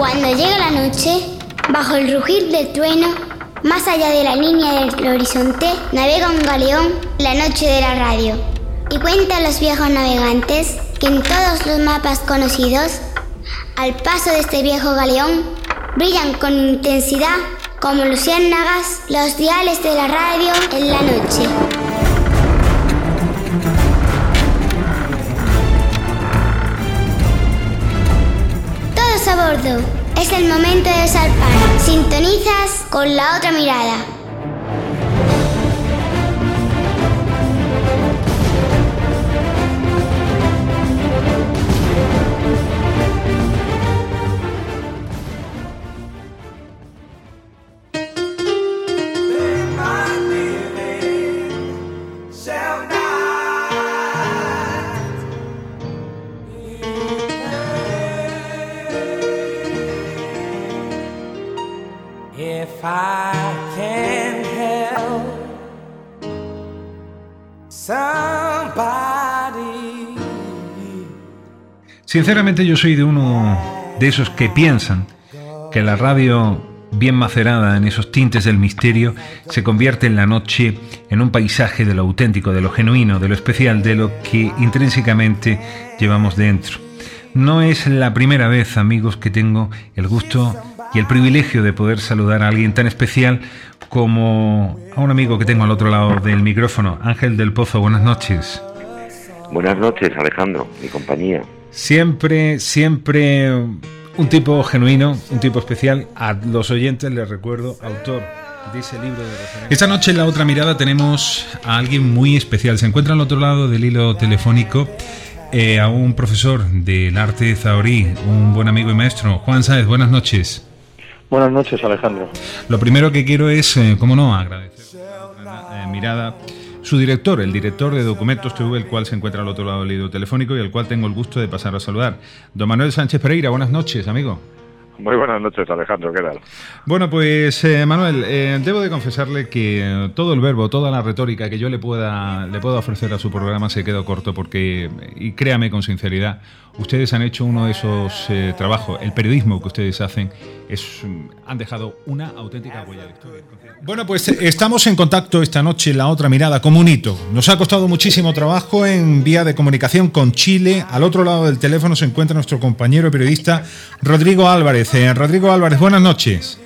Cuando llega la noche, bajo el rugir del trueno, más allá de la línea del horizonte, navega un galeón la noche de la radio. Y cuentan los viejos navegantes que en todos los mapas conocidos, al paso de este viejo galeón, brillan con intensidad como luciérnagas los diales de la radio en la noche. Todos a bordo. Es el momento de zarpar. Sintonizas con La Otra Mirada. Sinceramente yo soy de uno de esos que piensan que la radio bien macerada en esos tintes del misterio se convierte en la noche en un paisaje de lo auténtico, de lo genuino, de lo especial, de lo que intrínsecamente llevamos dentro. No es la primera vez, amigos, que tengo el gusto y el privilegio de poder saludar a alguien tan especial como a un amigo que tengo al otro lado del micrófono, Ángel del Pozo. Buenas noches. Buenas noches, Alejandro, mi compañía. Siempre un tipo genuino, un tipo especial. A los oyentes les recuerdo, autor de ese libro de referencia. Esta noche en La Otra Mirada tenemos a alguien muy especial. Se encuentra al otro lado del hilo telefónico a un profesor del arte zahorí, un buen amigo y maestro, Juan Sáez. Buenas noches. Buenas noches, Alejandro. Lo primero que quiero es, cómo no, agradecer Mirada, su director, el director de Documentos TV, el cual se encuentra al otro lado del hilo telefónico y al cual tengo el gusto de pasar a saludar. Don Manuel Sánchez Pereira, buenas noches, amigo. Muy buenas noches, Alejandro, ¿qué tal? Bueno, pues Manuel, debo de confesarle que todo el verbo, toda la retórica que yo le pueda ofrecer a su programa se quedó corto porque, y créame con sinceridad, ustedes han hecho uno de esos trabajos, el periodismo que ustedes hacen, han dejado una auténtica huella de historia. Bueno, pues estamos en contacto esta noche en La Otra Mirada como un hito. Nos ha costado muchísimo trabajo en vía de comunicación con Chile. Al otro lado del teléfono se encuentra nuestro compañero y periodista Rodrigo Álvarez. Rodrigo Álvarez, buenas noches.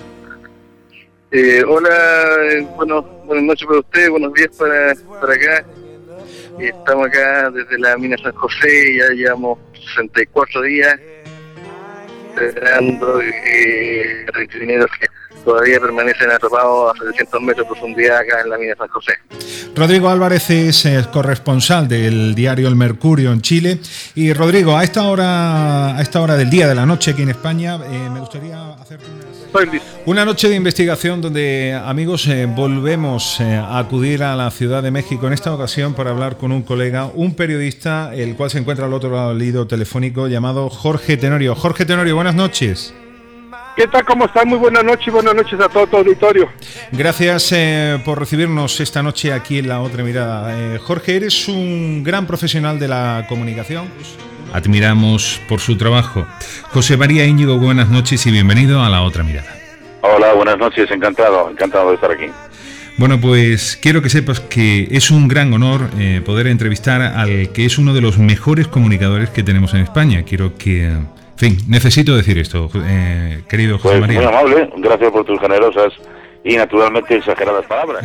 Hola, buenas noches para usted, buenos días para acá. Estamos acá desde la mina San José, ya llevamos 64 días esperando requineros que todavía permanecen atrapados a 700 metros de profundidad acá en la mina San José. Rodrigo Álvarez es el corresponsal del diario El Mercurio en Chile. Y Rodrigo, a esta hora del día, de la noche aquí en España, me gustaría hacerte una noche de investigación donde, amigos, volvemos a acudir a la Ciudad de México, en esta ocasión para hablar con un colega, un periodista, el cual se encuentra al otro lado del hilo telefónico, llamado Jorge Tenorio. Jorge Tenorio, buenas noches. ¿Qué tal? ¿Cómo están? Muy buenas noches a todo tu auditorio. Gracias por recibirnos esta noche aquí en La Otra Mirada. Jorge, eres un gran profesional de la comunicación. Admiramos por su trabajo. José María Íñigo, buenas noches y bienvenido a La Otra Mirada. Hola, buenas noches, encantado de estar aquí. Bueno, pues quiero que sepas que es un gran honor poder entrevistar al que es uno de los mejores comunicadores que tenemos en España. Quiero que... En fin, necesito decir esto, querido José María. Muy amable, gracias por tus generosas y naturalmente exageradas palabras.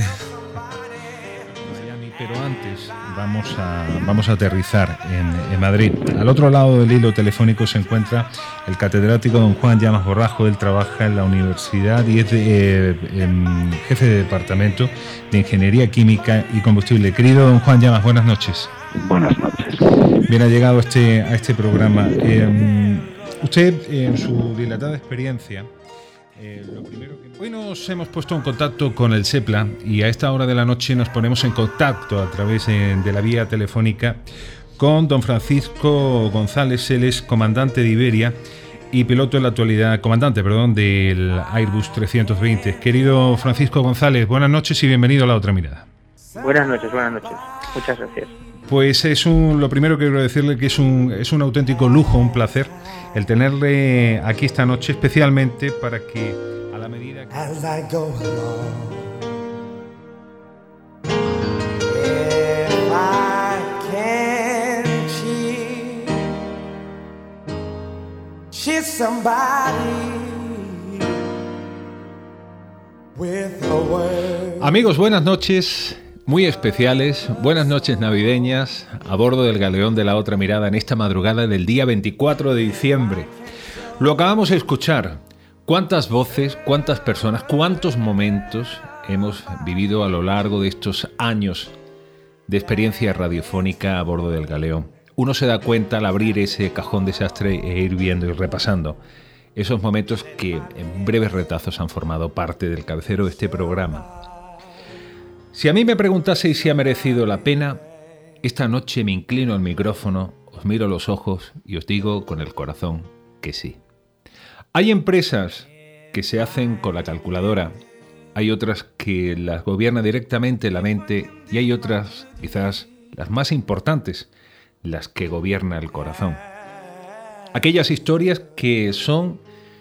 Pero antes vamos a aterrizar en Madrid. Al otro lado del hilo telefónico se encuentra el catedrático don Juan Llamas Borrajo. Él trabaja en la universidad y es jefe de departamento de Ingeniería Química y Combustible. Querido don Juan Llamas, buenas noches. Buenas noches. Bien, ha llegado a este programa. Usted, en su dilatada experiencia, lo primero que... Hoy nos hemos puesto en contacto con el SEPLA y a esta hora de la noche nos ponemos en contacto a través de la vía telefónica con don Francisco González. Él es comandante de Iberia y piloto en la actualidad, comandante, del Airbus 320. Querido Francisco González, buenas noches y bienvenido a La Otra Mirada. Buenas noches. Muchas gracias. Pues lo primero que quiero decirle que es un auténtico lujo, un placer el tenerle aquí esta noche, especialmente para que a la medida que... As I go along, if I can cheat somebody with a word. Amigos, buenas noches. Muy especiales, buenas noches navideñas a bordo del Galeón de la Otra Mirada en esta madrugada del día 24 de diciembre. Lo acabamos de escuchar. ¿Cuántas voces, cuántas personas, cuántos momentos hemos vivido a lo largo de estos años de experiencia radiofónica a bordo del Galeón? Uno se da cuenta al abrir ese cajón desastre e ir viendo y repasando esos momentos que en breves retazos han formado parte del cabecero de este programa. Si a mí me preguntaseis si ha merecido la pena, esta noche me inclino al micrófono, os miro a los ojos y os digo con el corazón que sí. Hay empresas que se hacen con la calculadora, hay otras que las gobierna directamente la mente y hay otras, quizás las más importantes, las que gobierna el corazón. Aquellas historias que son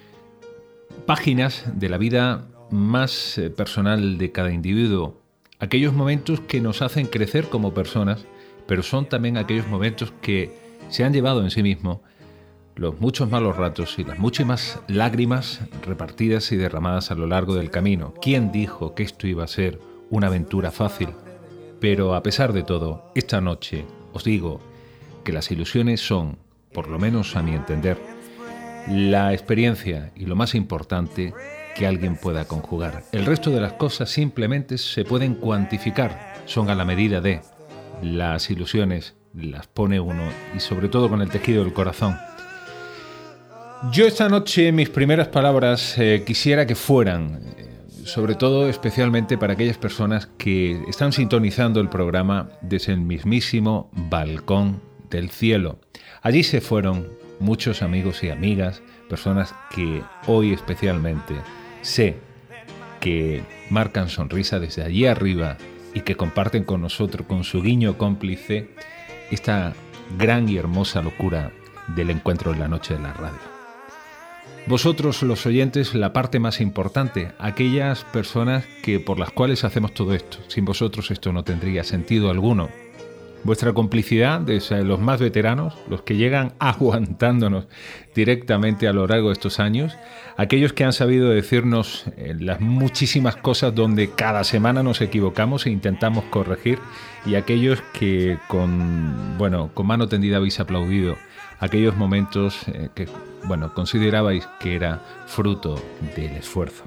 páginas de la vida más personal de cada individuo. Aquellos momentos que nos hacen crecer como personas, pero son también aquellos momentos que se han llevado en sí mismo los muchos malos ratos y las muchísimas lágrimas repartidas y derramadas a lo largo del camino. ¿Quién dijo que esto iba a ser una aventura fácil? Pero a pesar de todo, esta noche os digo que las ilusiones son, por lo menos a mi entender, la experiencia y lo más importante que alguien pueda conjugar. El resto de las cosas simplemente se pueden cuantificar, son a la medida de las ilusiones, las pone uno y sobre todo con el tejido del corazón. Yo esta noche mis primeras palabras quisiera que fueran, sobre todo especialmente para aquellas personas que están sintonizando el programa desde el mismísimo balcón del cielo. Allí se fueron muchos amigos y amigas, personas que hoy especialmente sé que marcan sonrisa desde allí arriba y que comparten con nosotros, con su guiño cómplice, esta gran y hermosa locura del encuentro en la noche de la radio. Vosotros, los oyentes, la parte más importante, aquellas personas por las cuales hacemos todo esto. Sin vosotros esto no tendría sentido alguno. Vuestra complicidad, desde los más veteranos, los que llegan aguantándonos directamente a lo largo de estos años, aquellos que han sabido decirnos las muchísimas cosas donde cada semana nos equivocamos e intentamos corregir, y aquellos que con mano tendida habéis aplaudido aquellos momentos que considerabais que era fruto del esfuerzo.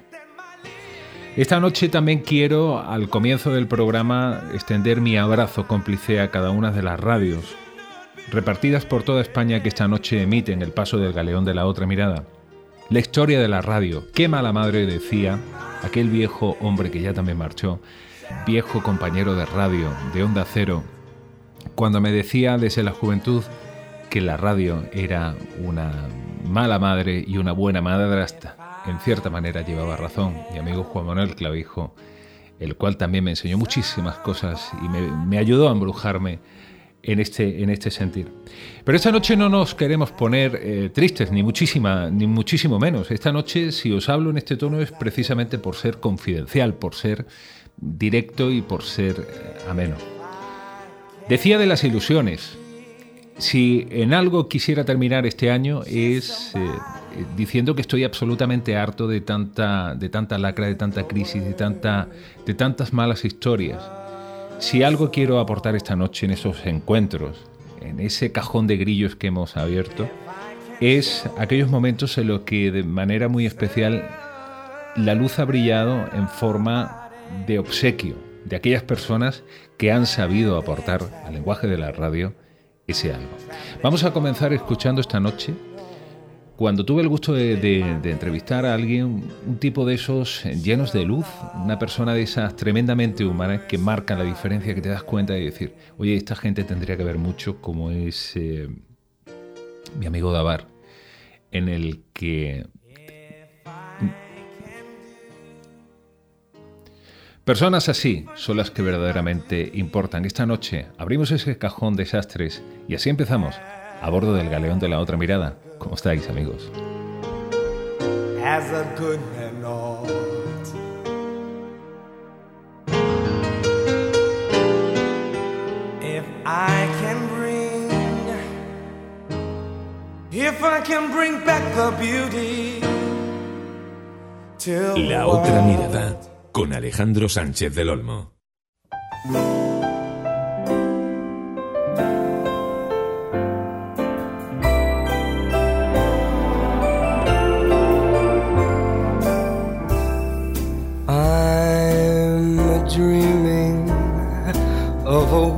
Esta noche también quiero, al comienzo del programa, extender mi abrazo cómplice a cada una de las radios repartidas por toda España que esta noche emiten el paso del Galeón de la Otra Mirada. La historia de la radio, qué mala madre decía aquel viejo hombre que ya también marchó, viejo compañero de radio, de Onda Cero, cuando me decía desde la juventud que la radio era una mala madre y una buena madrastra. En cierta manera llevaba razón mi amigo Juan Manuel Clavijo, el cual también me enseñó muchísimas cosas y me ayudó a embrujarme en este sentir. Pero esta noche no nos queremos poner tristes, ni muchísimo menos. Esta noche, si os hablo en este tono, es precisamente por ser confidencial, por ser directo y por ser ameno. Decía de las ilusiones. Si en algo quisiera terminar este año es diciendo que estoy absolutamente harto de tanta lacra, de tanta crisis, de tantas malas historias. Si algo quiero aportar esta noche en esos encuentros, en ese cajón de grillos que hemos abierto, es aquellos momentos en los que de manera muy especial la luz ha brillado en forma de obsequio de aquellas personas que han sabido aportar al lenguaje de la radio ese algo. Vamos a comenzar escuchando esta noche, cuando tuve el gusto de entrevistar a alguien, un tipo de esos llenos de luz, una persona de esas tremendamente humanas que marcan la diferencia, que te das cuenta de decir, oye, esta gente tendría que ver mucho, como es mi amigo Dabar, en el que... Personas así son las que verdaderamente importan. Esta noche abrimos ese cajón de desastres y así empezamos a bordo del galeón de La Otra Mirada. ¿Cómo estáis, amigos? As a good man ought. If I can bring back the beauty. La Otra Mirada, con Alejandro Sánchez del Olmo. I'm dreaming of a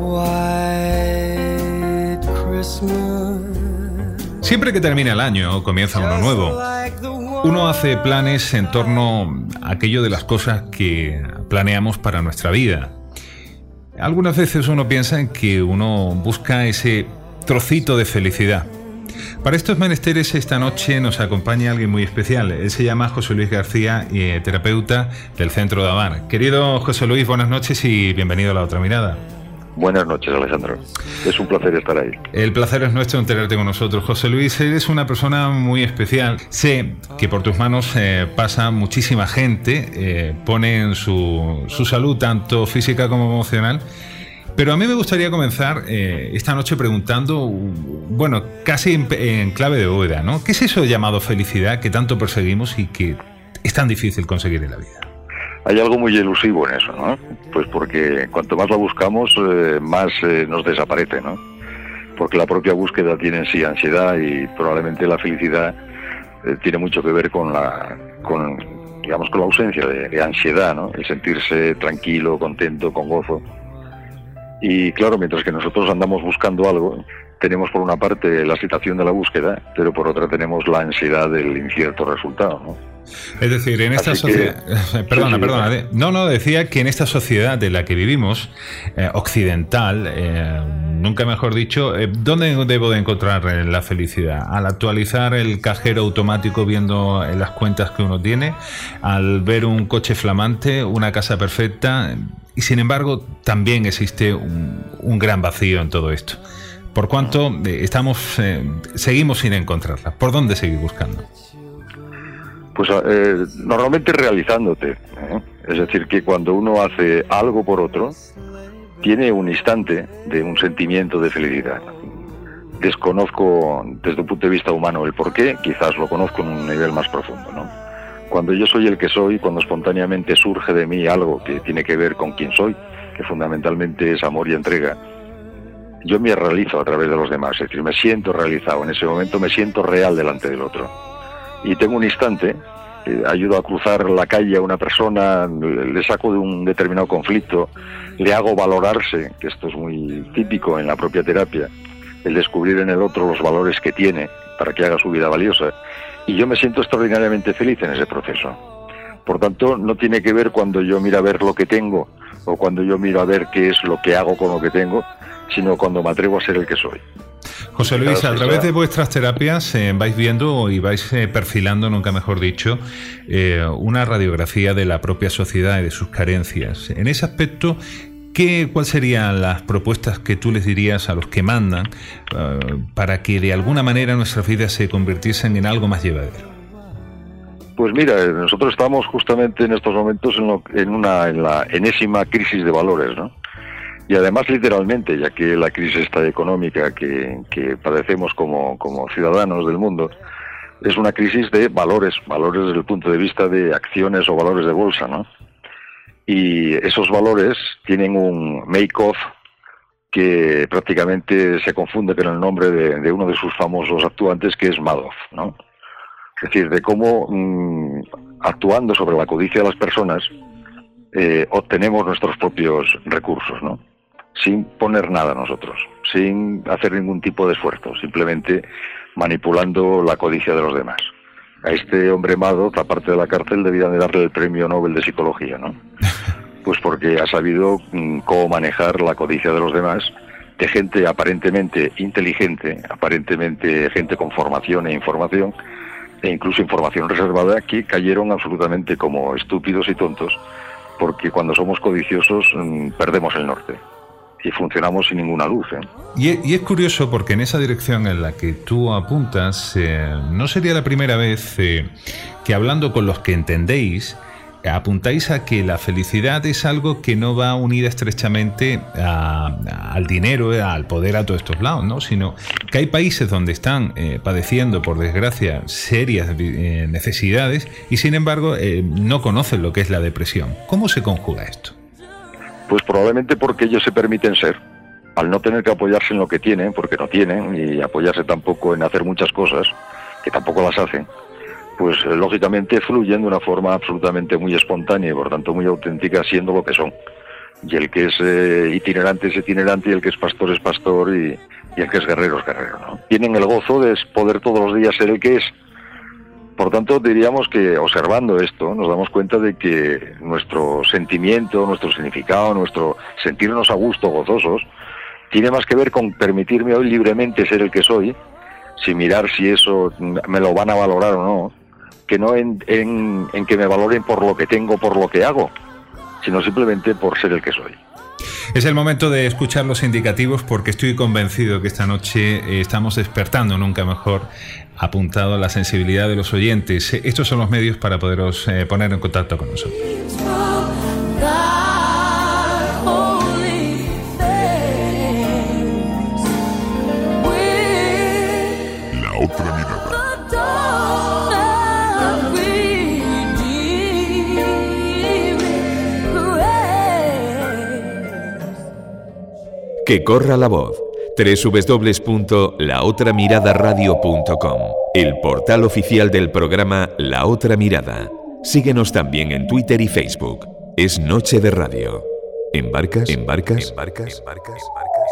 white Christmas. Siempre que termina el año, comienza uno nuevo. Uno hace planes en torno a aquello de las cosas que planeamos para nuestra vida. Algunas veces uno piensa en que uno busca ese trocito de felicidad. Para estos menesteres, esta noche nos acompaña alguien muy especial. Él se llama José Luis García, terapeuta del Centro de Amar. Querido José Luis, buenas noches y bienvenido a La Otra Mirada. Buenas noches, Alejandro. Es un placer estar ahí. El placer es nuestro en tenerte con nosotros. José Luis, eres una persona muy especial. Sé que por tus manos pasa muchísima gente, ponen su salud tanto física como emocional. Pero a mí me gustaría comenzar esta noche preguntando, bueno, casi en clave de bóveda, ¿no? ¿Qué es eso llamado felicidad que tanto perseguimos y que es tan difícil conseguir en la vida? Hay algo muy elusivo en eso, ¿no? Pues porque cuanto más la buscamos, más nos desaparece, ¿no? Porque la propia búsqueda tiene en sí ansiedad y probablemente la felicidad tiene mucho que ver con la ausencia de ansiedad, ¿no? El sentirse tranquilo, contento, con gozo. Y claro, mientras que nosotros andamos buscando algo, tenemos por una parte la excitación de la búsqueda, pero por otra tenemos la ansiedad del incierto resultado, ¿no? Es decir, en esta sociedad... Perdona. No, decía que en esta sociedad de la que vivimos, occidental, nunca mejor dicho, ¿dónde debo de encontrar la felicidad? ¿Al actualizar el cajero automático viendo las cuentas que uno tiene? ¿Al ver un coche flamante, una casa perfecta? Y sin embargo, también existe un gran vacío en todo esto. Por cuanto seguimos sin encontrarla. ¿Por dónde seguir buscando? Pues normalmente realizándote, es decir, que cuando uno hace algo por otro, tiene un instante de un sentimiento de felicidad. Desconozco desde un punto de vista humano el porqué, quizás lo conozco en un nivel más profundo, ¿no? Cuando yo soy el que soy, cuando espontáneamente surge de mí algo que tiene que ver con quién soy, que fundamentalmente es amor y entrega, yo me realizo a través de los demás, es decir, me siento realizado, en ese momento me siento real delante del otro. Y tengo un instante, ayudo a cruzar la calle a una persona, le saco de un determinado conflicto, le hago valorarse, que esto es muy típico en la propia terapia, el descubrir en el otro los valores que tiene para que haga su vida valiosa. Y yo me siento extraordinariamente feliz en ese proceso. Por tanto, no tiene que ver cuando yo miro a ver lo que tengo o cuando yo miro a ver qué es lo que hago con lo que tengo, sino cuando me atrevo a ser el que soy. José Luis, a través de vuestras terapias vais viendo y vais perfilando, nunca mejor dicho, una radiografía de la propia sociedad y de sus carencias. En ese aspecto, ¿cuáles serían las propuestas que tú les dirías a los que mandan para que de alguna manera nuestras vidas se convirtiesen en algo más llevadero? Pues mira, nosotros estamos justamente en estos momentos en la enésima crisis de valores, ¿no? Y además literalmente, ya que la crisis esta económica que padecemos como ciudadanos del mundo es una crisis de valores desde el punto de vista de acciones o valores de bolsa, ¿no? Y esos valores tienen un make-off que prácticamente se confunde con el nombre de uno de sus famosos actuantes, que es Madoff, ¿no? Es decir, de cómo actuando sobre la codicia de las personas obtenemos nuestros propios recursos, ¿no? Sin poner nada nosotros, sin hacer ningún tipo de esfuerzo, simplemente manipulando la codicia de los demás. A este hombre Madoff, aparte de la cárcel, debían de darle el premio Nobel de Psicología, ¿no? Pues porque ha sabido cómo manejar la codicia de los demás, de gente aparentemente inteligente, aparentemente gente con formación e información, e incluso información reservada, que cayeron absolutamente como estúpidos y tontos porque cuando somos codiciosos perdemos el norte y funcionamos sin ninguna luz. Y es curioso porque en esa dirección en la que tú apuntas, no sería la primera vez que hablando con los que entendéis, apuntáis a que la felicidad es algo que no va unida estrechamente al dinero, al poder, a todos estos lados, ¿no? Sino que hay países donde están padeciendo, por desgracia, serias necesidades y, sin embargo, no conocen lo que es la depresión. ¿Cómo se conjuga esto? Pues probablemente porque ellos se permiten ser. Al no tener que apoyarse en lo que tienen, porque no tienen, y apoyarse tampoco en hacer muchas cosas, que tampoco las hacen, pues lógicamente fluyen de una forma absolutamente muy espontánea y por tanto muy auténtica, siendo lo que son. Y el que es itinerante es itinerante, y el que es pastor y el que es guerrero es guerrero, ¿no? Tienen el gozo de poder todos los días ser el que es. Por tanto, diríamos que observando esto nos damos cuenta de que nuestro sentimiento, nuestro significado, nuestro sentirnos a gusto, gozosos, tiene más que ver con permitirme hoy libremente ser el que soy, sin mirar si eso me lo van a valorar o no, que no en que me valoren por lo que tengo, por lo que hago, sino simplemente por ser el que soy. Es el momento de escuchar los indicativos, porque estoy convencido que esta noche estamos despertando, nunca mejor, apuntado a la sensibilidad de los oyentes. Estos son los medios para poderos poner en contacto con nosotros. La otra mirada. Que corra la voz. www.laotramiradaradio.com, el portal oficial del programa La Otra Mirada. Síguenos también en Twitter y Facebook. Es Noche de Radio. ¿Embarcas? ¿Embarcas? ¿Embarcas? ¿Embarcas?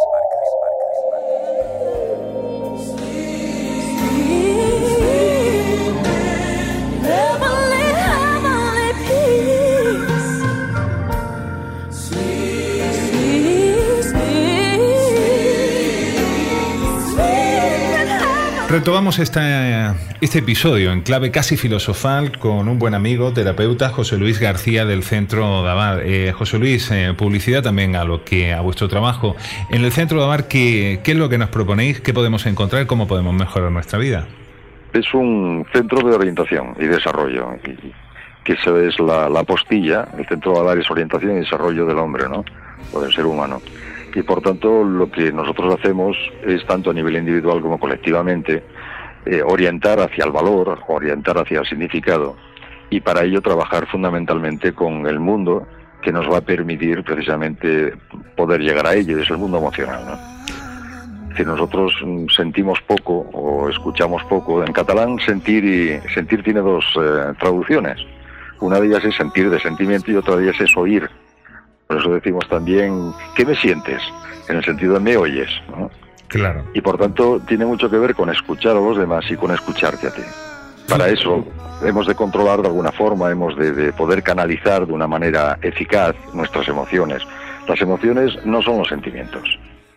Retomamos este episodio en clave casi filosofal con un buen amigo, terapeuta, José Luis García, del Centro Davar. José Luis, publicidad también a vuestro trabajo. En el Centro Davar, ¿qué es lo que nos proponéis? ¿Qué podemos encontrar? ¿Cómo podemos mejorar nuestra vida? Es un centro de orientación y desarrollo, que esa es la apostilla. El Centro Davar es orientación y desarrollo del hombre, ¿no? O del ser humano. Y por tanto lo que nosotros hacemos es, tanto a nivel individual como colectivamente, orientar hacia el valor, orientar hacia el significado, y para ello trabajar fundamentalmente con el mundo que nos va a permitir precisamente poder llegar a ello, y es el mundo emocional, ¿no? Si nosotros sentimos poco o escuchamos poco, en catalán sentir tiene dos traducciones. Una de ellas es sentir, de sentimiento, y otra de ellas es oír. Por eso decimos también, ¿qué me sientes? En el sentido de me oyes, ¿no? Claro. Y por tanto tiene mucho que ver con escuchar a los demás y con escucharte a ti. Para eso hemos de controlar de alguna forma, hemos de poder canalizar de una manera eficaz nuestras emociones. Las emociones no son los sentimientos.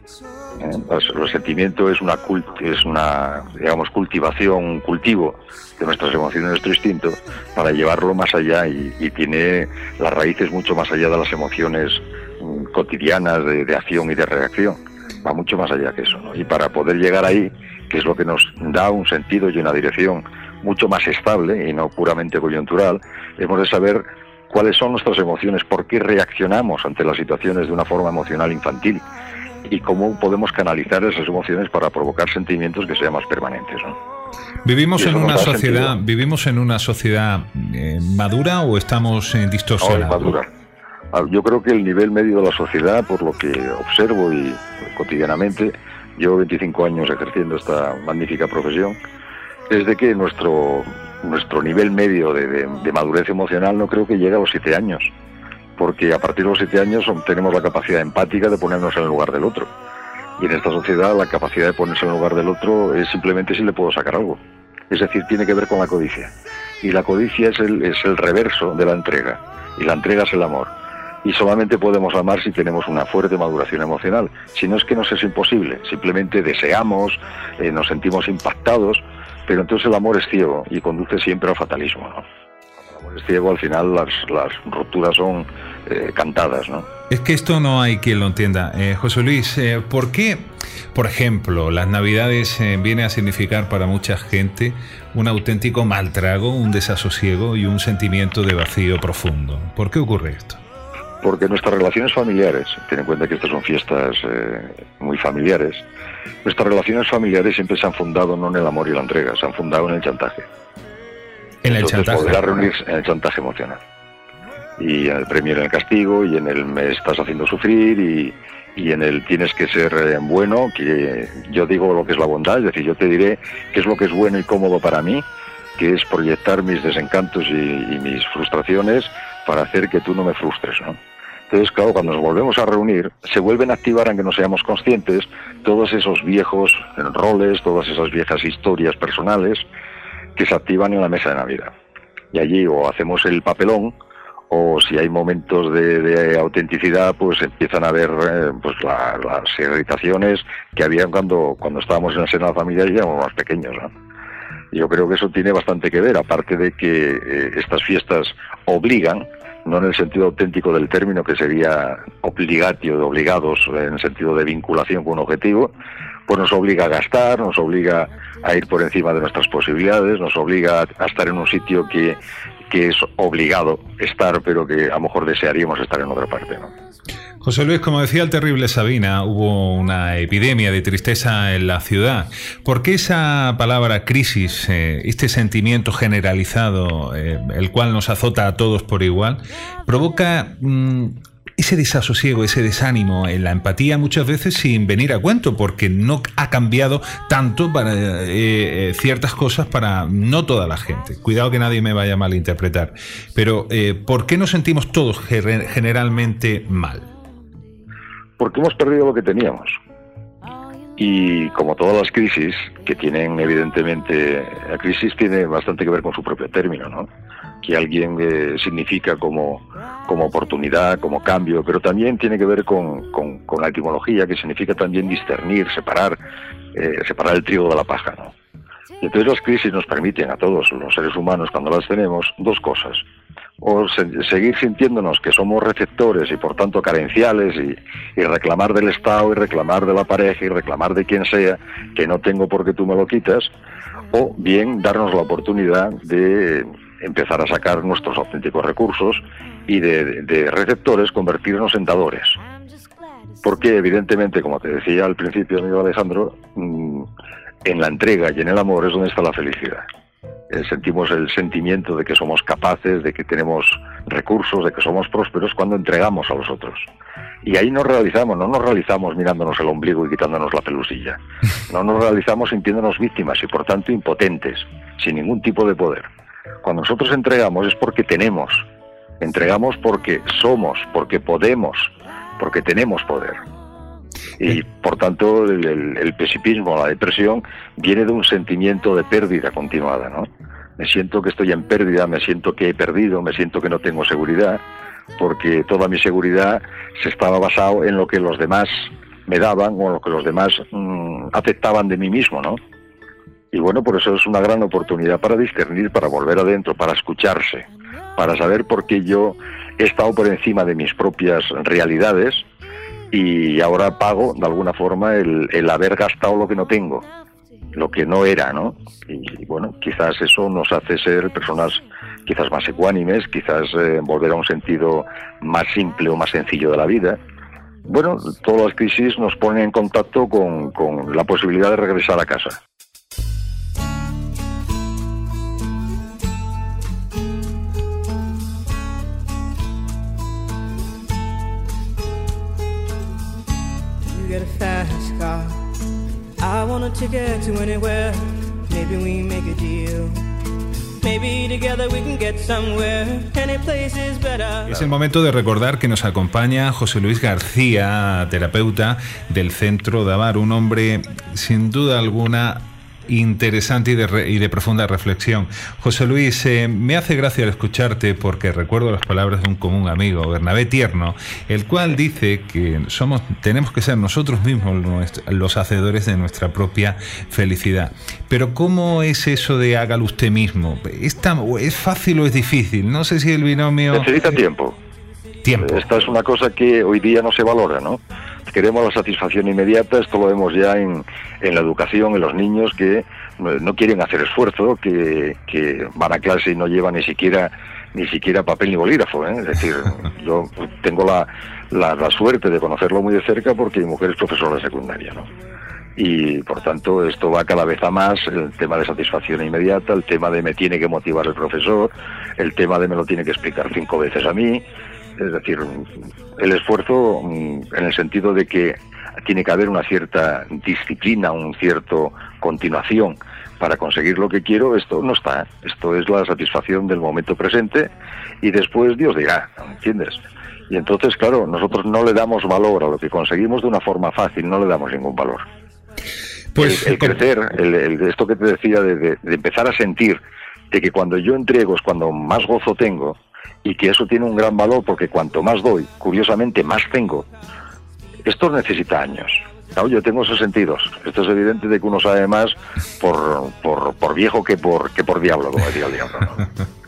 Los sentimientos es una digamos, cultivación, un cultivo de nuestras emociones, nuestro instinto, para llevarlo más allá, y tiene las raíces mucho más allá de las emociones cotidianas de acción y de reacción. Va mucho más allá que eso, ¿no? Y para poder llegar ahí, que es lo que nos da un sentido y una dirección mucho más estable y no puramente coyuntural, hemos de saber cuáles son nuestras emociones, por qué reaccionamos ante las situaciones de una forma emocional infantil, y cómo podemos canalizar esas emociones para provocar sentimientos que sean más permanentes, ¿no? ¿Vivimos en una sociedad madura o estamos distorsionados? Madura. Yo creo que el nivel medio de la sociedad, por lo que observo y cotidianamente, llevo 25 años ejerciendo esta magnífica profesión, es de que nuestro nivel medio de madurez emocional no creo que llegue a los 7 años. Porque a partir de los 7 años tenemos la capacidad empática de ponernos en el lugar del otro. Y en esta sociedad la capacidad de ponerse en el lugar del otro es simplemente si le puedo sacar algo. Es decir, tiene que ver con la codicia. Y la codicia es el reverso de la entrega. Y la entrega es el amor. Y solamente podemos amar si tenemos una fuerte maduración emocional. Si no, es que nos es imposible. Simplemente deseamos, nos sentimos impactados, pero entonces el amor es ciego y conduce siempre al fatalismo, ¿no? amor es ciego, al final las rupturas son cantadas, ¿no? Es que esto no hay quien lo entienda. José Luis, ¿por qué, por ejemplo, las Navidades viene a significar para mucha gente un auténtico mal trago, un desasosiego y un sentimiento de vacío profundo? ¿Por qué ocurre esto? Porque nuestras relaciones familiares, ten en cuenta que estas son fiestas muy familiares, nuestras relaciones familiares siempre se han fundado no en el amor y la entrega, se han fundado en el chantaje. En el chantaje. Poder reunirse en el chantaje emocional. Y en el premio y en el castigo, y en el me estás haciendo sufrir, y en el tienes que ser bueno, que yo digo lo que es la bondad, es decir, yo te diré qué es lo que es bueno y cómodo para mí, que es proyectar mis desencantos y mis frustraciones para hacer que tú no me frustres, ¿no? Entonces, claro, cuando nos volvemos a reunir, se vuelven a activar, aunque no seamos conscientes, todos esos viejos roles, todas esas viejas historias personales que se activan en la mesa de Navidad. Y allí o hacemos el papelón, o si hay momentos de autenticidad, pues empiezan a haber pues las irritaciones que había cuando estábamos en el seno de la familia y éramos más pequeños, ¿no? Yo creo que eso tiene bastante que ver, aparte de que estas fiestas obligan, no en el sentido auténtico del término, que sería obligatio, de obligados, en el sentido de vinculación con un objetivo, pues nos obliga a gastar, nos obliga a ir por encima de nuestras posibilidades, nos obliga a estar en un sitio que es obligado estar, pero que a lo mejor desearíamos estar en otra parte, ¿no? José Luis, como decía el terrible Sabina, hubo una epidemia de tristeza en la ciudad. ¿Por qué esa palabra crisis, este sentimiento generalizado, el cual nos azota a todos por igual, provoca ese desasosiego, ese desánimo en la empatía muchas veces sin venir a cuento, porque no ha cambiado tanto para ciertas cosas para no toda la gente? Cuidado que nadie me vaya a malinterpretar. Pero ¿por qué nos sentimos todos generalmente mal? Porque hemos perdido lo que teníamos. Y como todas las crisis, que tienen evidentemente, la crisis tiene bastante que ver con su propio término, ¿no? Que alguien significa como oportunidad, como cambio, pero también tiene que ver con la etimología, que significa también discernir, separar el trigo de la paja, ¿no? Y entonces las crisis nos permiten a todos los seres humanos, cuando las tenemos, dos cosas: o seguir sintiéndonos que somos receptores y por tanto carenciales y reclamar del Estado y reclamar de la pareja y reclamar de quien sea que no tengo porque tú me lo quitas, o bien darnos la oportunidad de empezar a sacar nuestros auténticos recursos y de receptores convertirnos en dadores. Porque evidentemente, como te decía al principio, amigo Alejandro, en la entrega y en el amor es donde está la felicidad. Sentimos el sentimiento de que somos capaces, de que tenemos recursos, de que somos prósperos cuando entregamos a los otros. Y ahí no nos realizamos mirándonos el ombligo y quitándonos la pelusilla. No nos realizamos sintiéndonos víctimas y por tanto impotentes, sin ningún tipo de poder. Cuando nosotros entregamos es porque tenemos. Entregamos porque somos, porque podemos, porque tenemos poder. Y por tanto el pesimismo, la depresión, viene de un sentimiento de pérdida continuada, ¿no? Me siento que estoy en pérdida, me siento que he perdido, me siento que no tengo seguridad, porque toda mi seguridad se estaba basado en lo que los demás me daban o en lo que los demás aceptaban de mí mismo, ¿no? Y bueno, por eso es una gran oportunidad para discernir, para volver adentro, para escucharse, para saber por qué yo he estado por encima de mis propias realidades y ahora pago de alguna forma el haber gastado lo que no tengo, lo que no era, ¿no? Y bueno, quizás eso nos hace ser personas quizás más ecuánimes, quizás volver a un sentido más simple o más sencillo de la vida. Bueno, todas las crisis nos ponen en contacto con la posibilidad de regresar a casa. Get a fast car. I want a ticket to anywhere. Maybe we make a deal. Maybe together we can get somewhere. Any place is better. Es el momento de recordar que nos acompaña José Luis García, terapeuta del Centro Davar, un hombre sin duda alguna interesante y de profunda reflexión. José Luis, me hace gracia al escucharte porque recuerdo las palabras de un común amigo, Bernabé Tierno, el cual dice que tenemos que ser nosotros mismos los hacedores de nuestra propia felicidad. Pero ¿cómo es eso de hágalo usted mismo? ¿Es fácil o es difícil? No sé si el binomio... Necesita tiempo. Esta es una cosa que hoy día no se valora, ¿no? Queremos la satisfacción inmediata, esto lo vemos ya en la educación, en los niños que no quieren hacer esfuerzo, que van a clase y no llevan ni siquiera papel ni bolígrafo, ¿eh? Es decir, yo tengo la suerte de conocerlo muy de cerca porque mi mujer es profesora de secundaria, ¿no? Y por tanto esto va cada vez a más, el tema de satisfacción inmediata, el tema de me tiene que motivar el profesor, el tema de me lo tiene que explicar 5 veces a mí. Es decir, el esfuerzo en el sentido de que tiene que haber una cierta disciplina, un cierto continuación para conseguir lo que quiero, esto no está. Esto es la satisfacción del momento presente y después Dios dirá, ¿entiendes? Y entonces, claro, nosotros no le damos valor a lo que conseguimos de una forma fácil, no le damos ningún valor. Pues el crecer, esto que te decía de empezar a sentir de que cuando yo entrego es cuando más gozo tengo, y que eso tiene un gran valor porque cuanto más doy, curiosamente más tengo. Esto necesita años. Claro, yo tengo esos sentidos. Esto es evidente de que uno sabe más por viejo que por diablo, como decía el diablo, ¿no?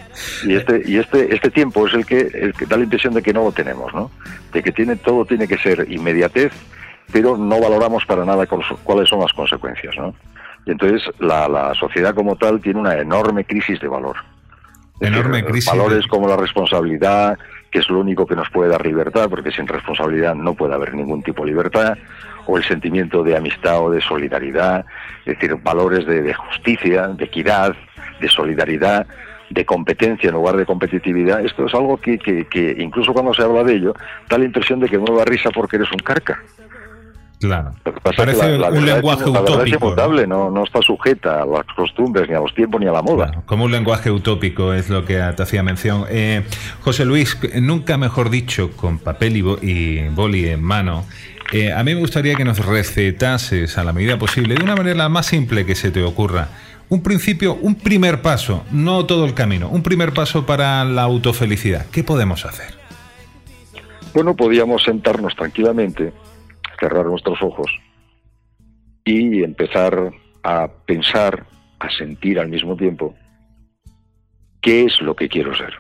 Y este tiempo es el que da la impresión de que no lo tenemos, ¿no? De que todo tiene que ser inmediatez, pero no valoramos para nada cuáles son las consecuencias, ¿no? Y entonces la sociedad como tal tiene una enorme crisis de valor. Enorme crisis. Valores como la responsabilidad, que es lo único que nos puede dar libertad, porque sin responsabilidad no puede haber ningún tipo de libertad, o el sentimiento de amistad o de solidaridad, es decir, valores de justicia, de equidad, de solidaridad, de competencia en lugar de competitividad. Esto es algo que incluso cuando se habla de ello, da la impresión de que no da risa porque eres un carca. Claro. Parece un lenguaje utópico. La verdad es inmutable, no está sujeta a las costumbres, ni a los tiempos, ni a la moda. Claro, como un lenguaje utópico es lo que te hacía mención. José Luis, nunca mejor dicho, con papel y boli en mano, a mí me gustaría que nos recetases a la medida posible, de una manera más simple que se te ocurra, un principio, un primer paso, no todo el camino, un primer paso para la autofelicidad. ¿Qué podemos hacer? Bueno, podíamos sentarnos tranquilamente, cerrar nuestros ojos y empezar a pensar, a sentir al mismo tiempo qué es lo que quiero ser,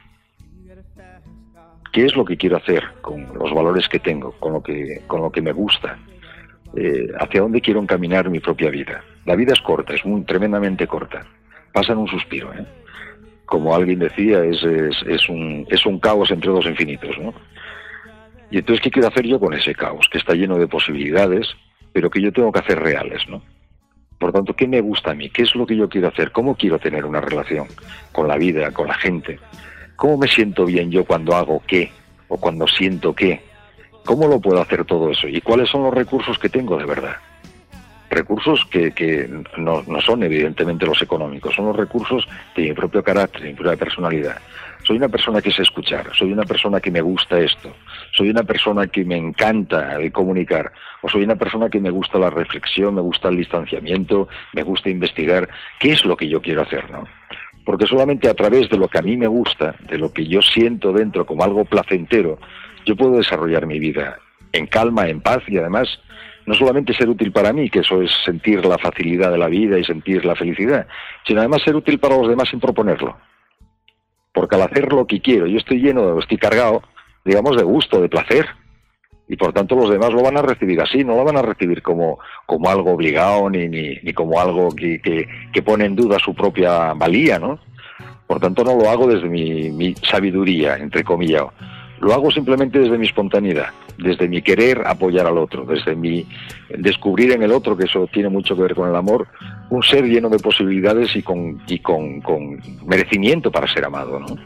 qué es lo que quiero hacer con los valores que tengo, con lo que me gusta, hacia dónde quiero encaminar mi propia vida. La vida es corta, es tremendamente corta, pasa en un suspiro, ¿eh? Como alguien decía, es un caos entre dos infinitos, ¿no? Y entonces, ¿qué quiero hacer yo con ese caos? Que está lleno de posibilidades, pero que yo tengo que hacer reales, ¿no? Por tanto, ¿qué me gusta a mí? ¿Qué es lo que yo quiero hacer? ¿Cómo quiero tener una relación con la vida, con la gente? ¿Cómo me siento bien yo cuando hago qué? ¿O cuando siento qué? ¿Cómo lo puedo hacer todo eso? ¿Y cuáles son los recursos que tengo de verdad? Recursos que no son evidentemente los económicos, son los recursos de mi propio carácter, de mi propia personalidad. Soy una persona que sé escuchar, soy una persona que me gusta esto, soy una persona que me encanta el comunicar, o soy una persona que me gusta la reflexión, me gusta el distanciamiento, me gusta investigar. ¿Qué es lo que yo quiero hacer, no? Porque solamente a través de lo que a mí me gusta, de lo que yo siento dentro como algo placentero, yo puedo desarrollar mi vida en calma, en paz y además no solamente ser útil para mí, que eso es sentir la facilidad de la vida y sentir la felicidad, sino además ser útil para los demás sin proponerlo. Porque al hacer lo que quiero, yo estoy cargado, digamos, de gusto, de placer, y por tanto los demás lo van a recibir así, no lo van a recibir como algo obligado, ni como algo que pone en duda su propia valía, ¿no? Por tanto no lo hago desde mi sabiduría, entre comillas. Lo hago simplemente desde mi espontaneidad, desde mi querer apoyar al otro, desde mi descubrir en el otro, que eso tiene mucho que ver con el amor, un ser lleno de posibilidades y con merecimiento para ser amado, ¿no?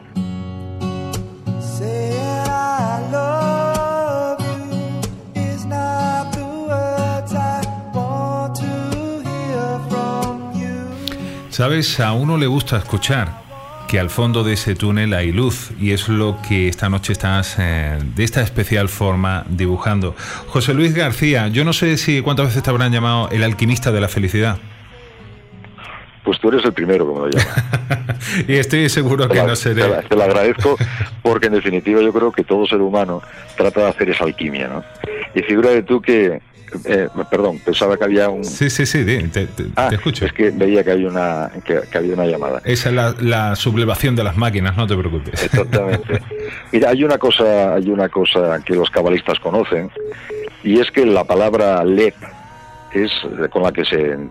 Sabes, a uno le gusta escuchar que al fondo de ese túnel hay luz, y es lo que esta noche estás de esta especial forma dibujando. José Luis García, yo no sé cuántas veces te habrán llamado el alquimista de la felicidad. Pues tú eres el primero que me lo llama. Y estoy seguro que no seré. Te lo agradezco, porque en definitiva yo creo que todo ser humano trata de hacer esa alquimia, ¿no? Y figúrate tú que... perdón, pensaba que había un... Sí, te escucho. Es que veía que había una llamada. Esa es la sublevación de las máquinas, no te preocupes. Exactamente. Mira, hay una cosa que los cabalistas conocen, y es que la palabra lev es con la que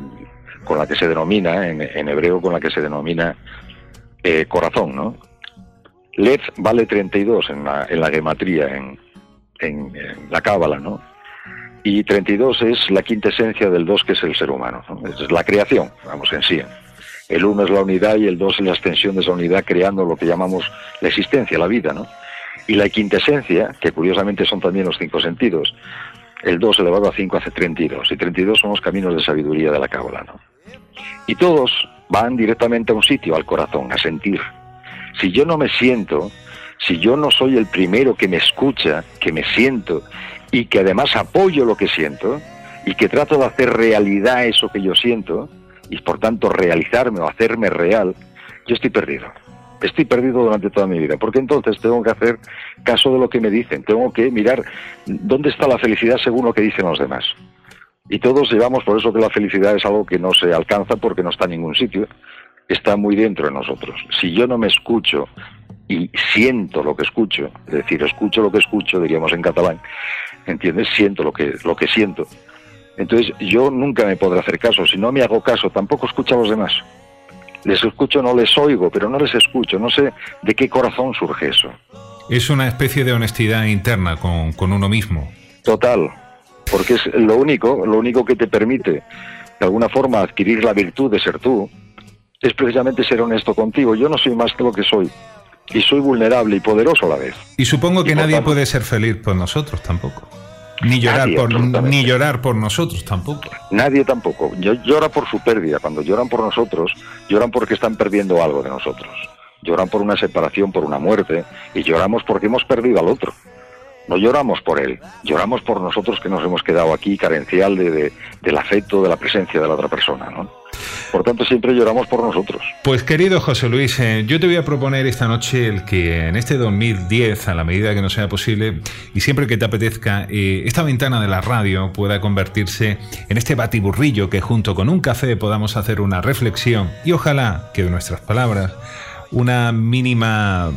se denomina, en hebreo, con la que se denomina corazón, ¿no? Lev vale 32 en la gematría, en la cábala, ¿no? Y 32 es la quinta esencia del 2, que es el ser humano, ¿no? Es la creación, vamos, en sí. El 1 es la unidad y el 2 es la extensión de esa unidad, creando lo que llamamos la existencia, la vida, ¿no? Y la quinta esencia, que curiosamente son también los 5 sentidos, el 2 elevado a 5 hace 32, y 32 son los caminos de sabiduría de la cábala, ¿no? Y todos van directamente a un sitio, al corazón, a sentir. Si yo no me siento, si yo no soy el primero que me escucha, que me siento, y que además apoyo lo que siento, y que trato de hacer realidad eso que yo siento, y por tanto realizarme o hacerme real, yo estoy perdido. Estoy perdido durante toda mi vida, porque entonces tengo que hacer caso de lo que me dicen, tengo que mirar dónde está la felicidad según lo que dicen los demás. Y todos llevamos, por eso que la felicidad es algo que no se alcanza porque no está en ningún sitio, está muy dentro de nosotros. Si yo no me escucho y siento lo que escucho, es decir, escucho lo que escucho, diríamos en catalán, ¿entiendes? Siento lo que siento. Entonces yo nunca me podré hacer caso. Si no me hago caso, tampoco escucho a los demás. Les escucho, no les oigo, pero no les escucho. No sé de qué corazón surge eso. Es una especie de honestidad interna con uno mismo. Total, porque es lo único que te permite, de alguna forma, adquirir la virtud de ser tú, es precisamente ser honesto contigo. Yo no soy más que lo que soy. Y soy vulnerable y poderoso a la vez. Y supongo que nadie puede ser feliz por nosotros tampoco. Ni llorar por nosotros tampoco. Nadie tampoco. Llora por su pérdida. Cuando lloran por nosotros, lloran porque están perdiendo algo de nosotros. Lloran por una separación, por una muerte, y lloramos porque hemos perdido al otro. No lloramos por él, lloramos por nosotros, que nos hemos quedado aquí carencial del afecto, de la presencia de la otra persona, ¿no? Por tanto, siempre lloramos por nosotros. Pues querido José Luis, yo te voy a proponer esta noche el que en este 2010, a la medida que nos sea posible, y siempre que te apetezca, esta ventana de la radio pueda convertirse en este batiburrillo que junto con un café podamos hacer una reflexión y ojalá que de nuestras palabras una mínima,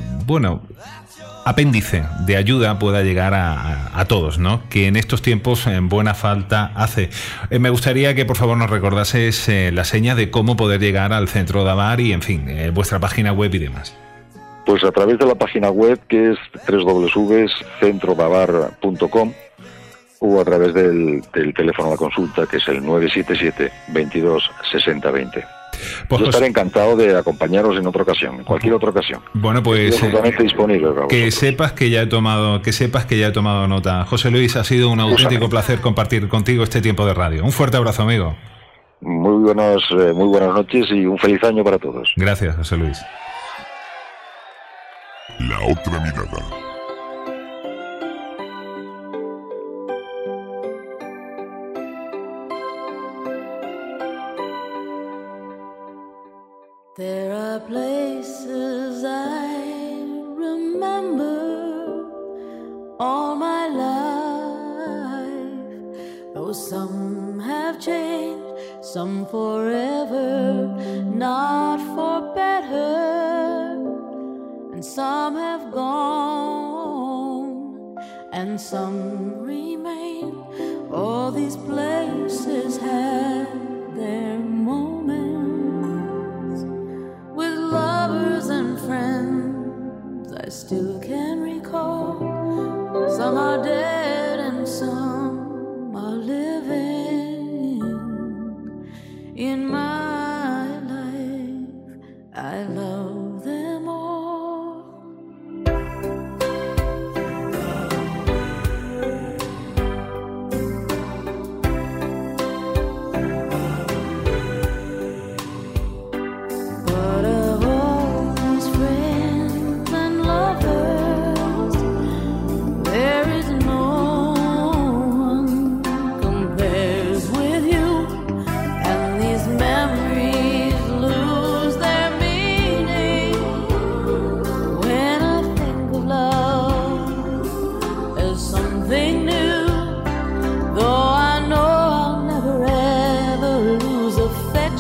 apéndice de ayuda pueda llegar a todos, ¿no? Que en estos tiempos en buena falta hace. Me gustaría que por favor nos recordases la seña de cómo poder llegar al Centro Dabar y, en fin, vuestra página web y demás. Pues a través de la página web, que es www.centrodabar.com, o a través del teléfono a la consulta, que es el 977 22 60 20. Pues yo estaré encantado de acompañaros en otra ocasión, en cualquier otra ocasión. Bueno, pues absolutamente disponible. Que sepas que ya he tomado nota. José Luis, ha sido un auténtico placer compartir contigo este tiempo de radio. Un fuerte abrazo, amigo. Muy buenas noches y un feliz año para todos. Gracias, José Luis. La otra mirada. There are places I remember all my life, though some have changed, some forever, not for better, and some have gone, and some remain. All these places had their moments, with lovers and friends I still can recall. Some are dead and some are living. In my life I love them all.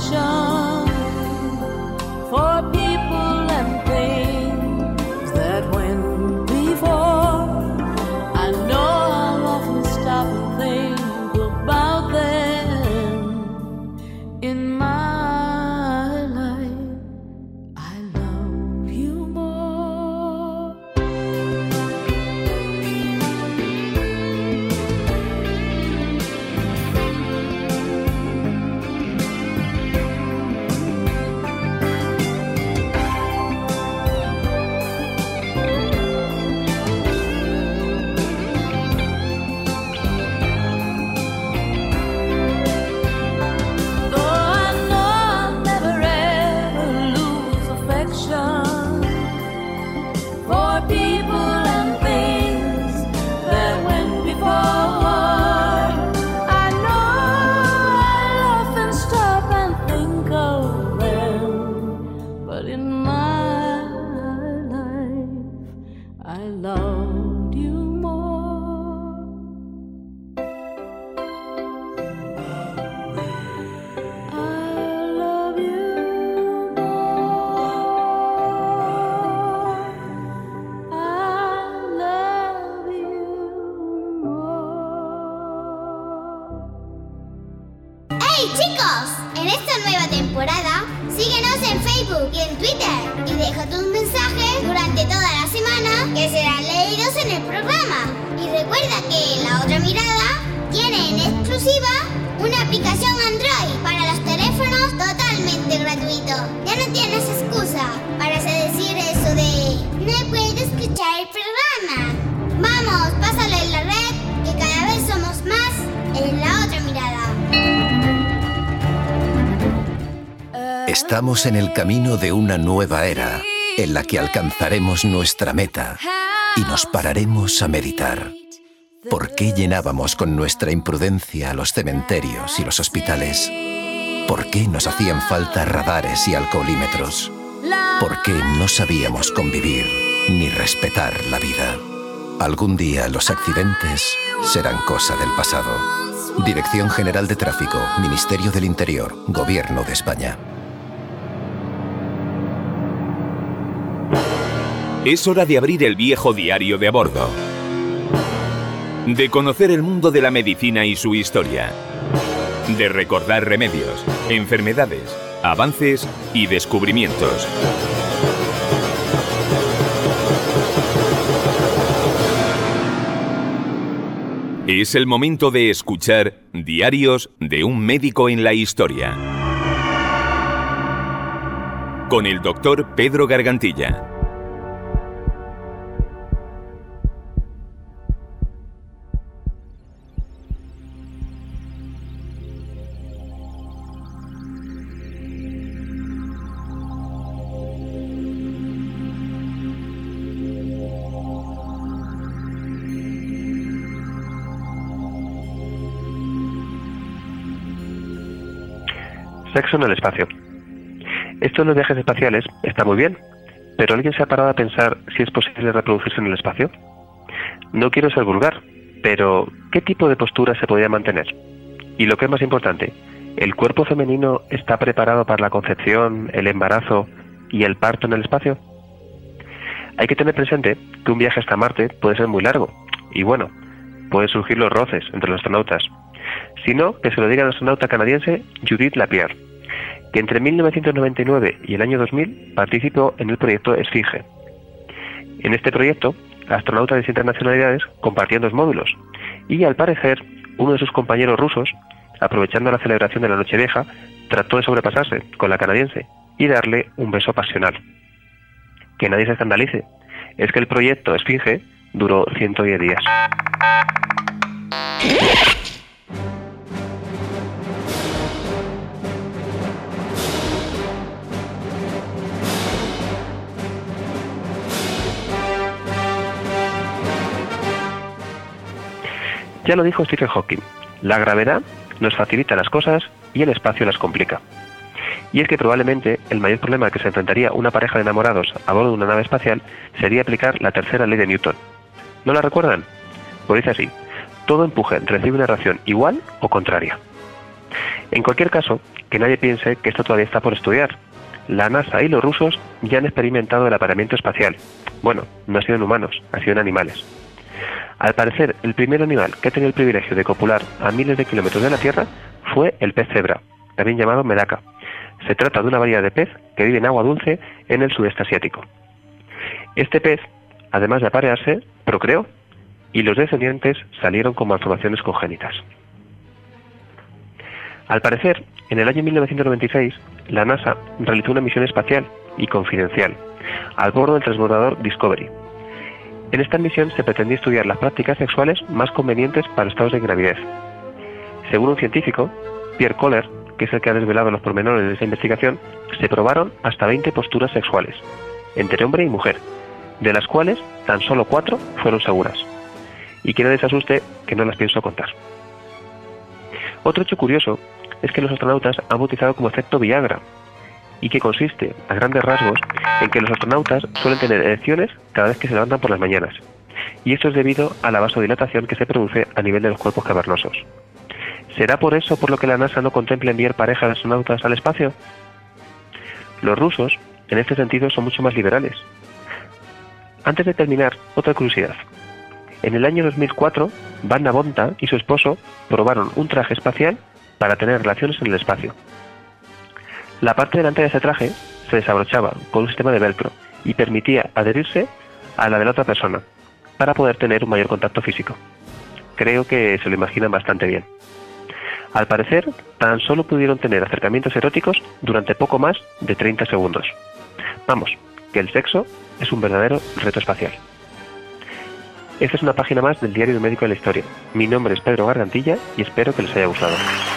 affection for people and things that went before. I know I'll often stop and think about them in my life. I love you more. ¡Hey chicos! En esta nueva temporada, síguenos en Facebook y en Twitter y deja tus mensajes durante toda la semana que serán leídos en el programa. Y recuerda que La Otra Mirada tiene en exclusiva una aplicación Android para los teléfonos totalmente gratuito. Ya no tienes excusa para decir eso de no puedo escuchar el programa. Vamos, pásalo en la red, que cada vez somos más en La Otra Mirada. Estamos en el camino de una nueva era, en la que alcanzaremos nuestra meta y nos pararemos a meditar. ¿Por qué llenábamos con nuestra imprudencia los cementerios y los hospitales? ¿Por qué nos hacían falta radares y alcoholímetros? ¿Por qué no sabíamos convivir ni respetar la vida? Algún día los accidentes serán cosa del pasado. Dirección General de Tráfico, Ministerio del Interior, Gobierno de España. Es hora de abrir el viejo diario de a bordo. De conocer el mundo de la medicina y su historia. De recordar remedios, enfermedades, avances y descubrimientos. Es el momento de escuchar Diarios de un médico en la historia. Con el doctor Pedro Gargantilla. Sexo en el espacio. Esto de los viajes espaciales está muy bien, pero ¿alguien se ha parado a pensar si es posible reproducirse en el espacio? No quiero ser vulgar, pero ¿qué tipo de postura se podría mantener? Y lo que es más importante, ¿el cuerpo femenino está preparado para la concepción, el embarazo y el parto en el espacio? Hay que tener presente que un viaje hasta Marte puede ser muy largo, y bueno, pueden surgir los roces entre los astronautas. Sino que se lo diga al astronauta canadiense Judith Lapierre, que entre 1999 y el año 2000 participó en el proyecto Esfinge. En este proyecto, la astronauta de distintas nacionalidades compartían dos módulos, y al parecer, uno de sus compañeros rusos, aprovechando la celebración de la Nochevieja, trató de sobrepasarse con la canadiense y darle un beso pasional. Que nadie se escandalice, es que el proyecto Esfinge duró 110 días. Ya lo dijo Stephen Hawking, la gravedad nos facilita las cosas y el espacio las complica. Y es que probablemente el mayor problema que se enfrentaría una pareja de enamorados a bordo de una nave espacial sería aplicar la tercera ley de Newton. ¿No la recuerdan? Pues dice así: todo empuje recibe una reacción igual o contraria. En cualquier caso, que nadie piense que esto todavía está por estudiar. La NASA y los rusos ya han experimentado el apareamiento espacial. Bueno, no ha sido en humanos, ha sido en animales. Al parecer, el primer animal que ha tenido el privilegio de copular a miles de kilómetros de la Tierra fue el pez cebra, también llamado medaca. Se trata de una variedad de pez que vive en agua dulce en el sudeste asiático. Este pez, además de aparearse, procreó, y los descendientes salieron con malformaciones congénitas. Al parecer, en el año 1996, la NASA realizó una misión espacial y confidencial al bordo del transbordador Discovery. En esta misión se pretendía estudiar las prácticas sexuales más convenientes para estados de gravidez. Según un científico, Pierre Kohler, que es el que ha desvelado los pormenores de esa investigación, se probaron hasta 20 posturas sexuales, entre hombre y mujer, de las cuales tan solo 4 fueron seguras. Y que nadie se asuste, que no las pienso contar. Otro hecho curioso es que los astronautas han bautizado como efecto Viagra, y que consiste, a grandes rasgos, en que los astronautas suelen tener erecciones cada vez que se levantan por las mañanas, y esto es debido a la vasodilatación que se produce a nivel de los cuerpos cavernosos. ¿Será por eso por lo que la NASA no contempla enviar parejas de astronautas al espacio? Los rusos, en este sentido, son mucho más liberales. Antes de terminar, otra curiosidad. En el año 2004, Vanna Bonta y su esposo probaron un traje espacial para tener relaciones en el espacio. La parte delante de ese traje se desabrochaba con un sistema de velcro y permitía adherirse a la de la otra persona para poder tener un mayor contacto físico. Creo que se lo imaginan bastante bien. Al parecer, tan solo pudieron tener acercamientos eróticos durante poco más de 30 segundos. Vamos, que el sexo es un verdadero reto espacial. Esta es una página más del Diario de un Médico de la Historia. Mi nombre es Pedro Gargantilla y espero que les haya gustado.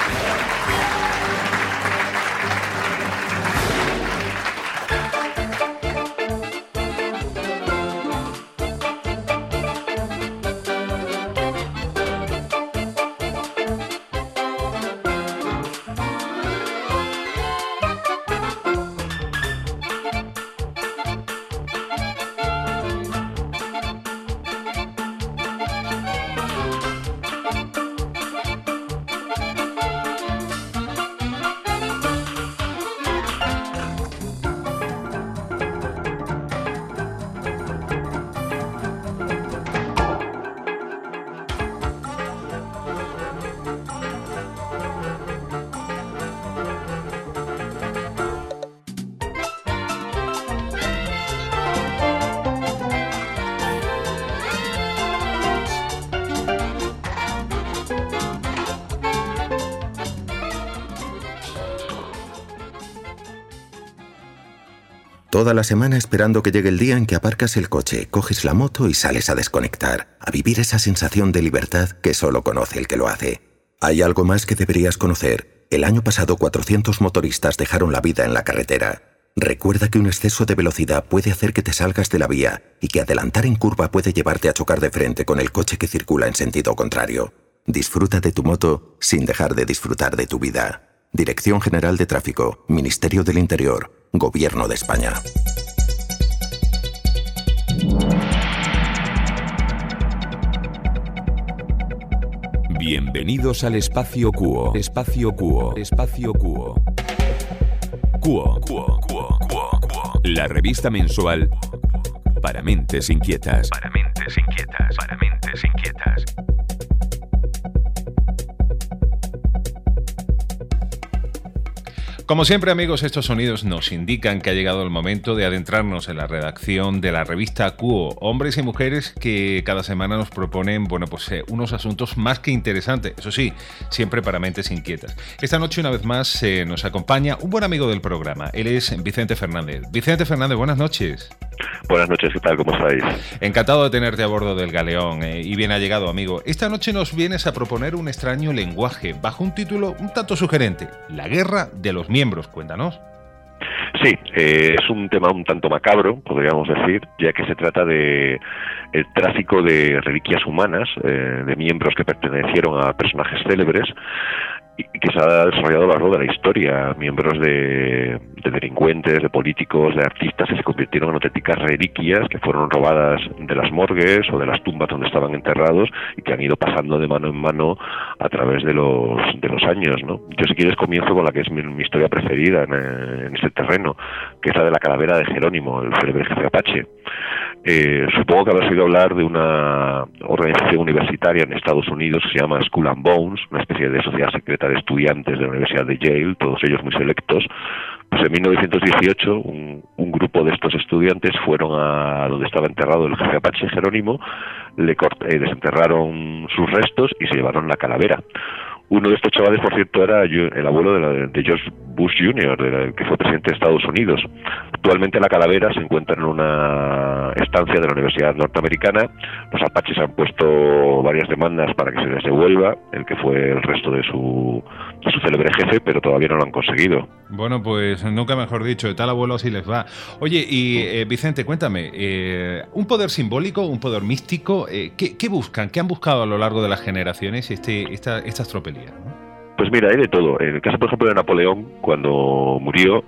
Toda la semana esperando que llegue el día en que aparcas el coche, coges la moto y sales a desconectar, a vivir esa sensación de libertad que solo conoce el que lo hace. Hay algo más que deberías conocer. El año pasado 400 motoristas dejaron la vida en la carretera. Recuerda que un exceso de velocidad puede hacer que te salgas de la vía y que adelantar en curva puede llevarte a chocar de frente con el coche que circula en sentido contrario. Disfruta de tu moto sin dejar de disfrutar de tu vida. Dirección General de Tráfico, Ministerio del Interior, Gobierno de España. Bienvenidos al Espacio Quo. Espacio Quo. Espacio Quo. Quo. Quo. Quo. Quo. Quo. La revista mensual para mentes inquietas. Para mentes inquietas. Para mentes inquietas. Como siempre, amigos, estos sonidos nos indican que ha llegado el momento de adentrarnos en la redacción de la revista Quo, hombres y mujeres que cada semana nos proponen, unos asuntos más que interesantes, eso sí, siempre para mentes inquietas. Esta noche, una vez más, nos acompaña un buen amigo del programa. Él es Vicente Fernández. Vicente Fernández, buenas noches. Buenas noches, ¿qué tal? ¿Cómo estáis? Encantado de tenerte a bordo del galeón y bien hallegado, amigo. Esta noche nos vienes a proponer un extraño lenguaje bajo un título un tanto sugerente: La guerra de los miembros. Cuéntanos. Sí, es un tema un tanto macabro, podríamos decir, ya que se trata de el tráfico de reliquias humanas, de miembros que pertenecieron a personajes célebres, y que se ha desarrollado a lo largo de la historia. Miembros de delincuentes, de políticos, de artistas que se convirtieron en auténticas reliquias que fueron robadas de las morgues o de las tumbas donde estaban enterrados y que han ido pasando de mano en mano a través de los años, ¿no? Yo, si quieres, comienzo con la que es mi historia preferida en este terreno, que es la de la calavera de Jerónimo, el célebre jefe apache. Supongo que habrás oído hablar de una organización universitaria en Estados Unidos que se llama Skull and Bones, una especie de sociedad secreta de estudiantes de la Universidad de Yale, todos ellos muy selectos. Pues en 1918 un grupo de estos estudiantes fueron a donde estaba enterrado el jefe apache Jerónimo, desenterraron sus restos y se llevaron la calavera. Uno de estos chavales, por cierto, era el abuelo de George Bush Jr., que fue presidente de Estados Unidos. Actualmente la calavera se encuentra en una estancia de la Universidad Norteamericana. Los apaches han puesto varias demandas para que se les devuelva el que fue el resto de su célebre jefe, pero todavía no lo han conseguido. Bueno, pues nunca mejor dicho, de tal abuelo así les va. Oye, y Vicente, cuéntame, un poder simbólico, un poder místico, ¿qué buscan? ¿Qué han buscado a lo largo de las generaciones estas tropelías, ¿no? Pues mira, hay de todo. En el caso, por ejemplo, de Napoleón, cuando murió,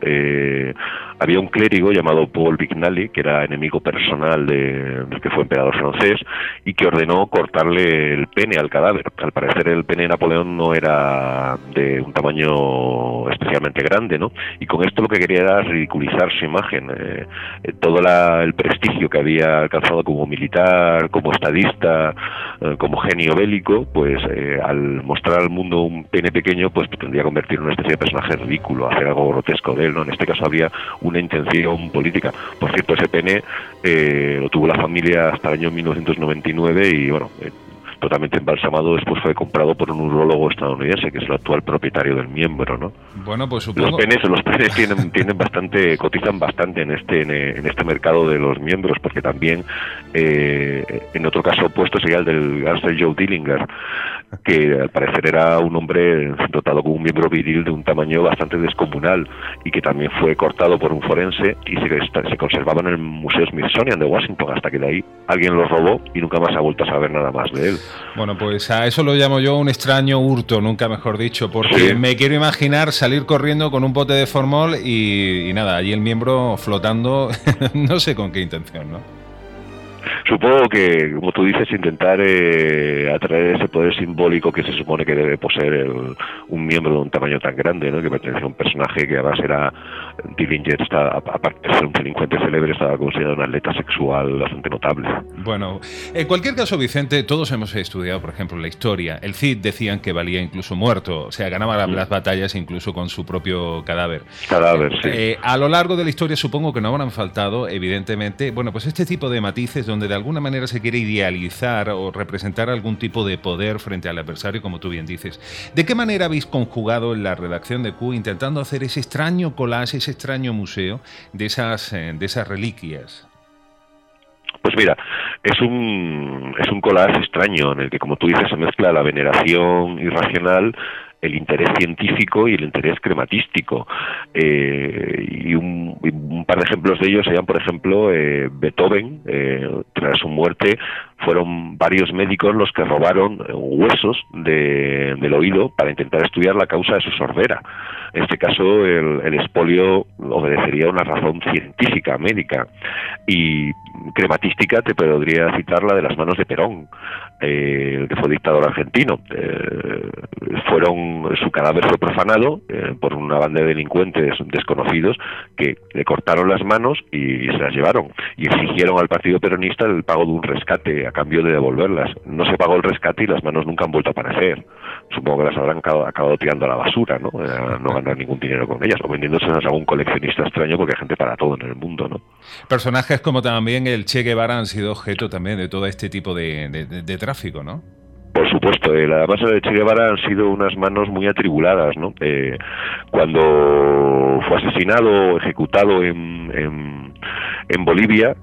había un clérigo llamado Paul Vignali, que era enemigo personal del que fue emperador francés, y que ordenó cortarle el pene al cadáver. Al parecer, el pene de Napoleón no era de un tamaño especialmente grande, ¿no? Y con esto lo que quería era ridiculizar su imagen. Todo el prestigio que había alcanzado como militar, como estadista, como genio bélico, pues al mostrar al mundo un pene pequeño, pues pretendía convertir en una especie de personaje ridículo, hacer algo grotesco de él, ¿no? En este caso había una intención política. Por cierto, ese pene lo tuvo la familia hasta el año 1999 y, bueno, totalmente embalsamado, después fue comprado por un urólogo estadounidense, que es el actual propietario del miembro, ¿no? Bueno, pues supongo... Los penes tienen bastante, cotizan bastante en este mercado de los miembros, porque también en otro caso opuesto sería el del gángster Joe Dillinger, que al parecer era un hombre dotado con un miembro viril de un tamaño bastante descomunal y que también fue cortado por un forense y se conservaba en el Museo Smithsonian de Washington, hasta que de ahí alguien lo robó y nunca más ha vuelto a saber nada más de él. Bueno, pues a eso lo llamo yo un extraño hurto, nunca mejor dicho, porque sí, me quiero imaginar salir corriendo con un bote de formol y nada, allí el miembro flotando, no sé con qué intención, ¿no? Supongo que, como tú dices, intentar atraer ese poder simbólico que se supone que debe poseer un miembro de un tamaño tan grande, ¿no? Que pertenece a un personaje que además era Dillinger, aparte de ser un delincuente célebre, estaba considerado un atleta sexual bastante notable. Bueno, en cualquier caso, Vicente, todos hemos estudiado, por ejemplo, la historia. El Cid decían que valía incluso muerto, o sea, ganaba las batallas incluso con su propio cadáver. Sí. A lo largo de la historia supongo que no habrán faltado, evidentemente, bueno, pues este tipo de matices donde de alguna manera se quiere idealizar o representar algún tipo de poder frente al adversario, como tú bien dices. ¿De qué manera habéis conjugado en la redacción de Q intentando hacer ese extraño collage, ese extraño museo de esas reliquias? Pues mira, es un collage extraño en el que, como tú dices, se mezcla la veneración irracional, el interés científico y el interés crematístico. Y un par de ejemplos de ellos serían, por ejemplo, Beethoven, tras su muerte, fueron varios médicos los que robaron huesos del oído para intentar estudiar la causa de su sordera. En este caso, el expolio obedecería a una razón científica, médica, y crematística te podría citar la de las manos de Perón, el que fue dictador argentino. Su cadáver fue profanado por una banda de delincuentes desconocidos que le cortaron las manos y se las llevaron, y exigieron al partido peronista el pago de un rescate a cambio de devolverlas. No se pagó el rescate y las manos nunca han vuelto a aparecer. Supongo que las habrán acabado tirando a la basura, ¿no? No ganar ningún dinero con ellas, o vendiéndoselas a algún coleccionista extraño, porque hay gente para todo en el mundo, ¿no? Personajes como también el Che Guevara han sido objeto también de todo este tipo de tráfico, ¿no? Por supuesto, la masa de Che Guevara han sido unas manos muy atribuladas, ¿no? Cuando fue asesinado o ejecutado en En Bolivia,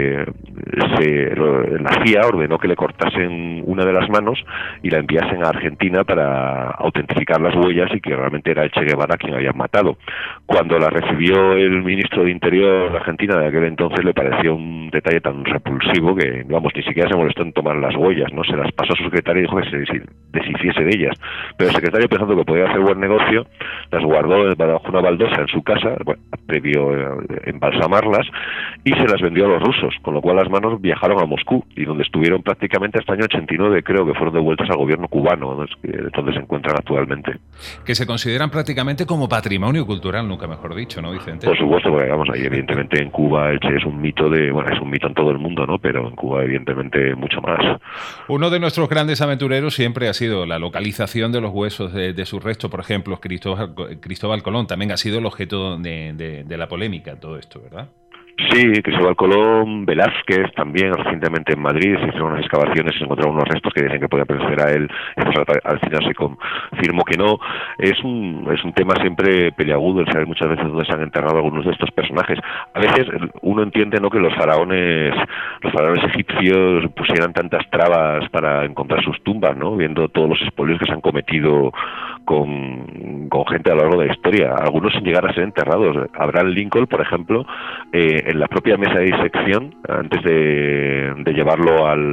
la CIA ordenó que le cortasen una de las manos y la enviasen a Argentina para autentificar las huellas y que realmente era el Che Guevara quien habían matado. Cuando la recibió el ministro de Interior de Argentina de aquel entonces, le pareció un detalle tan repulsivo que, vamos, ni siquiera se molestó en tomar las huellas, ¿no? Se las pasó a su secretario y dijo que se deshiciese de ellas. Pero el secretario, pensando que podía hacer buen negocio, las guardó bajo una baldosa en su casa, previo embalsamarlas, y se las vendió a los rusos, con lo cual las manos viajaron a Moscú, y donde estuvieron prácticamente hasta el año 89, creo que fueron devueltas al gobierno cubano, donde se encuentran actualmente. Que se consideran prácticamente como patrimonio cultural, nunca mejor dicho, ¿no, Vicente? Por supuesto, porque vamos, ahí evidentemente en Cuba el Che es un mito es un mito en todo el mundo, ¿no? Pero en Cuba evidentemente mucho más. Uno de nuestros grandes aventureros siempre ha sido la localización de los huesos de sus restos, por ejemplo, Cristóbal Colón, también ha sido el objeto de la polémica todo esto, ¿verdad? Sí, Cristóbal Colón, Velázquez también, recientemente en Madrid se hicieron unas excavaciones y se encontraron unos restos que dicen que podía pertenecer a él, al final se confirmó que no. Es un tema siempre peliagudo el saber muchas veces dónde se han enterrado algunos de estos personajes. A veces uno entiende, ¿no?, que los faraones egipcios pusieran tantas trabas para encontrar sus tumbas, ¿no?, viendo todos los expolios que se han cometido con gente a lo largo de la historia, algunos sin llegar a ser enterrados. Abraham Lincoln, por ejemplo, en la propia mesa de disección, antes de llevarlo a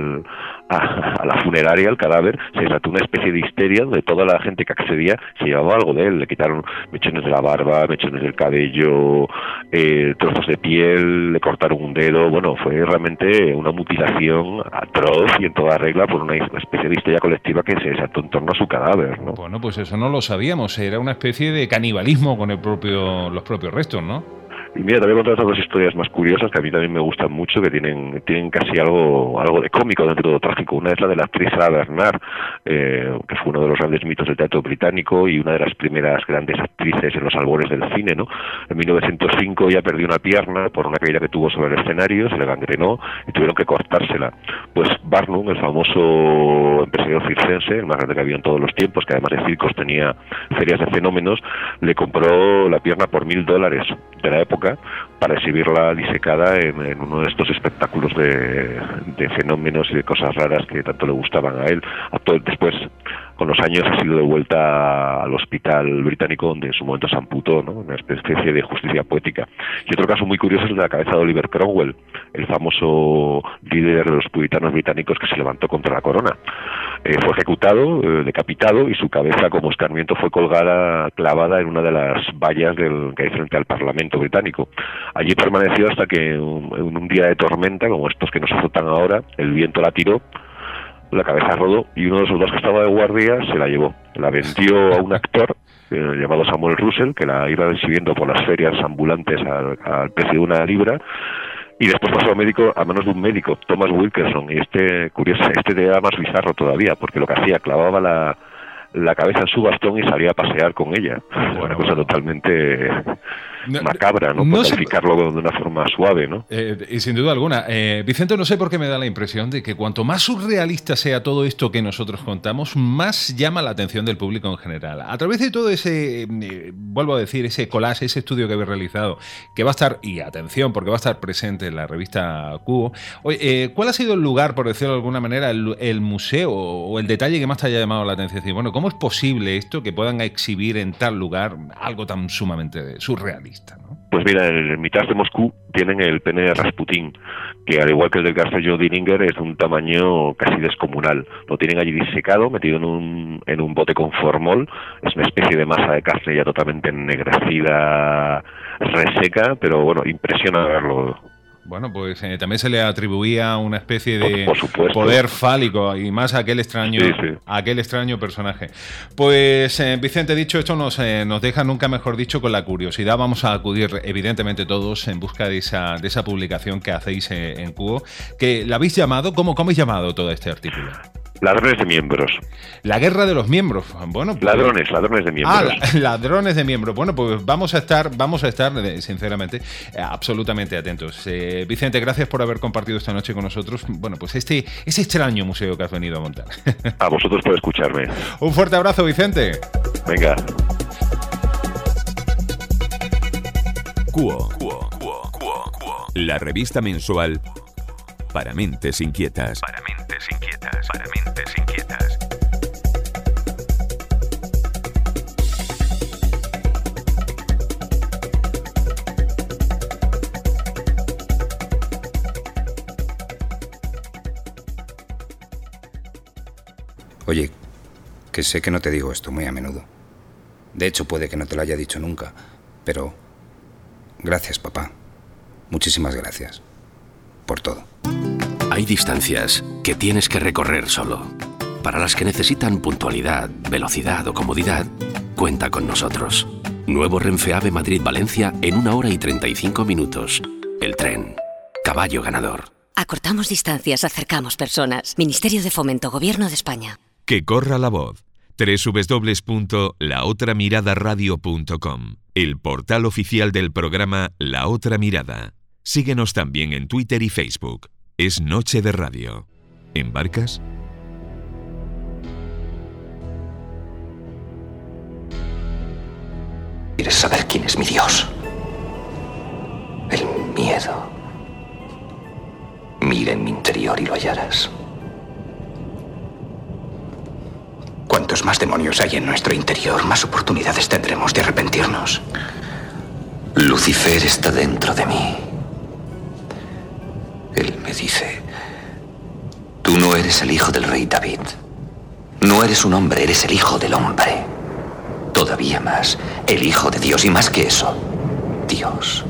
la funeraria, al cadáver, se desató una especie de histeria donde toda la gente que accedía se llevaba algo de él. Le quitaron mechones de la barba, mechones del cabello, trozos de piel, le cortaron un dedo. Bueno, fue realmente una mutilación atroz y en toda regla por una especie de histeria colectiva que se desató en torno a su cadáver, ¿no? Bueno, pues eso no lo sabíamos. Era una especie de canibalismo con los propios restos, ¿no? Y mira, te voy a contar otras dos historias más curiosas que a mí también me gustan mucho, que tienen casi algo de cómico dentro de todo trágico. Una es la de la actriz Sarah Bernhardt, que fue uno de los grandes mitos del teatro británico y una de las primeras grandes actrices en los albores del cine, ¿no? En 1905 ella perdió una pierna por una caída que tuvo sobre el escenario, se le gangrenó y tuvieron que cortársela. Pues Barnum, el famoso empresario circense, el más grande que había en todos los tiempos, que además de circos tenía ferias de fenómenos, le compró la pierna por $1,000 de la época para exhibirla disecada en uno de estos espectáculos de fenómenos y de cosas raras que tanto le gustaban a él. Después, con los años, ha sido devuelta al hospital británico donde en su momento se amputó, ¿no?, una especie de justicia poética. Y otro caso muy curioso es el de la cabeza de Oliver Cromwell, el famoso líder de los puritanos británicos que se levantó contra la corona. Fue ejecutado, decapitado, y su cabeza como escarmiento fue clavada en una de las vallas que hay frente al Parlamento británico. Allí permaneció hasta que en un día de tormenta, como estos que nos azotan ahora, el viento la tiró, la cabeza rodó y uno de los soldados que estaba de guardia se la llevó. La vendió a un actor llamado Samuel Russell, que la iba exhibiendo por las ferias ambulantes al precio de $1. Y después pasó a manos de un médico, Thomas Wilkerson, y este era más bizarro todavía, porque lo que hacía, clavaba la cabeza en su bastón y salía a pasear con ella. Una cosa totalmente macabra, ¿no? Por explicarlo de una forma suave, ¿no? Y sin duda alguna. Vicente, no sé por qué me da la impresión de que cuanto más surrealista sea todo esto que nosotros contamos, más llama la atención del público en general. A través de todo ese, vuelvo a decir, ese collage, ese estudio que habéis realizado, que va a estar, y atención, porque va a estar presente en la revista Cubo. Oye, ¿cuál ha sido el lugar, por decirlo de alguna manera, el museo o el detalle que más te haya llamado la atención? Decir, bueno, ¿cómo es posible esto que puedan exhibir en tal lugar algo tan sumamente surrealista, ¿no? Pues mira, en el Hermitage de Moscú tienen el pene de Rasputín, que al igual que el del Castillo de Dininger es de un tamaño casi descomunal. Lo tienen allí disecado, metido en un bote con formol. Es una especie de masa de carne ya totalmente ennegrecida, reseca, pero bueno, impresiona verlo. Bueno, pues también se le atribuía una especie de poder fálico y más a aquel extraño personaje. Pues Vicente, dicho esto, nos deja, nunca mejor dicho, con la curiosidad. Vamos a acudir evidentemente todos en busca de esa publicación que hacéis en Cubo, que la habéis llamado, ¿cómo habéis llamado todo este artículo? Ladrones de miembros. La guerra de los miembros. Bueno, pues, ladrones de miembros. Ladrones de miembros. Bueno, pues vamos a estar, sinceramente, absolutamente atentos. Vicente, gracias por haber compartido esta noche con nosotros. Bueno, pues ese extraño museo que has venido a montar. A vosotros por escucharme. Un fuerte abrazo, Vicente. Venga. Cuo. La revista mensual para mentes inquietas. Para mentes inquietas. Para mentes inquietas. Oye, que sé que no te digo esto muy a menudo. De hecho, puede que no te lo haya dicho nunca, pero gracias, papá. Muchísimas gracias por todo. Hay distancias que tienes que recorrer solo. Para las que necesitan puntualidad, velocidad o comodidad, cuenta con nosotros. Nuevo Renfe Ave Madrid-Valencia en 1 hora y 35 minutos. El tren. Caballo ganador. Acortamos distancias, acercamos personas. Ministerio de Fomento, Gobierno de España. Que corra la voz. www.laotramiradaradio.com, el portal oficial del programa La Otra Mirada. Síguenos también en Twitter y Facebook. Es Noche de Radio. ¿Embarcas? ¿Quieres saber quién es mi Dios? El miedo. Mira en mi interior y lo hallarás. Cuantos más demonios hay en nuestro interior, más oportunidades tendremos de arrepentirnos. Lucifer está dentro de mí. Él me dice: tú no eres el hijo del rey David. No eres un hombre, eres el hijo del hombre. Todavía más, el hijo de Dios, y más que eso, Dios.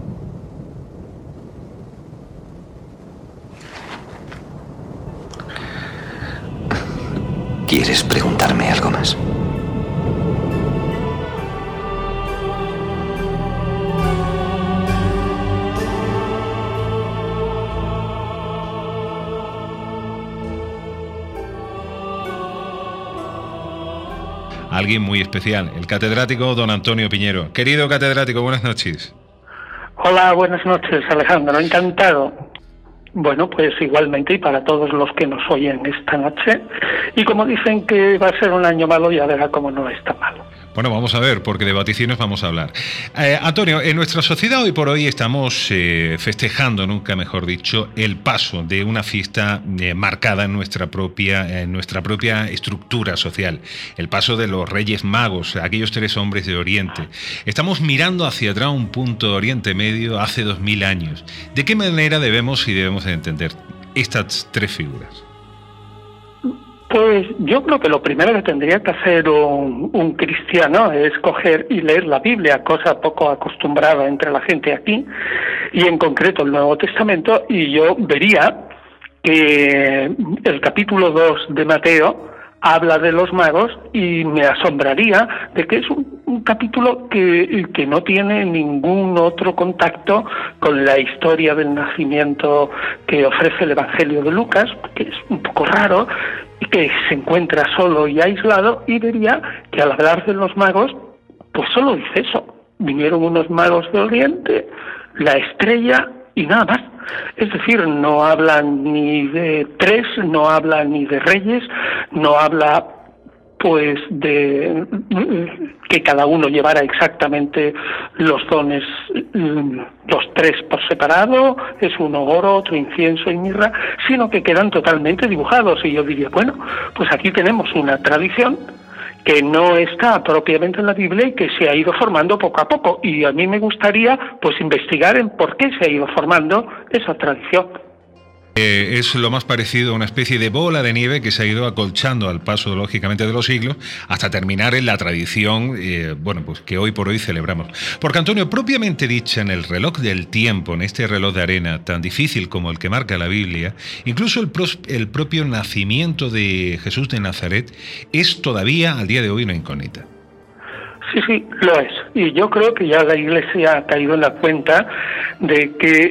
¿Quieres preguntarme algo más? Alguien muy especial, el catedrático don Antonio Piñero. Querido catedrático, buenas noches. Hola, buenas noches, Alejandro, encantado. Bueno, pues igualmente, y para todos los que nos oyen esta noche. Y como dicen que va a ser un año malo, ya verá cómo no está malo. Bueno, vamos a ver, porque de vaticinios vamos a hablar. Antonio, en nuestra sociedad hoy por hoy estamos festejando, nunca mejor dicho, el paso de una fiesta marcada en nuestra propia estructura social. El paso de los Reyes Magos, aquellos 3 hombres de Oriente. Estamos mirando hacia atrás un punto de Oriente Medio hace 2000 años. ¿De qué manera debemos entender estas 3 figuras? Pues yo creo que lo primero que tendría que hacer un cristiano es coger y leer la Biblia, cosa poco acostumbrada entre la gente aquí, y en concreto el Nuevo Testamento, y yo vería que el capítulo 2 de Mateo habla de los magos y me asombraría de que es un capítulo que no tiene ningún otro contacto con la historia del nacimiento que ofrece el Evangelio de Lucas, que es un poco raro, y que se encuentra solo y aislado, y vería que al hablar de los magos, pues solo dice eso: vinieron unos magos de Oriente, la estrella y nada más. Es decir, no habla ni de 3, no habla ni de reyes, no habla pues de que cada uno llevara exactamente los dones, los 3 por separado, es uno oro, otro incienso y mirra, sino que quedan totalmente dibujados. Y yo diría, bueno, pues aquí tenemos una tradición que no está propiamente en la Biblia y que se ha ido formando poco a poco. Y a mí me gustaría pues investigar en por qué se ha ido formando esa tradición. Es lo más parecido a una especie de bola de nieve que se ha ido acolchando al paso, lógicamente, de los siglos, hasta terminar en la tradición, pues que hoy por hoy celebramos. Porque, Antonio, propiamente dicha, en el reloj del tiempo, en este reloj de arena tan difícil como el que marca la Biblia, incluso el propio nacimiento de Jesús de Nazaret es todavía, al día de hoy, una incógnita. Sí, lo es. Y yo creo que ya la Iglesia ha caído en la cuenta de que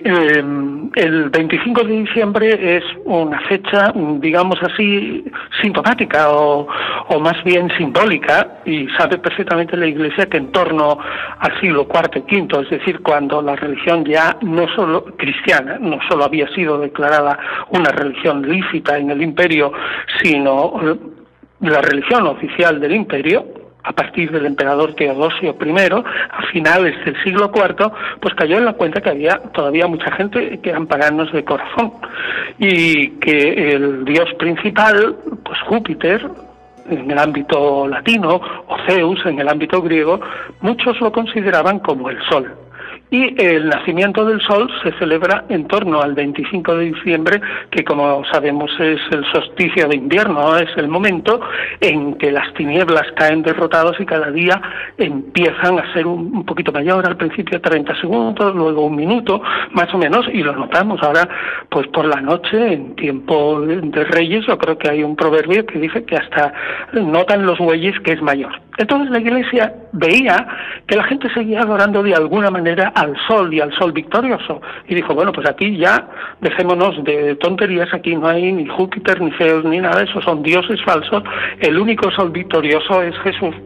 el 25 de diciembre es una fecha, digamos así, sintomática o más bien simbólica, y sabe perfectamente la Iglesia que en torno al siglo IV y V, es decir, cuando la religión ya no solo cristiana, no solo había sido declarada una religión lícita en el imperio, sino la religión oficial del imperio, a partir del emperador Teodosio I, a finales del siglo IV, pues cayó en la cuenta que había todavía mucha gente que eran paganos de corazón y que el dios principal, pues Júpiter, en el ámbito latino, o Zeus en el ámbito griego, muchos lo consideraban como el sol. Y el nacimiento del sol se celebra en torno al 25 de diciembre, que como sabemos es el solsticio de invierno, es el momento en que las tinieblas caen derrotados y cada día empiezan a ser un poquito mayor, al principio 30 segundos, luego 1 minuto, más o menos, y lo notamos ahora, pues por la noche, en tiempo de Reyes, yo creo que hay un proverbio que dice que hasta notan los bueyes que es mayor. Entonces la Iglesia veía que la gente seguía adorando de alguna manera al sol y al sol victorioso, y dijo, bueno, pues aquí ya dejémonos de tonterías, aquí no hay ni Júpiter, ni Zeus, ni nada, esos son dioses falsos, el único sol victorioso es Jesús.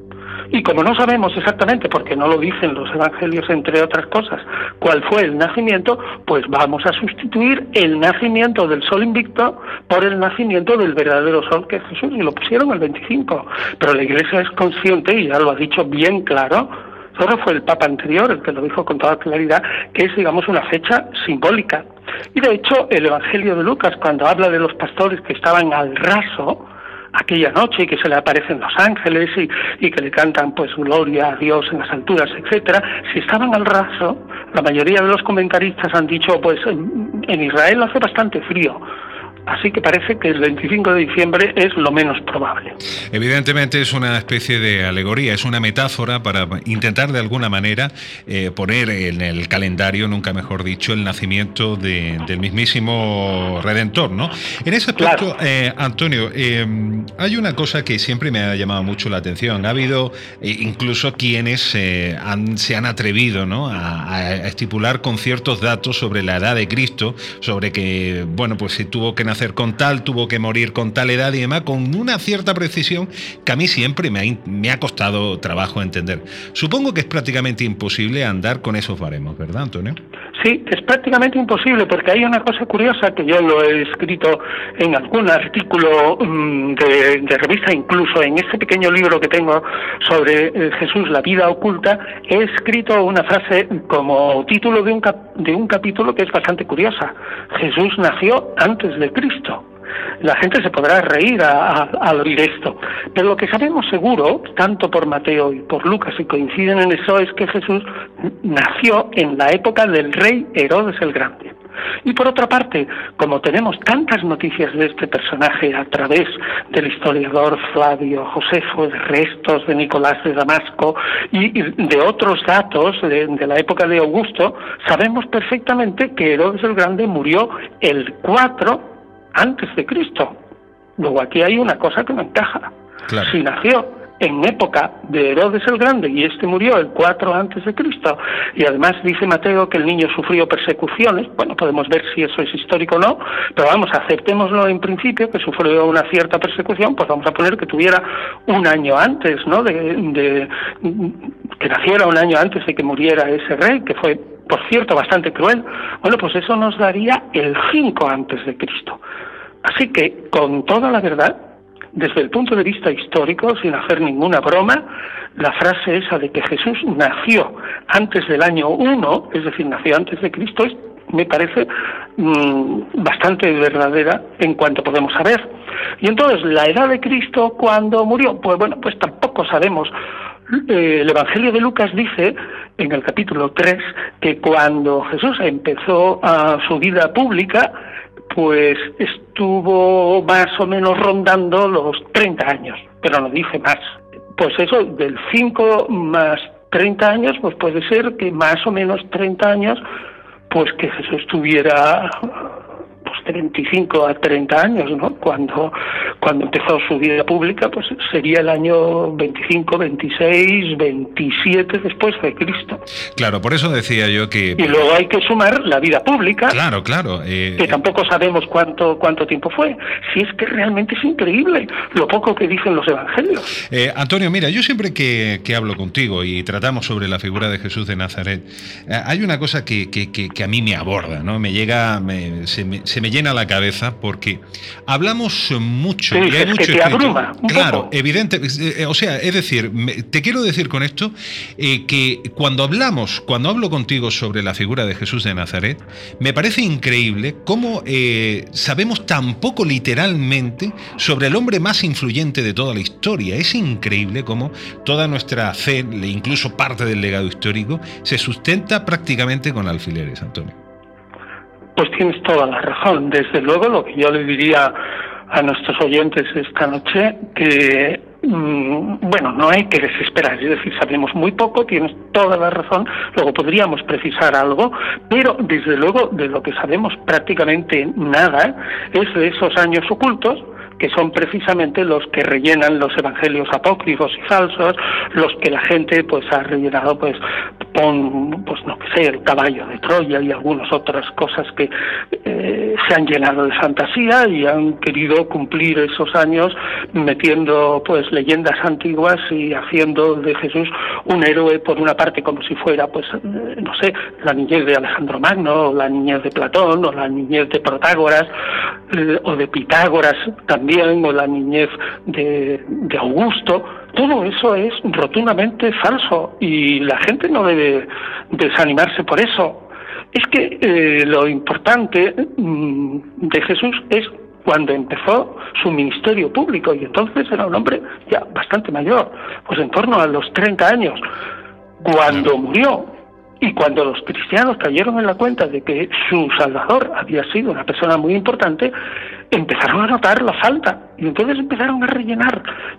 Y como no sabemos exactamente, porque no lo dicen los evangelios entre otras cosas, cuál fue el nacimiento, pues vamos a sustituir el nacimiento del sol invicto por el nacimiento del verdadero sol que es Jesús, y lo pusieron el 25. Pero la Iglesia es consciente, y ya lo ha dicho bien claro, solo fue el Papa anterior el que lo dijo con toda claridad, que es, digamos, una fecha simbólica. Y de hecho, el Evangelio de Lucas, cuando habla de los pastores que estaban al raso aquella noche y que se le aparecen los ángeles y que le cantan pues gloria a Dios en las alturas, etcétera, si estaban al raso, la mayoría de los comentaristas han dicho pues en Israel hace bastante frío. Así que parece que el 25 de diciembre es lo menos probable. Evidentemente es una especie de alegoría, es una metáfora para intentar de alguna manera poner en el calendario, nunca mejor dicho, el nacimiento del mismísimo Redentor, ¿no? En ese aspecto, claro. Antonio, hay una cosa que siempre me ha llamado mucho la atención. Ha habido incluso quienes se han atrevido, ¿no?, a estipular con ciertos datos sobre la edad de Cristo, sobre que, bueno, pues si tuvo que nacer con tal, tuvo que morir con tal edad y demás, con una cierta precisión que a mí siempre me ha costado trabajo entender. Supongo que es prácticamente imposible andar con esos baremos, ¿verdad, Antonio? Sí, es prácticamente imposible, porque hay una cosa curiosa que yo lo he escrito en algún artículo de revista, incluso en este pequeño libro que tengo sobre Jesús, la vida oculta, he escrito una frase como título de un capítulo que es bastante curiosa. Jesús nació antes de Cristo. La gente se podrá reír al oír esto, pero lo que sabemos seguro, tanto por Mateo y por Lucas, y coinciden en eso, es que Jesús nació en la época del rey Herodes el Grande. Y por otra parte, como tenemos tantas noticias de este personaje a través del historiador Flavio Josefo, de restos de Nicolás de Damasco y de otros datos de la época de Augusto, sabemos perfectamente que Herodes el Grande murió el 4 antes de Cristo. Luego aquí hay una cosa que no encaja. Claro. Si nació en época de Herodes el Grande y este murió el 4 antes de Cristo, y además dice Mateo que el niño sufrió persecuciones, bueno, podemos ver si eso es histórico o no, pero vamos, aceptémoslo en principio, que sufrió una cierta persecución, pues vamos a poner que tuviera 1 año antes, ¿no?, que naciera 1 año antes de que muriera ese rey, que fue, por cierto, bastante cruel. Bueno, pues eso nos daría el 5 antes de Cristo. Así que, con toda la verdad, desde el punto de vista histórico, sin hacer ninguna broma, la frase esa de que Jesús nació antes del año 1, es decir, nació antes de Cristo, me parece bastante verdadera en cuanto podemos saber. Y entonces, la edad de Cristo, ¿cuándo murió? Pues bueno, pues tampoco sabemos. El Evangelio de Lucas dice, en el capítulo 3, que cuando Jesús empezó su vida pública, pues estuvo más o menos rondando los 30 años, pero no dice más. Pues eso, del 5 más 30 años, pues puede ser que más o menos 30 años, pues que Jesús tuviera pues de 25 a 30 años, ¿no? Cuando empezó su vida pública, pues sería el año 25, 26, 27 después de Cristo. Claro, por eso decía yo que... Y luego hay que sumar la vida pública. Claro. Que tampoco sabemos cuánto tiempo fue. Si es que realmente es increíble lo poco que dicen los evangelios. Antonio, mira, yo siempre que hablo contigo y tratamos sobre la figura de Jesús de Nazaret, hay una cosa que a mí me aborda, ¿no? Me llega, se me llena la cabeza porque hablamos mucho. Sí, y hay es mucho que te escrito. abruma un Claro, poco. evidente. O sea, es decir, te quiero decir con esto que cuando hablo contigo sobre la figura de Jesús de Nazaret, me parece increíble cómo sabemos tan poco literalmente sobre el hombre más influyente de toda la historia. Es increíble cómo toda nuestra fe, incluso parte del legado histórico, se sustenta prácticamente con alfileres, Antonio. Pues tienes toda la razón. Desde luego, lo que yo le diría a nuestros oyentes esta noche, que bueno, no hay que desesperar, es decir, sabemos muy poco, tienes toda la razón, luego podríamos precisar algo, pero desde luego de lo que sabemos prácticamente nada es de esos años ocultos, que son precisamente los que rellenan los evangelios apócrifos y falsos, los que la gente pues ha rellenado pues no que sé, el caballo de Troya y algunas otras cosas que se han llenado de fantasía y han querido cumplir esos años metiendo pues leyendas antiguas y haciendo de Jesús un héroe, por una parte como si fuera pues no sé, la niñez de Alejandro Magno, o la niñez de Platón, o la niñez de Protágoras, o de Pitágoras también, o la niñez de Augusto. Todo eso es rotundamente falso y la gente no debe desanimarse por eso. Es que lo importante de Jesús es cuando empezó su ministerio público, y entonces era un hombre ya bastante mayor, pues en torno a los 30 años, cuando murió. Y cuando los cristianos cayeron en la cuenta de que su Salvador había sido una persona muy importante, empezaron a notar la falta. Y entonces empezaron a rellenar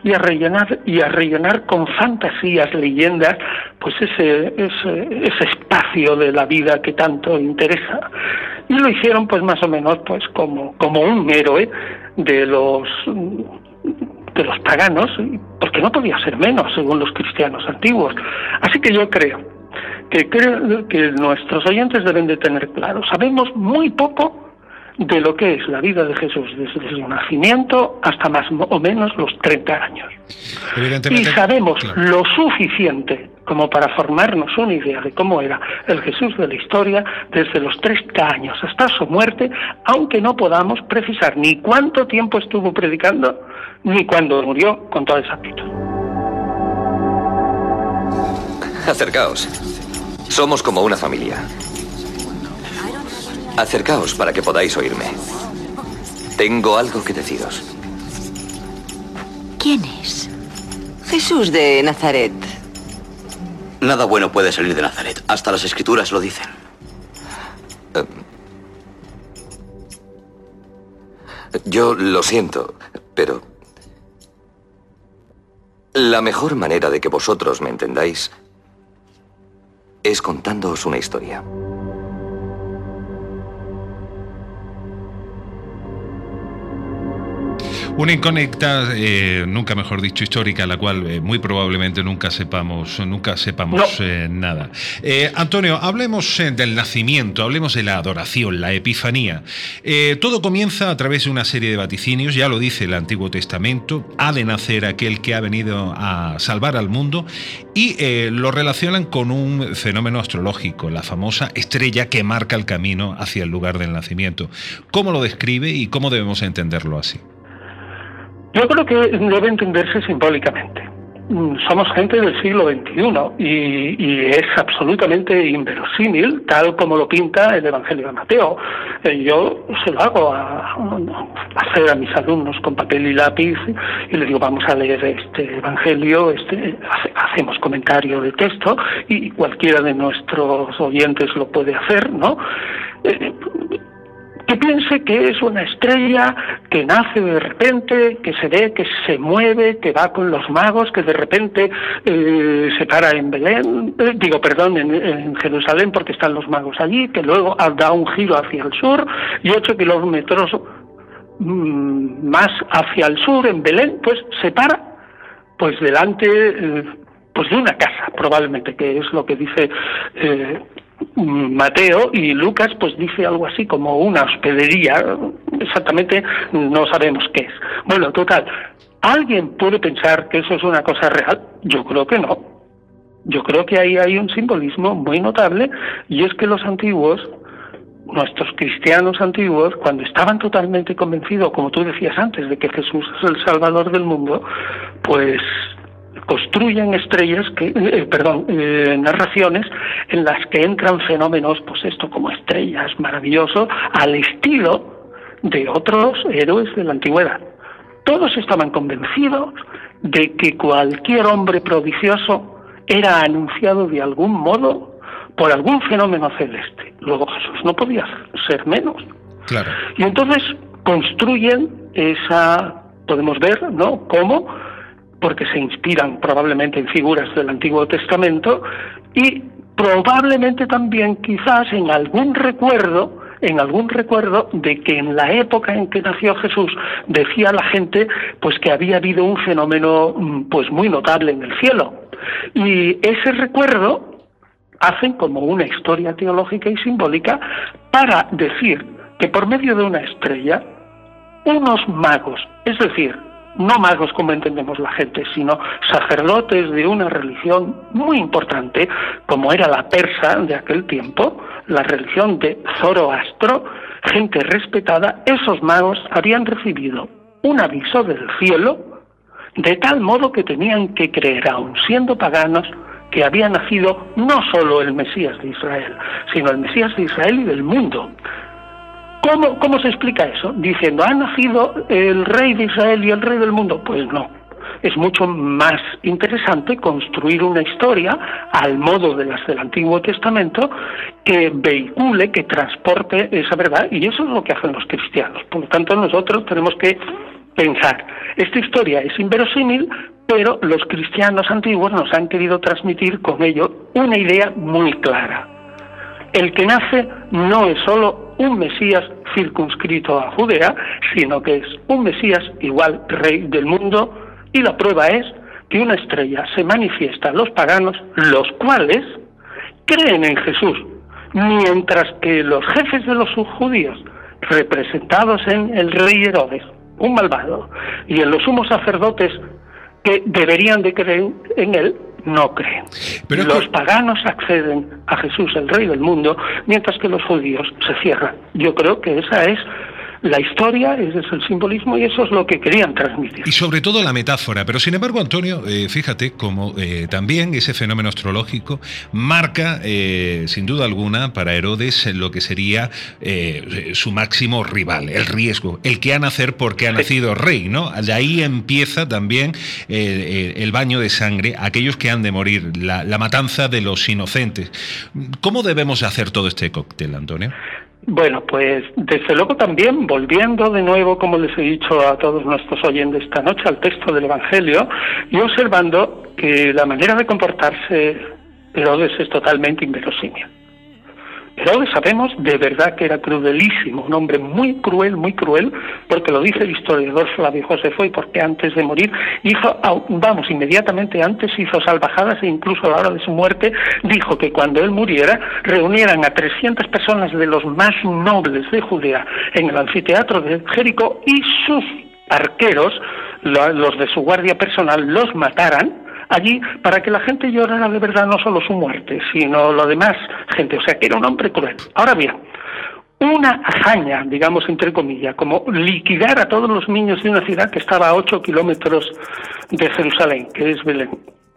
con fantasías, leyendas, pues ese espacio de la vida que tanto interesa. Y lo hicieron pues más o menos pues como un héroe de los paganos, porque no podía ser menos según los cristianos antiguos. Así que yo creo que nuestros oyentes deben de tener claro, sabemos muy poco de lo que es la vida de Jesús desde su nacimiento hasta más o menos los 30 años. Y sabemos lo suficiente como para formarnos una idea de cómo era el Jesús de la historia desde los 30 años hasta su muerte, aunque no podamos precisar ni cuánto tiempo estuvo predicando, ni cuándo murió con toda exactitud. Acercaos. Somos como una familia. Acercaos para que podáis oírme. Tengo algo que deciros. ¿Quién es? Jesús de Nazaret. Nada bueno puede salir de Nazaret. Hasta las Escrituras lo dicen. Yo lo siento, pero la mejor manera de que vosotros me entendáis es contándoos una historia. Una incógnita, nunca mejor dicho, histórica, la cual muy probablemente nunca sepamos nada. Antonio, hablemos del nacimiento, hablemos de la adoración, la epifanía. Todo comienza a través de una serie de vaticinios, ya lo dice el Antiguo Testamento, ha de nacer aquel que ha venido a salvar al mundo, y lo relacionan con un fenómeno astrológico, la famosa estrella que marca el camino hacia el lugar del nacimiento. ¿Cómo lo describe y cómo debemos entenderlo así? Yo creo que debe entenderse simbólicamente. Somos gente del siglo XXI y es absolutamente inverosímil, tal como lo pinta el Evangelio de Mateo. Yo se lo hago hacer a mis alumnos con papel y lápiz y les digo, vamos a leer este Evangelio, hacemos comentario de texto y cualquiera de nuestros oyentes lo puede hacer, ¿no? Que piense que es una estrella que nace de repente, que se ve, que se mueve, que va con los magos, que de repente se para en Belén, en Jerusalén porque están los magos allí, que luego da un giro hacia el sur y 8 kilómetros más hacia el sur, en Belén, pues se para pues delante pues de una casa, probablemente, que es lo que dice Mateo, y Lucas pues dice algo así como una hospedería, exactamente no sabemos qué es. Bueno, total, ¿alguien puede pensar que eso es una cosa real? Yo creo que no. Yo creo que ahí hay un simbolismo muy notable, y es que los antiguos nuestros cristianos antiguos, cuando estaban totalmente convencidos, como tú decías antes, de que Jesús es el Salvador del mundo, pues construyen narraciones en las que entran fenómenos, pues esto como estrellas, maravilloso, al estilo de otros héroes de la antigüedad. Todos estaban convencidos de que cualquier hombre prodigioso era anunciado de algún modo por algún fenómeno celeste. Luego Jesús no podía ser menos. Claro. Y entonces construyen podemos ver, ¿no?, cómo, porque se inspiran probablemente en figuras del Antiguo Testamento y probablemente también quizás en algún recuerdo de que en la época en que nació Jesús decía la gente pues que había habido un fenómeno pues muy notable en el cielo. Y ese recuerdo hacen como una historia teológica y simbólica para decir que por medio de una estrella unos magos, es decir, no magos como entendemos la gente, sino sacerdotes de una religión muy importante, como era la persa de aquel tiempo, la religión de Zoroastro, gente respetada, esos magos habían recibido un aviso del cielo, de tal modo que tenían que creer, aun siendo paganos, que había nacido no solo el Mesías de Israel, sino el Mesías de Israel y del mundo. ¿Cómo se explica eso? Diciendo, ¿ha nacido el rey de Israel y el rey del mundo? Pues no. Es mucho más interesante construir una historia al modo de las del Antiguo Testamento que vehicule, que transporte esa verdad, y eso es lo que hacen los cristianos. Por lo tanto, nosotros tenemos que pensar, esta historia es inverosímil, pero los cristianos antiguos nos han querido transmitir con ello una idea muy clara. El que nace no es solo un Mesías circunscrito a Judea, sino que es un Mesías igual rey del mundo, y la prueba es que una estrella se manifiesta a los paganos, los cuales creen en Jesús, mientras que los jefes de los judíos, representados en el rey Herodes, un malvado, y en los sumos sacerdotes que deberían de creer en él, no creen. Pero los paganos acceden a Jesús, el rey del mundo, mientras que los judíos se cierran. Yo creo que esa es la historia, ese es el simbolismo y eso es lo que querían transmitir. Y sobre todo la metáfora. Pero sin embargo, Antonio, fíjate cómo también ese fenómeno astrológico marca, sin duda alguna, para Herodes lo que sería su máximo rival, el riesgo, el que ha nacer porque ha nacido rey, ¿no? De ahí empieza también el baño de sangre, aquellos que han de morir, la matanza de los inocentes. ¿Cómo debemos hacer todo este cóctel, Antonio? Bueno, pues desde luego también, volviendo de nuevo, como les he dicho a todos nuestros oyentes esta noche, al texto del Evangelio, y observando que la manera de comportarse Herodes es totalmente inverosímil. Herodes sabemos de verdad que era crudelísimo, un hombre muy cruel, porque lo dice el historiador Flavio Josefo, y porque antes de morir inmediatamente antes hizo salvajadas, e incluso a la hora de su muerte dijo que cuando él muriera reunieran a 300 personas de los más nobles de Judea en el anfiteatro de Jericó y sus arqueros, los de su guardia personal, los mataran allí para que la gente llorara de verdad no solo su muerte, sino lo demás gente, o sea que era un hombre cruel. Ahora bien, una hazaña, digamos entre comillas, como liquidar a todos los niños de una ciudad que estaba a 8 kilómetros de Jerusalén, que es Belén.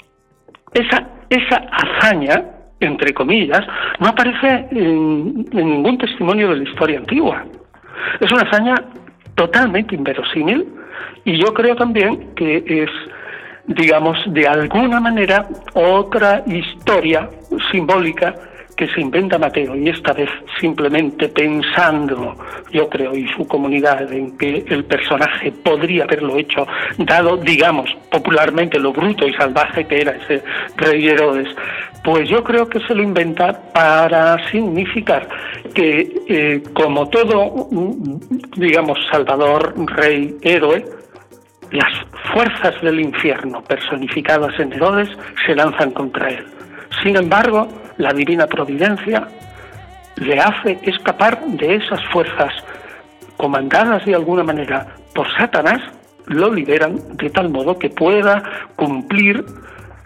Esa hazaña, entre comillas, no aparece en ningún testimonio de la historia antigua. Es una hazaña totalmente inverosímil y yo creo también que es, digamos, de alguna manera otra historia simbólica que se inventa Mateo, y esta vez simplemente pensando, yo creo, y su comunidad, en que el personaje podría haberlo hecho, dado, digamos, popularmente lo bruto y salvaje que era ese rey Herodes, pues yo creo que se lo inventa para significar que como todo, digamos, salvador, rey, héroe, las fuerzas del infierno personificadas en Herodes se lanzan contra él. Sin embargo, la divina providencia le hace escapar de esas fuerzas comandadas de alguna manera por Satanás, lo liberan de tal modo que pueda cumplir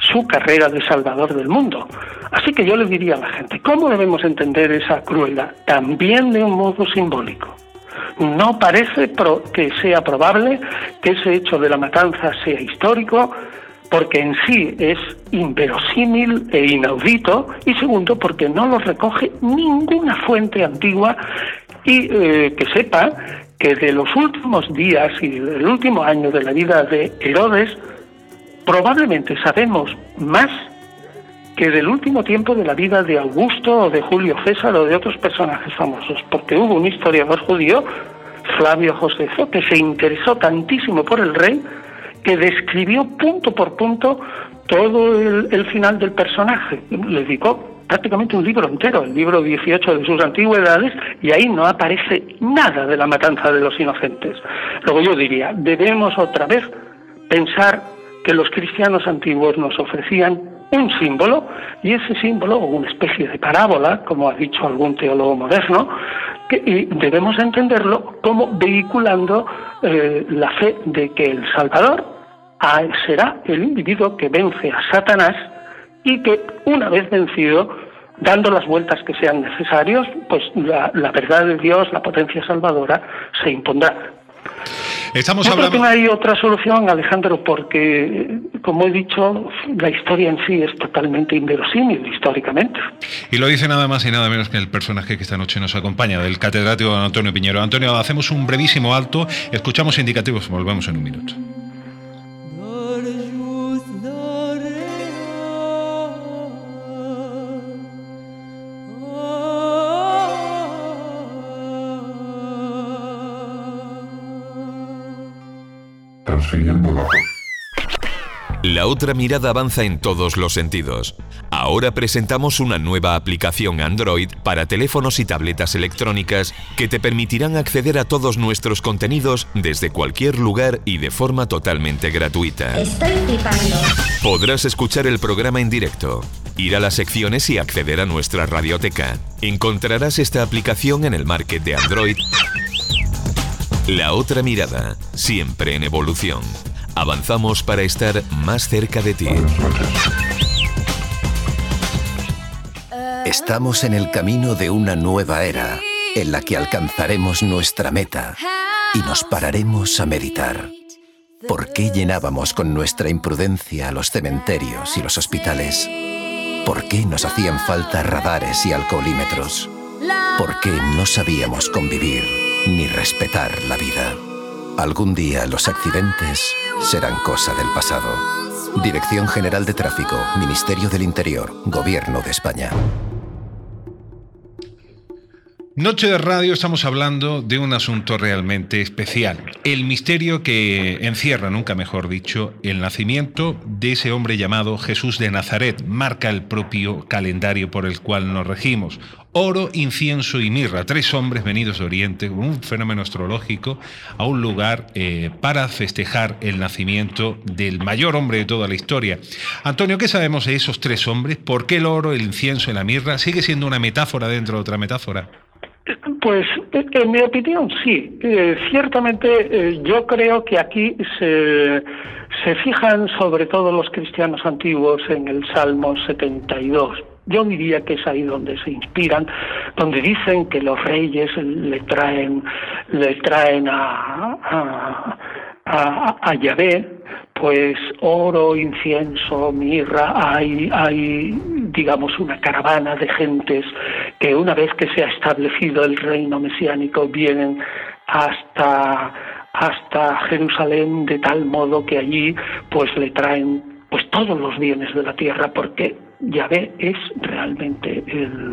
su carrera de salvador del mundo. Así que yo le diría a la gente, ¿cómo debemos entender esa crueldad? También de un modo simbólico. No parece que sea probable que ese hecho de la matanza sea histórico, porque en sí es inverosímil e inaudito, y segundo, porque no lo recoge ninguna fuente antigua, y que sepa que de los últimos días y del último año de la vida de Herodes, probablemente sabemos más que del último tiempo de la vida de Augusto o de Julio César o de otros personajes famosos, porque hubo un historiador judío, Flavio Josefo, que se interesó tantísimo por el rey que describió punto por punto todo el final del personaje. Le dedicó prácticamente un libro entero, el libro 18 de sus antigüedades, y ahí no aparece nada de la matanza de los inocentes. Luego yo diría, debemos otra vez pensar que los cristianos antiguos nos ofrecían un símbolo, y ese símbolo, o una especie de parábola, como ha dicho algún teólogo moderno, y debemos entenderlo como vehiculando la fe de que el Salvador será el individuo que vence a Satanás, y que una vez vencido, dando las vueltas que sean necesarios, pues la verdad de Dios, la potencia salvadora, se impondrá. Estamos Yo hablando... creo que no hay otra solución, Alejandro, porque, como he dicho, la historia en sí es totalmente inverosímil históricamente. Y lo dice nada más y nada menos que el personaje que esta noche nos acompaña, del catedrático Antonio Piñero. Antonio, hacemos un brevísimo alto, escuchamos indicativos, volvemos en un minuto. La otra mirada avanza en todos los sentidos. Ahora presentamos una nueva aplicación Android para teléfonos y tabletas electrónicas que te permitirán acceder a todos nuestros contenidos desde cualquier lugar y de forma totalmente gratuita. Estoy flipando. Podrás escuchar el programa en directo, ir a las secciones y acceder a nuestra radioteca. Encontrarás esta aplicación en el market de Android. La otra mirada, siempre en evolución. Avanzamos para estar más cerca de ti. Estamos en el camino de una nueva era, en la que alcanzaremos nuestra meta y nos pararemos a meditar. ¿Por qué llenábamos con nuestra imprudencia los cementerios y los hospitales? ¿Por qué nos hacían falta radares y alcoholímetros? ¿Por qué no sabíamos convivir ni respetar la vida? Algún día los accidentes serán cosa del pasado. Dirección General de Tráfico, Ministerio del Interior, Gobierno de España. Noche de Radio, estamos hablando de un asunto realmente especial. El misterio que encierra, nunca mejor dicho, el nacimiento de ese hombre llamado Jesús de Nazaret. Marca el propio calendario por el cual nos regimos. Oro, incienso y mirra, 3 hombres venidos de Oriente, con un fenómeno astrológico, a un lugar para festejar el nacimiento del mayor hombre de toda la historia. Antonio, ¿qué sabemos de esos 3 hombres? ¿Por qué el oro, el incienso y la mirra? ¿Sigue siendo una metáfora dentro de otra metáfora? Pues, en mi opinión, sí. Ciertamente, yo creo que aquí se fijan sobre todo los cristianos antiguos en el Salmo 72. Yo diría que es ahí donde se inspiran, donde dicen que los reyes le traen a Yahvé, pues oro, incienso, mirra. Hay digamos una caravana de gentes que una vez que se ha establecido el reino mesiánico vienen hasta Jerusalén, de tal modo que allí pues le traen pues todos los bienes de la tierra, porque Yahvé es realmente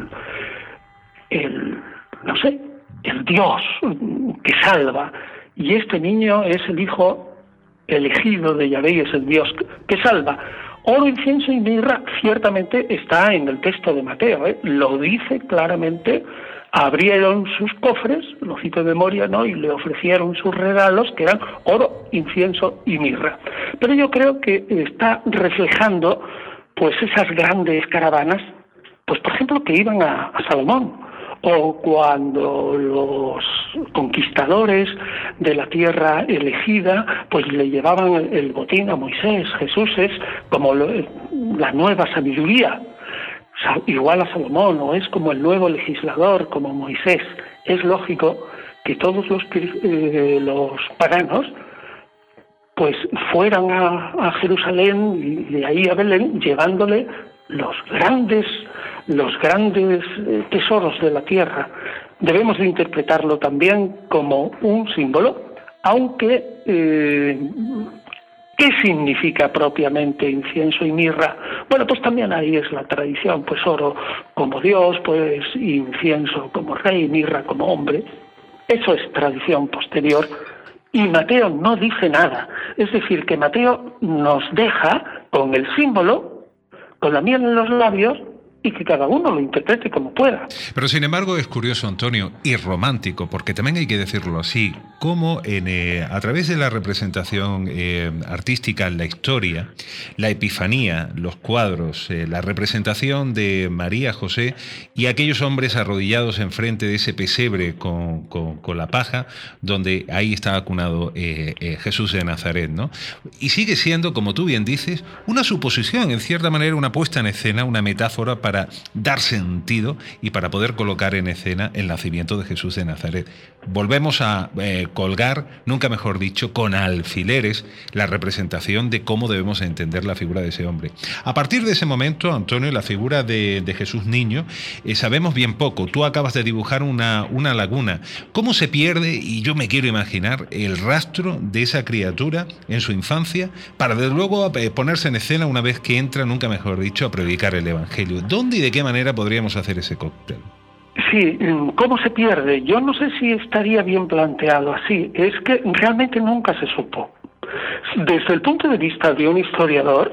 el Dios que salva, y este niño es el hijo elegido de Yahvé y es el Dios que salva. Oro, incienso y mirra ciertamente está en el texto de Mateo, lo dice claramente. Abrieron sus cofres, lo cito de memoria, ¿no?, y le ofrecieron sus regalos, que eran oro, incienso y mirra. Pero yo creo que está reflejando pues esas grandes caravanas, pues por ejemplo que iban a Salomón, o cuando los conquistadores de la tierra elegida pues le llevaban el botín a Moisés. Jesús es como la nueva sabiduría, igual a Salomón, o es como el nuevo legislador, como Moisés. Es lógico que todos los paganos pues fueran a Jerusalén y de ahí a Belén llevándole los grandes tesoros de la tierra. Debemos de interpretarlo también como un símbolo, aunque ¿qué significa propiamente incienso y mirra? Bueno, pues también ahí es la tradición, pues oro como Dios, pues incienso como rey, mirra como hombre. Eso es tradición posterior. Y Mateo no dice nada. Es decir, que Mateo nos deja con el símbolo, con la miel en los labios, y que cada uno lo interprete como pueda. Pero sin embargo es curioso, Antonio, y romántico, porque también hay que decirlo así, cómo a través de la representación artística en la historia, la epifanía, los cuadros, la representación de María, José y aquellos hombres arrodillados enfrente de ese pesebre con la paja, donde ahí está acunado Jesús de Nazaret, ¿no? Y sigue siendo, como tú bien dices, una suposición, en cierta manera una puesta en escena, una metáfora para dar sentido y para poder colocar en escena el nacimiento de Jesús de Nazaret. Volvemos a colgar, nunca mejor dicho, con alfileres la representación de cómo debemos entender la figura de ese hombre. A partir de ese momento, Antonio, la figura de Jesús niño, sabemos bien poco. Tú acabas de dibujar una laguna. ¿Cómo se pierde, y yo me quiero imaginar, el rastro de esa criatura en su infancia para desde luego ponerse en escena una vez que entra, nunca mejor dicho, a predicar el Evangelio? ¿Dónde y de qué manera podríamos hacer ese cóctel? Sí, ¿cómo se pierde? Yo no sé si estaría bien planteado así. Es que realmente nunca se supo. Desde el punto de vista de un historiador,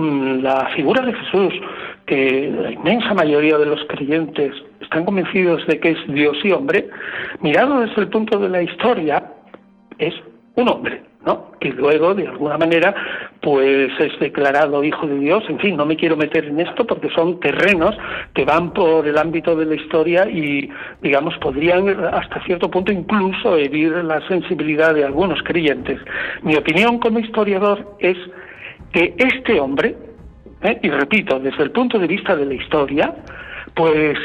la figura de Jesús, que la inmensa mayoría de los creyentes están convencidos de que es Dios y hombre, mirado desde el punto de la historia, es un hombre, ¿no? Que luego, de alguna manera, pues es declarado hijo de Dios. En fin, no me quiero meter en esto porque son terrenos que van por el ámbito de la historia y, digamos, podrían hasta cierto punto incluso herir la sensibilidad de algunos creyentes. Mi opinión como historiador es que este hombre, y repito, desde el punto de vista de la historia, pues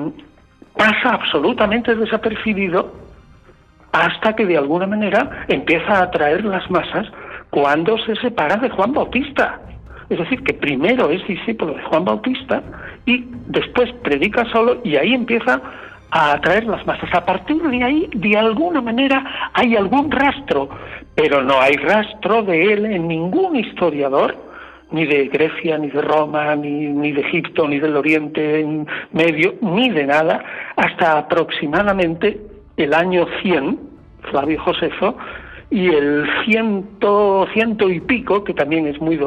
pasa absolutamente desapercibido hasta que de alguna manera empieza a atraer las masas cuando se separa de Juan Bautista. Es decir, que primero es discípulo de Juan Bautista y después predica solo y ahí empieza a atraer las masas. A partir de ahí, de alguna manera, hay algún rastro, pero no hay rastro de él en ningún historiador, ni de Grecia, ni de Roma, ni de Egipto, ni del Oriente Medio, ni de nada, hasta aproximadamente el año 100, Flavio Josefo, y el ciento y pico, que también es muy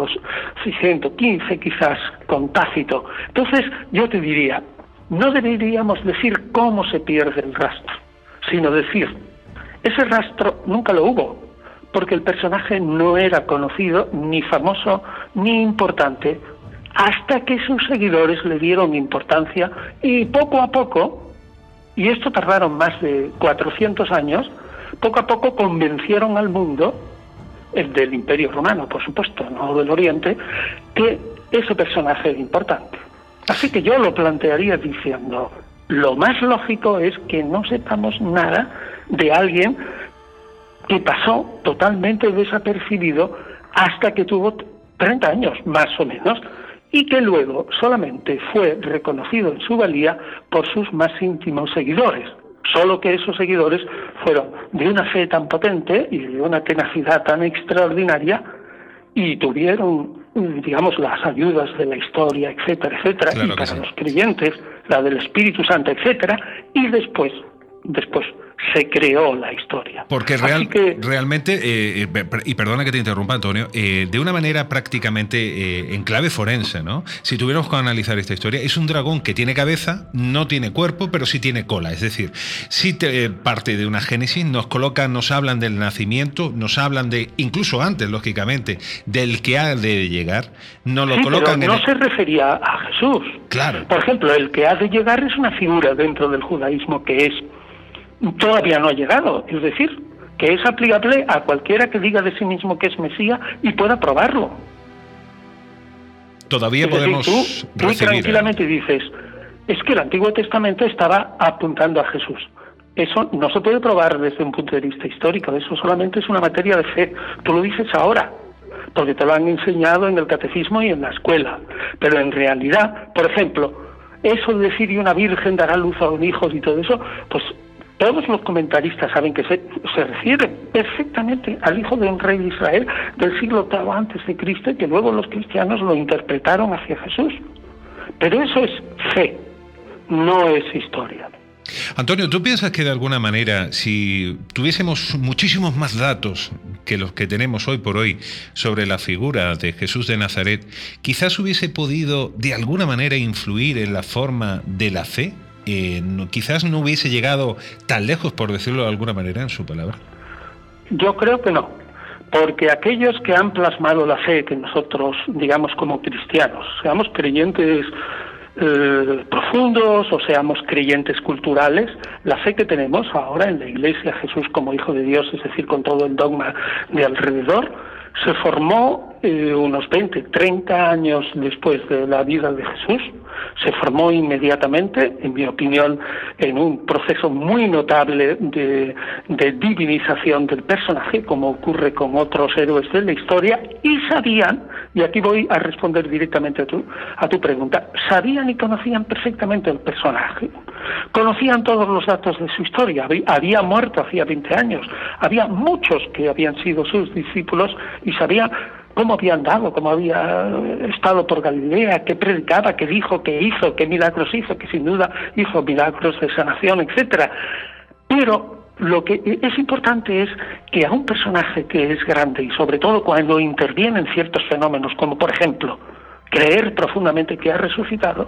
115 quizás, con Tácito. Entonces, yo te diría, no deberíamos decir cómo se pierde el rastro, sino decir, ese rastro nunca lo hubo, porque el personaje no era conocido, ni famoso, ni importante, hasta que sus seguidores le dieron importancia y poco a poco, y esto tardaron más de 400 años, poco a poco convencieron al mundo, el del Imperio Romano, por supuesto, no del Oriente, que ese personaje era importante. Así que yo lo plantearía diciendo, lo más lógico es que no sepamos nada de alguien que pasó totalmente desapercibido hasta que tuvo 30 años, más o menos, y que luego solamente fue reconocido en su valía por sus más íntimos seguidores. Solo que esos seguidores fueron de una fe tan potente y de una tenacidad tan extraordinaria y tuvieron, digamos, las ayudas de la historia, etcétera, etcétera, claro, y para los creyentes, la del Espíritu Santo, etcétera, y después se creó la historia. Porque realmente, y perdona que te interrumpa, Antonio, de una manera prácticamente en clave forense, ¿no? Si tuviéramos que analizar esta historia, es un dragón que tiene cabeza, no tiene cuerpo, pero sí tiene cola. Es decir, sí parte de una génesis, nos hablan del nacimiento, nos hablan de, incluso antes, lógicamente, del que ha de llegar, nos lo colocan pero no se refería a Jesús. Claro. Por ejemplo, el que ha de llegar es una figura dentro del judaísmo que todavía no ha llegado, es decir, que es aplicable a cualquiera que diga de sí mismo que es Mesías y pueda probarlo. Todavía podemos tú recibir, tranquilamente dices, es que el Antiguo Testamento estaba apuntando a Jesús. Eso no se puede probar desde un punto de vista histórico, eso solamente es una materia de fe. Tú lo dices ahora, porque te lo han enseñado en el catecismo y en la escuela. Pero en realidad, por ejemplo, eso de decir y una virgen dará luz a un hijo y todo eso, pues todos los comentaristas saben que se refiere perfectamente al hijo de un rey de Israel del siglo VIII antes de Cristo, y que luego los cristianos lo interpretaron hacia Jesús. Pero eso es fe, no es historia. Antonio, ¿tú piensas que de alguna manera, si tuviésemos muchísimos más datos que los que tenemos hoy por hoy sobre la figura de Jesús de Nazaret, quizás hubiese podido de alguna manera influir en la forma de la fe? Quizás no hubiese llegado tan lejos, por decirlo de alguna manera, en su palabra. Yo creo que no, porque aquellos que han plasmado la fe, que nosotros, digamos, como cristianos, seamos creyentes profundos o seamos creyentes culturales, la fe que tenemos ahora en la Iglesia, Jesús como Hijo de Dios, es decir, con todo el dogma de alrededor, se formó unos 20, 30 años después de la vida de Jesús. Se formó inmediatamente, en mi opinión, en un proceso muy notable de divinización del personaje, como ocurre con otros héroes de la historia, y sabían, y aquí voy a responder directamente a tu pregunta, sabían y conocían perfectamente el personaje, conocían todos los datos de su historia. Había muerto hacía 20 años, había muchos que habían sido sus discípulos y sabían cómo había andado, cómo había estado por Galilea, qué predicaba, qué dijo, qué hizo, qué milagros hizo, que sin duda hizo milagros de sanación, etcétera. Pero lo que es importante es que a un personaje que es grande, y sobre todo cuando intervienen ciertos fenómenos, como por ejemplo creer profundamente que ha resucitado,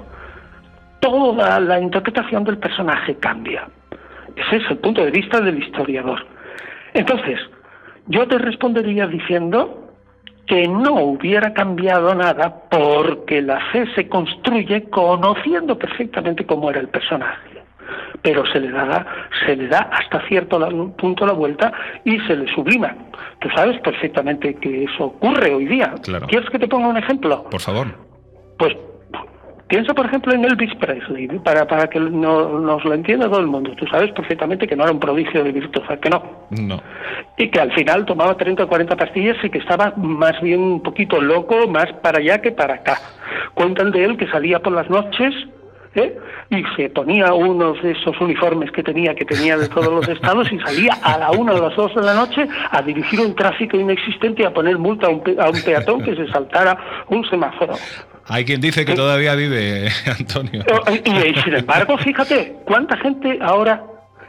toda la interpretación del personaje cambia. Ese es el punto de vista del historiador. Entonces, yo te respondería diciendo que no hubiera cambiado nada, porque la fe se construye conociendo perfectamente cómo era el personaje, pero se le da hasta cierto punto la vuelta y se le sublima. Tú sabes perfectamente que eso ocurre hoy día. Claro. ¿Quieres que te ponga un ejemplo? Por favor. Pues piensa, por ejemplo, en Elvis Presley, para que nos lo entienda todo el mundo. Tú sabes perfectamente que no era un prodigio de virtud, que no. No. Y que al final tomaba 30 o 40 pastillas y que estaba más bien un poquito loco, más para allá que para acá. Cuentan de él que salía por las noches y se ponía unos de esos uniformes que tenía de todos los estados y salía a la 1 o las 2 de la noche a dirigir un tráfico inexistente y a poner multa a un peatón que se saltara un semáforo. Hay quien dice que todavía vive, Antonio. Y sin embargo, fíjate, ¿cuánta gente ahora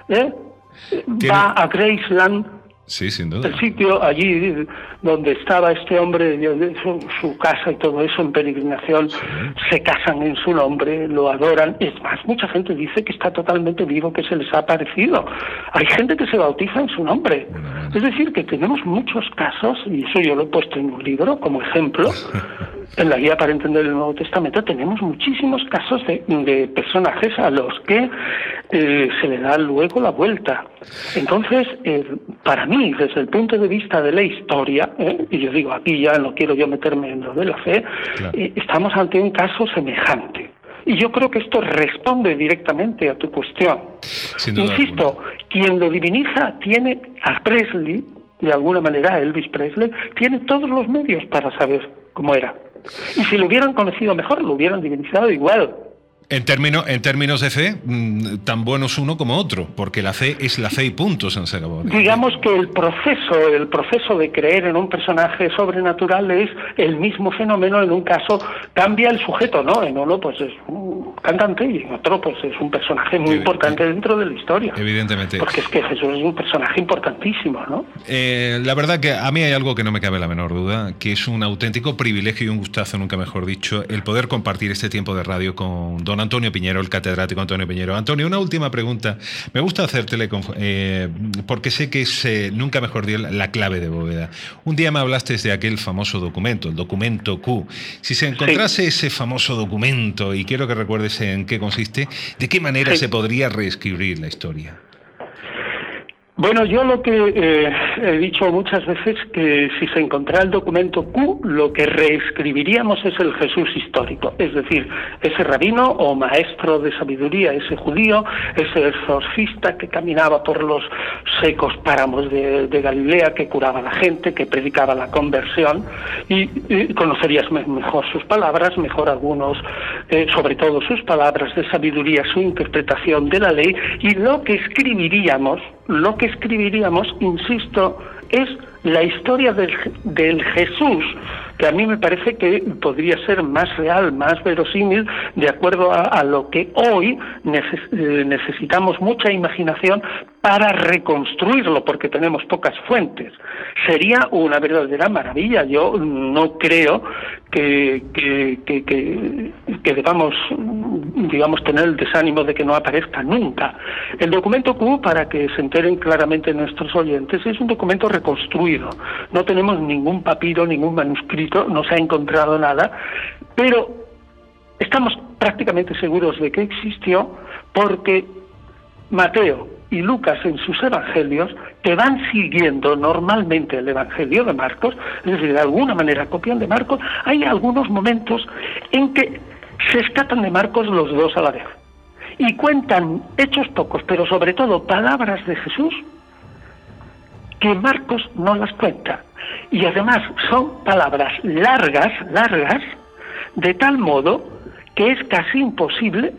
va a Graceland? Sí, sin duda. El sitio allí donde estaba este hombre, su casa y todo eso en peregrinación, sí. Se casan en su nombre, lo adoran. Es más, mucha gente dice que está totalmente vivo, que se les ha aparecido. Hay gente que se bautiza en su nombre. Es decir, que tenemos muchos casos, y eso yo lo he puesto en un libro como ejemplo, en la guía para entender el Nuevo Testamento, tenemos muchísimos casos de personajes a los que se le da luego la vuelta. Entonces, para mí, desde el punto de vista de la historia, y yo digo, aquí ya no quiero yo meterme en lo de la fe, claro. Estamos ante un caso semejante. Y yo creo que esto responde directamente a tu cuestión. Insisto, quien lo diviniza tiene a Presley, de alguna manera a Elvis Presley, tiene todos los medios para saber cómo era. Y si lo hubieran conocido mejor, lo hubieran divinizado igual. En términos de fe, tan bueno es uno como otro, porque la fe es la fe y punto, se acabó. Digamos que el proceso de creer en un personaje sobrenatural es el mismo fenómeno. En un caso cambia el sujeto, ¿no? En uno pues es cantante y en otro pues es un personaje muy importante dentro de la historia. Evidentemente. Porque es que Jesús es un personaje importantísimo, ¿no? La verdad que a mí hay algo que no me cabe la menor duda, que es un auténtico privilegio y un gustazo, nunca mejor dicho, el poder compartir este tiempo de radio con don Antonio Piñero, el catedrático Antonio Piñero. Antonio, una última pregunta. Me gusta hacértele porque sé que es, nunca mejor dicho, la clave de bóveda. Un día me hablaste de aquel famoso documento, el documento Q. Si se encontrase ese famoso documento, y quiero que recuerdes en qué consiste, ¿de qué manera se podría reescribir la historia? Bueno, yo lo que he dicho muchas veces, que si se encontrara el documento Q, lo que reescribiríamos es el Jesús histórico, es decir, ese rabino o maestro de sabiduría, ese judío, ese exorcista que caminaba por los secos páramos de Galilea, que curaba a la gente, que predicaba la conversión, y conocerías mejor sus palabras, mejor algunos, sobre todo sus palabras de sabiduría, su interpretación de la ley, y lo que escribiríamos, insisto, es la historia del Jesús, que a mí me parece que podría ser más real, más verosímil, de acuerdo a lo que hoy necesitamos mucha imaginación para reconstruirlo, porque tenemos pocas fuentes. Sería una verdadera maravilla. Yo no creo que debamos, digamos, tener el desánimo de que no aparezca nunca. El documento Q, para que se enteren claramente nuestros oyentes, es un documento reconstruido. No tenemos ningún papiro, ningún manuscrito, no se ha encontrado nada, pero estamos prácticamente seguros de que existió, porque Mateo y Lucas en sus evangelios, que van siguiendo normalmente el evangelio de Marcos, es decir, de alguna manera copian de Marcos, hay algunos momentos en que se escapan de Marcos los dos a la vez y cuentan hechos pocos, pero sobre todo palabras de Jesús que Marcos no las cuenta, y además son palabras largas, de tal modo que es casi imposible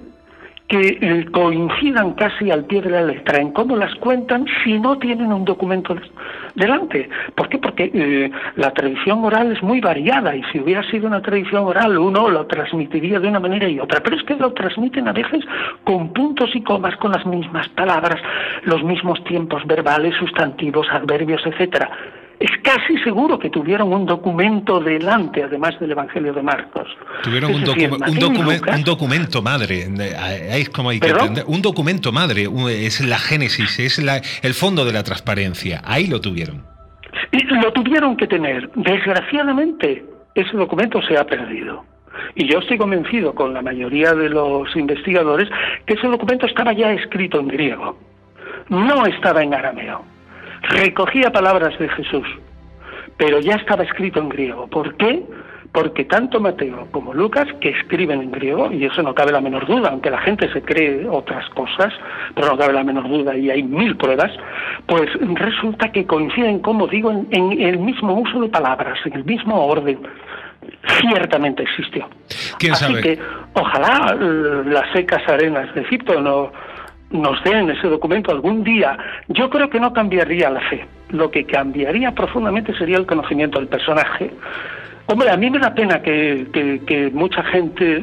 que coincidan casi al pie de la letra en cómo las cuentan si no tienen un documento delante. ¿Por qué? Porque la tradición oral es muy variada, y si hubiera sido una tradición oral uno lo transmitiría de una manera y otra, pero es que lo transmiten a veces con puntos y comas, con las mismas palabras, los mismos tiempos verbales, sustantivos, adverbios, etcétera. Es casi seguro que tuvieron un documento delante, además del Evangelio de Marcos. Tuvieron un documento madre. Es como hay que entender. Un documento madre es la génesis, es el fondo de la transparencia. Ahí lo tuvieron. Y lo tuvieron que tener. Desgraciadamente, ese documento se ha perdido. Y yo estoy convencido, con la mayoría de los investigadores, que ese documento estaba ya escrito en griego. No estaba en arameo. Recogía palabras de Jesús, pero ya estaba escrito en griego. ¿Por qué? Porque tanto Mateo como Lucas, que escriben en griego, y eso no cabe la menor duda, aunque la gente se cree otras cosas, pero no cabe la menor duda y hay 1000 pruebas, pues resulta que coinciden, como digo, en el mismo uso de palabras, en el mismo orden. Ciertamente existió. ¿Quién sabe? Así que ojalá las secas arenas de Egipto nos den ese documento algún día. Yo creo que no cambiaría la fe. Lo que cambiaría profundamente sería el conocimiento del personaje. Hombre, a mí me da pena que mucha gente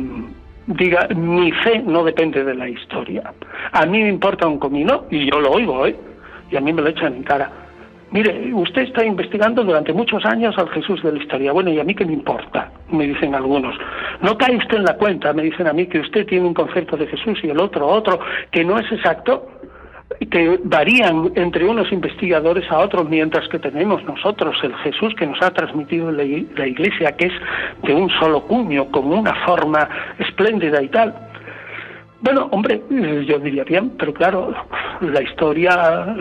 diga, mi fe no depende de la historia. A mí me importa un comino, y yo lo oigo, y a mí me lo echan en cara. Mire, usted está investigando durante muchos años al Jesús de la historia. Bueno, ¿y a mí qué me importa? Me dicen algunos. No cae usted en la cuenta, me dicen a mí, que usted tiene un concepto de Jesús y el otro, que no es exacto, que varían entre unos investigadores a otros, mientras que tenemos nosotros el Jesús que nos ha transmitido la Iglesia, que es de un solo cuño, con una forma espléndida y tal. Bueno, hombre, yo diría bien, pero claro, la historia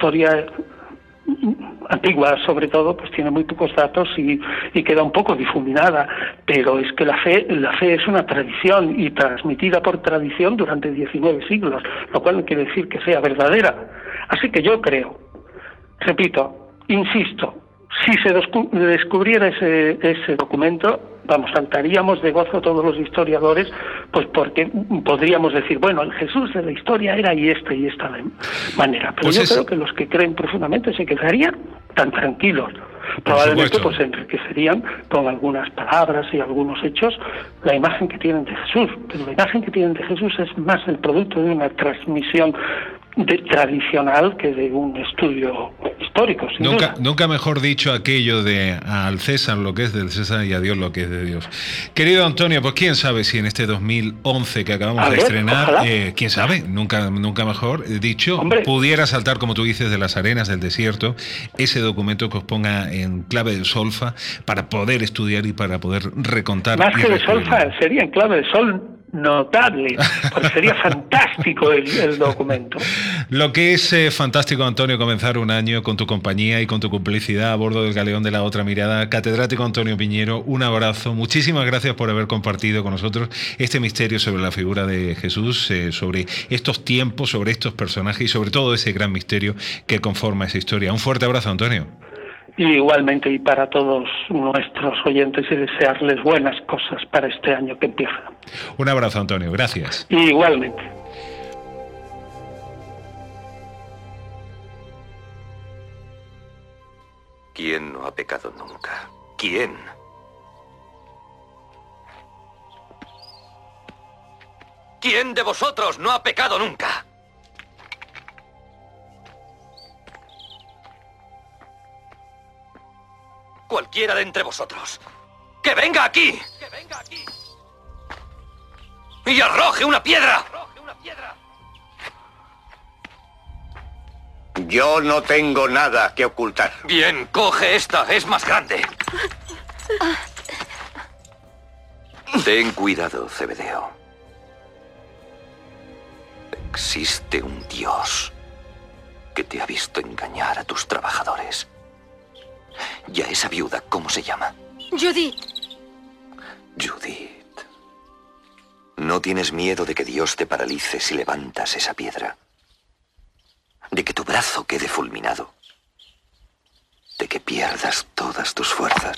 antigua, sobre todo, pues tiene muy pocos datos y queda un poco difuminada, pero es que la fe es una tradición, y transmitida por tradición durante 19 siglos, lo cual no quiere decir que sea verdadera. Así que yo creo, repito, insisto, si se descubriera ese documento, vamos, saltaríamos de gozo todos los historiadores, pues porque podríamos decir, bueno, el Jesús de la historia era y esta manera. Pero pues yo creo que los que creen profundamente se quedarían tan tranquilos, Probablemente pues enriquecerían con algunas palabras y algunos hechos la imagen que tienen de Jesús, pero la imagen que tienen de Jesús es más el producto de una transmisión tradicional que de un estudio histórico. Nunca mejor dicho aquello de al César lo que es del César y a Dios lo que es de Dios. Querido Antonio, pues quién sabe si en este 2011 que acabamos de estrenar, quién sabe, nunca mejor dicho, pudiera saltar, como tú dices, de las arenas del desierto, ese documento que os ponga en clave de solfa para poder estudiar y para poder recontar. Más que de solfa, sería en clave de sol notable, porque sería fantástico el documento. Lo que es fantástico, Antonio, comenzar un año con tu compañía y con tu complicidad a bordo del galeón de La Otra Mirada. Catedrático Antonio Piñero, un abrazo. Muchísimas gracias por haber compartido con nosotros este misterio sobre la figura de Jesús, sobre estos tiempos, sobre estos personajes y sobre todo ese gran misterio que conforma esa historia. Un fuerte abrazo, Antonio. Y igualmente, y para todos nuestros oyentes, y desearles buenas cosas para este año que empieza. Un abrazo, Antonio. Gracias. Y igualmente. ¿Quién no ha pecado nunca? ¿Quién? ¿Quién de vosotros no ha pecado nunca? Cualquiera de entre vosotros, ¡que venga aquí! ¡Y arroje una piedra! Yo no tengo nada que ocultar. Bien, coge esta, es más grande. Ten cuidado, Zebedeo. Existe un Dios que te ha visto engañar a tus trabajadores. ¿Y a esa viuda cómo se llama? Judith. Judith. ¿No tienes miedo de que Dios te paralice si levantas esa piedra? ¿De que tu brazo quede fulminado? ¿De que pierdas todas tus fuerzas?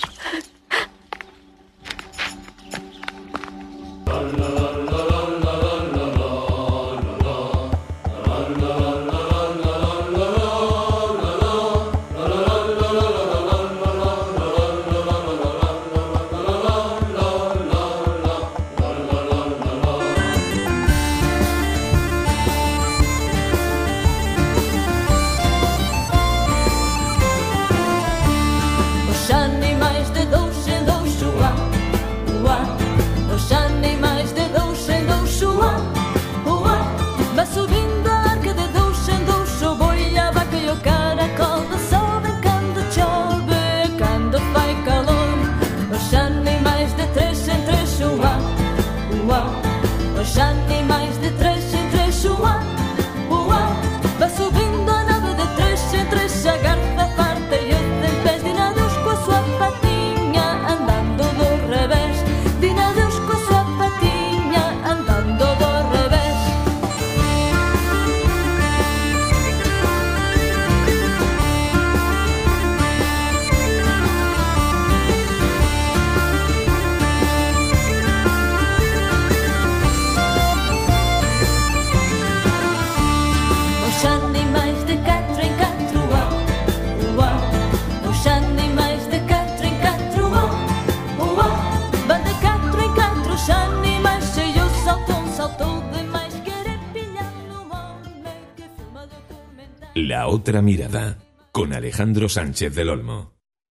La Otra Mirada, con Alejandro Sánchez del Olmo.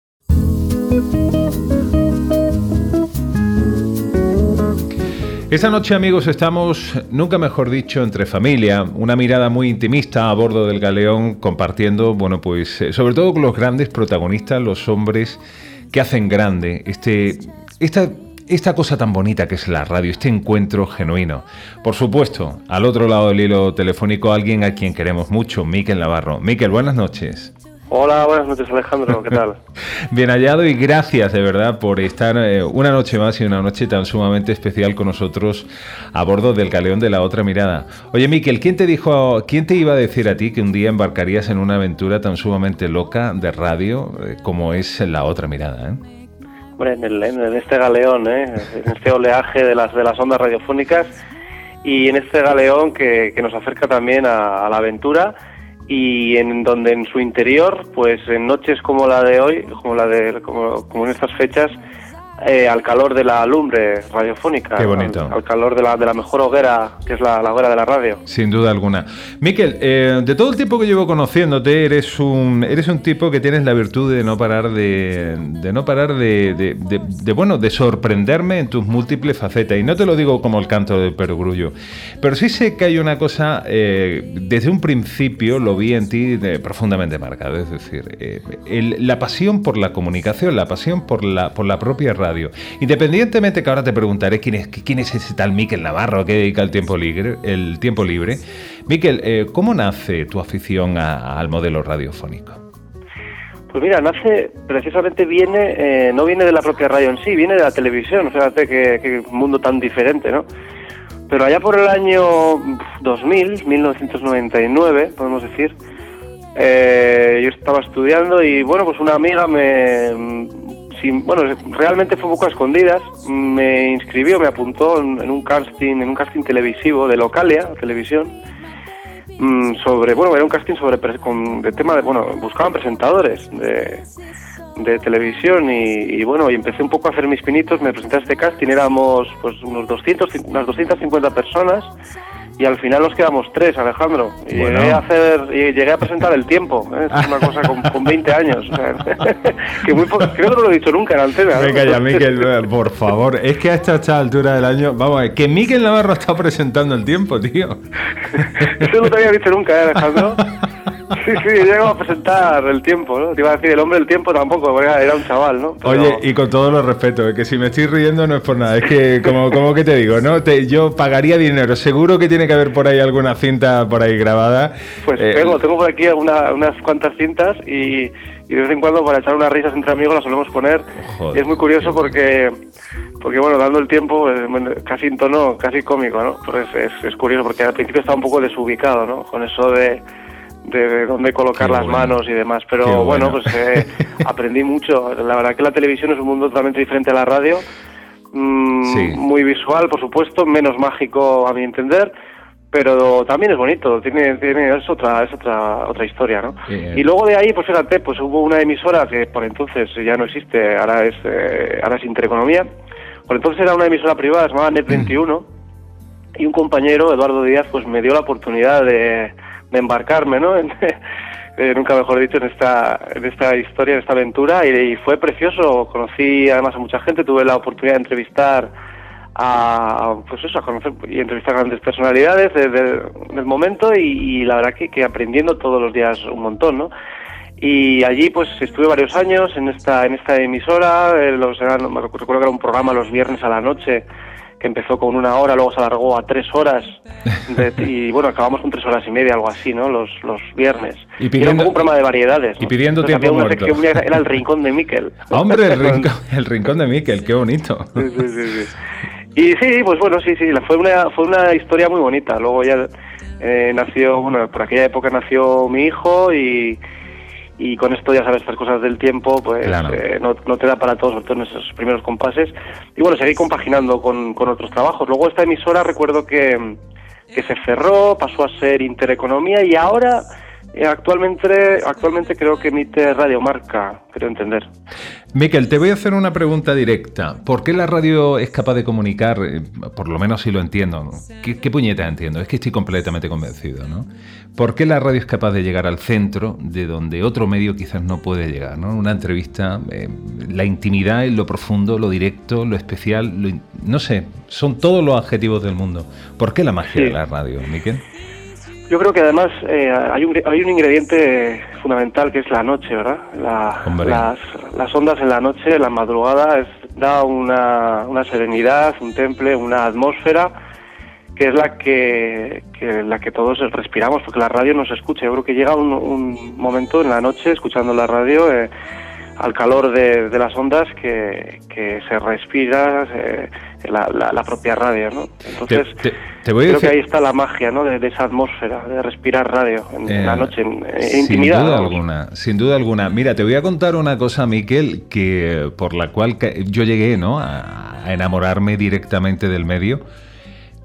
Esta noche, amigos, estamos, nunca mejor dicho, entre familia, una mirada muy intimista a bordo del galeón, compartiendo, bueno, pues, sobre todo con los grandes protagonistas, los hombres que hacen grande esta cosa tan bonita que es la radio, este encuentro genuino. Por supuesto, al otro lado del hilo telefónico, alguien a quien queremos mucho, Miquel Navarro. Miquel, buenas noches. Hola, buenas noches, Alejandro, ¿qué tal? Bien hallado y gracias de verdad por estar una noche más y una noche tan sumamente especial con nosotros a bordo del galeón de La Otra Mirada. Oye, Miquel, ¿quién te iba a decir a ti que un día embarcarías en una aventura tan sumamente loca de radio como es La Otra Mirada, eh? Hombre, en este galeón, en este oleaje de las ondas radiofónicas y en este galeón que nos acerca también a la aventura y en donde en su interior, pues en noches como la de hoy, como en estas fechas, al calor de la lumbre radiofónica. Qué bonito. Al calor de la mejor hoguera, que es la hoguera de la radio. Sin duda alguna. Miquel, de todo el tiempo que llevo conociéndote, eres un tipo que tienes la virtud de no parar de sorprenderme en tus múltiples facetas. Y no te lo digo como el canto del perogrullo, pero sí sé que hay una cosa, desde un principio lo vi en ti profundamente marcado. Es decir, la pasión por la comunicación, la pasión por la propia radio. Independientemente, que ahora te preguntaré quién es ese tal Miquel Navarro que dedica el tiempo libre. Miquel, ¿cómo nace tu afición al modelo radiofónico? Pues mira, precisamente no viene de la propia radio en sí, viene de la televisión. Fíjate que un mundo tan diferente, ¿no? Pero allá por el año 1999, podemos decir, yo estaba estudiando y bueno, pues una amiga realmente fue un poco a escondidas, me inscribió, me apuntó en un casting televisivo de Localia, televisión, era un casting de tema de, buscaban presentadores de televisión y empecé un poco a hacer mis pinitos, me presenté a este casting, éramos pues unas 250 personas. Y al final nos quedamos 3, Alejandro. Y llegué a presentar El Tiempo. Es una cosa con 20 años. O sea, creo que no lo he dicho nunca en antena. Venga ya, Miquel, por favor. Es que a esta altura del año... Vamos a ver, que Miquel Navarro está presentando El Tiempo, tío. Eso no te había dicho nunca, Alejandro. Sí, llego a presentar El Tiempo, ¿no? Te iba a decir El Hombre del Tiempo tampoco, porque era un chaval, ¿no? Pero... Oye, y con todo los respetos, que si me estoy riendo no es por nada, es que, como que te digo, ¿no? Yo pagaría dinero, seguro que tiene que haber por ahí alguna cinta por ahí grabada. Pues tengo por aquí unas cuantas cintas y de vez en cuando para echar unas risas entre amigos las solemos poner. Joder, es muy curioso porque dando el tiempo, casi en tono casi cómico, ¿no? Pues es curioso porque al principio estaba un poco desubicado, ¿no? Con eso de dónde colocar las manos y demás, pero aprendí mucho. La verdad que la televisión es un mundo totalmente diferente a la radio, muy visual, por supuesto, menos mágico a mi entender, pero también es bonito, es otra historia, ¿no? Y luego de ahí, pues fíjate, pues hubo una emisora que por entonces ya no existe, ahora es Intereconomía. Por entonces era una emisora privada, se llamaba Net 21, y un compañero, Eduardo Díaz, pues me dio la oportunidad de embarcarme, ¿no? Nunca mejor dicho, en esta historia, en esta aventura, y fue precioso. Conocí además a mucha gente, tuve la oportunidad de entrevistar a conocer y entrevistar a grandes personalidades del momento, y la verdad que aprendiendo todos los días un montón, ¿no? Y allí pues estuve varios años en esta emisora, recuerdo que era un programa los viernes a la noche, que empezó con 1 hora, luego se alargó a 3 horas, y acabamos con 3 horas y media, algo así, ¿no? Los viernes. Y era un programa de variedades, ¿no? Y pidiendo tiempo muerto. Era el Rincón de Miquel. ¡Hombre, el rincón de Miquel! ¡Qué bonito! Sí. Y sí, pues fue una historia muy bonita. Luego ya nació, por aquella época nació mi hijo, y con esto ya sabes, estas cosas del tiempo, pues claro. No te da para todo, sobre todo en esos primeros compases. Y seguí compaginando con otros trabajos. Luego esta emisora recuerdo que se cerró, pasó a ser Intereconomía, y ahora actualmente creo que emite Radio Marca, creo entender. Miquel, te voy a hacer una pregunta directa. ¿Por qué la radio es capaz de comunicar, por lo menos si lo entiendo, ¿no? ¿Qué puñeta entiendo? Es que estoy completamente convencido, ¿no? ¿Por qué la radio es capaz de llegar al centro de donde otro medio quizás no puede llegar, ¿no? Una entrevista, la intimidad, lo profundo, lo directo, lo especial, no sé, son todos los adjetivos del mundo. ¿Por qué la magia de la radio, Miquel? Yo creo que además hay un ingrediente fundamental que es la noche, ¿verdad? Las ondas en la noche, la madrugada, da una serenidad, un temple, una atmósfera que es la que todos respiramos, porque la radio nos escucha. Yo creo que llega un momento en la noche, escuchando la radio, al calor de las ondas, que se respira la propia radio, ¿no? Entonces creo que ahí está la magia, ¿no? de esa atmósfera, de respirar radio en la noche, en intimidad. Sin duda alguna. Mira, te voy a contar una cosa, Miquel, por la cual yo llegué, ¿no? a enamorarme directamente del medio.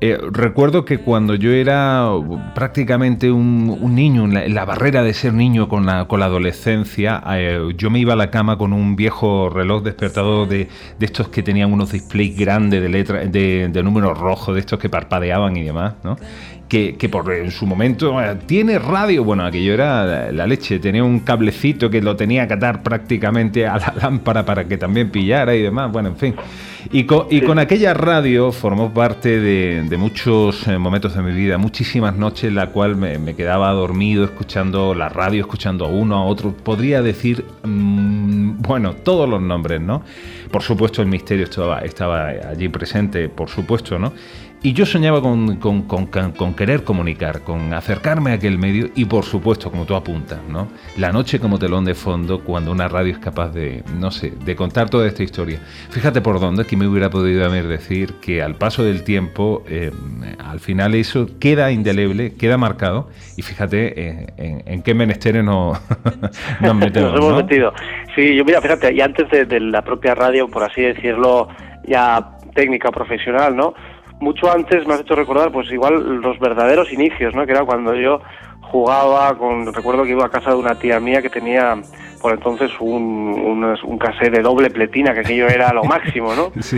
Recuerdo que cuando yo era prácticamente un niño, en la barrera de ser niño con la adolescencia, yo me iba a la cama con un viejo reloj despertador de estos que tenían unos displays grandes de letras, de números rojos, de estos que parpadeaban y demás, ¿no? Que en su momento tiene radio, bueno, aquello era la leche, tenía un cablecito que lo tenía que atar prácticamente a la lámpara para que también pillara y demás, bueno, en fin. Y con aquella radio formó parte de muchos momentos de mi vida, muchísimas noches en la cual me quedaba dormido escuchando la radio, escuchando a uno, a otro, podría decir, bueno, todos los nombres, ¿no? Por supuesto el misterio estaba allí presente, por supuesto, ¿no? Y yo soñaba con querer comunicar, con acercarme a aquel medio y, por supuesto, como tú apuntas, ¿no? La noche como telón de fondo, cuando una radio es capaz de, no sé, de contar toda esta historia. Fíjate por dónde, que me hubiera podido haber decir que al paso del tiempo, al final eso queda indeleble, queda marcado, y fíjate en qué menesteres nos metemos, nos hemos ¿no? metido. Sí, yo mira, fíjate, y antes de la propia radio, por así decirlo, ya técnica profesional, ¿no? Mucho antes me has hecho recordar, pues igual los verdaderos inicios, ¿no? Que era cuando yo jugaba recuerdo que iba a casa de una tía mía que tenía por entonces un cassette de doble pletina, que aquello era lo máximo, ¿no? Sí.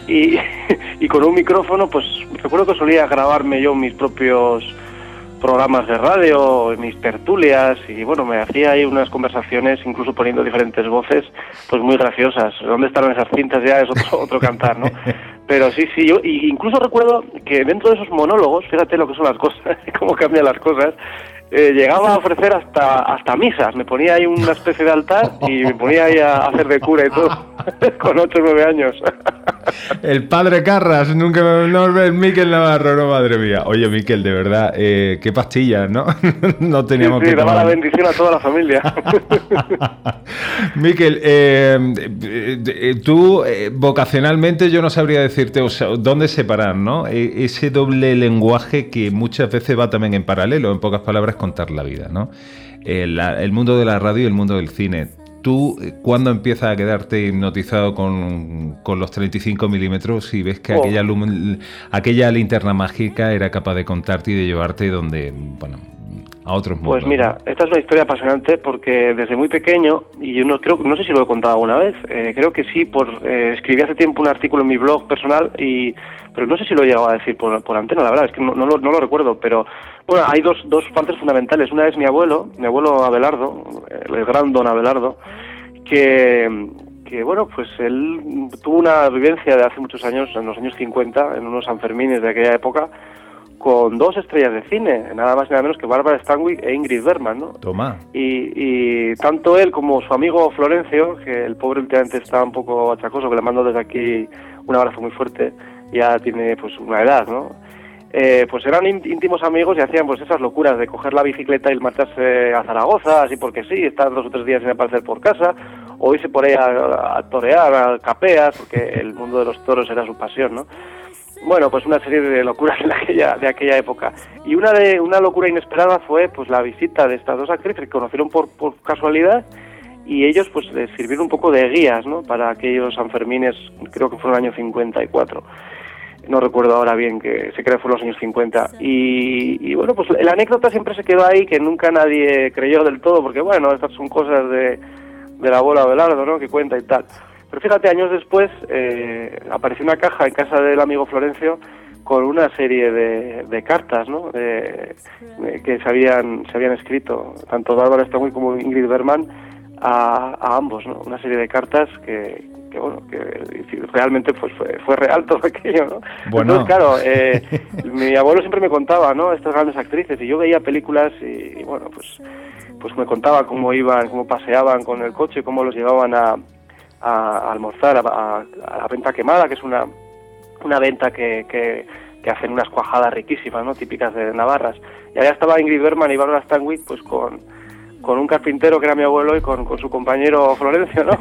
Y con un micrófono, pues recuerdo que solía grabarme yo mis propios programas de radio, mis tertulias, y bueno, me hacía ahí unas conversaciones, incluso poniendo diferentes voces, pues muy graciosas. ¿Dónde están esas cintas? Ya es otro cantar, ¿no? Pero sí, yo incluso recuerdo que dentro de esos monólogos, fíjate lo que son las cosas, cómo cambian las cosas, llegaba a ofrecer hasta misas. Me ponía ahí una especie de altar y me ponía ahí a hacer de cura y todo, con 8 o 9 años. El padre Carras, nunca no ves Miquel Navarro, no, madre mía. Oye, Miquel, de verdad, qué pastillas, ¿no? No teníamos que daba tomar. la bendición a toda la familia. Miquel, tú vocacionalmente yo no sabría decirte, o sea, dónde separar, ¿no? Ese doble lenguaje que muchas veces va también en paralelo, en pocas palabras, contar la vida, ¿no? El mundo de la radio y el mundo del cine. ¿Tú cuándo empiezas a quedarte hipnotizado con los 35 milímetros y ves que aquella linterna mágica era capaz de contarte y de llevarte donde, bueno, a otros mundos? Pues mira, esta es una historia apasionante porque desde muy pequeño, y yo no sé si lo he contado alguna vez, creo que sí, escribí hace tiempo un artículo en mi blog personal, pero no sé si lo he llegado a decir por antena, la verdad, es que no lo recuerdo, pero bueno, hay dos partes fundamentales. Una es mi abuelo Abelardo, el gran don Abelardo, que bueno, pues él tuvo una vivencia de hace muchos años, en los años 50, en unos Sanfermines de aquella época, con 2 estrellas de cine, nada más y nada menos que Bárbara Stanwyck e Ingrid Bergman, ¿no? Toma. Y tanto él como su amigo Florencio, que el pobre últimamente está un poco achacoso, que le mando desde aquí un abrazo muy fuerte, ya tiene pues una edad, ¿no? Pues eran íntimos amigos y hacían pues esas locuras de coger la bicicleta y marcharse a Zaragoza, así porque sí, estar 2 o 3 días sin aparecer por casa, o irse por ahí a torear, a capeas, porque el mundo de los toros era su pasión, ¿no? Bueno, pues una serie de locuras de aquella época. Y una locura inesperada fue pues la visita de estas 2 actrices que conocieron por casualidad, y ellos pues les sirvieron un poco de guías, ¿no? Para aquellos Sanfermines, creo que fueron el año 54. No recuerdo ahora bien, que se cree que fue los años 50. Y bueno, pues la anécdota siempre se quedó ahí, que nunca nadie creyó del todo, porque bueno, estas son cosas del abuelo Abelardo, ¿no? Que cuenta y tal. Pero fíjate, años después apareció una caja en casa del amigo Florencio con una serie de cartas, ¿no? Que se habían escrito, tanto Bárbara Stanwyck como Ingrid Bergman, a ambos, ¿no? Una serie de cartas que bueno, que realmente pues fue real todo aquello, ¿no? Bueno. Entonces, claro, mi abuelo siempre me contaba, ¿no? Estas grandes actrices, y yo veía películas y bueno, pues me contaba cómo iban, cómo paseaban con el coche, cómo los llevaban a almorzar a la venta quemada, que es una venta que hacen unas cuajadas riquísimas, ¿no? Típicas de Navarras. Y allá estaba Ingrid Bergman y Bárbara Stanwyck, pues con un carpintero que era mi abuelo y con su compañero Florencio, ¿no?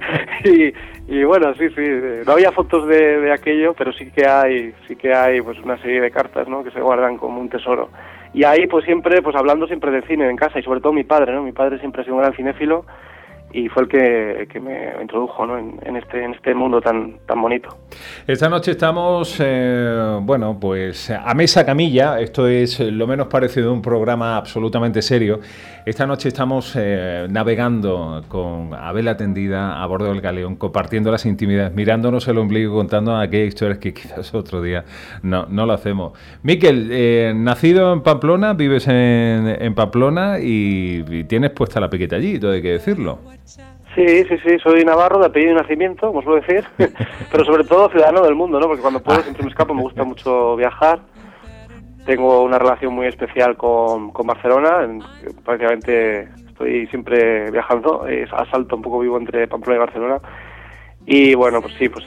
y bueno, sí, no había fotos de aquello, pero sí que hay pues una serie de cartas, ¿no? Que se guardan como un tesoro. Y ahí pues siempre, pues hablando siempre de cine en casa, y sobre todo mi padre, ¿no? Mi padre siempre ha sido un gran cinéfilo, y fue el que me introdujo, ¿no? en este mundo tan bonito. Esta noche estamos, bueno, pues a mesa camilla. Esto es lo menos parecido a un programa absolutamente serio. Esta noche estamos navegando con a vela tendida a bordo del galeón, compartiendo las intimidades, mirándonos el ombligo, contando aquellas historias que quizás otro día no lo hacemos. Miquel, nacido en Pamplona, vives en Pamplona y tienes puesta la piqueta allí, todo hay que decirlo. Sí, soy navarro de apellido y nacimiento, como suelo decir, pero sobre todo ciudadano del mundo, ¿no? Porque cuando puedo siempre me escapo, me gusta mucho viajar. Tengo una relación muy especial con Barcelona, prácticamente estoy siempre viajando, a salto un poco vivo entre Pamplona y Barcelona. Y bueno, pues sí,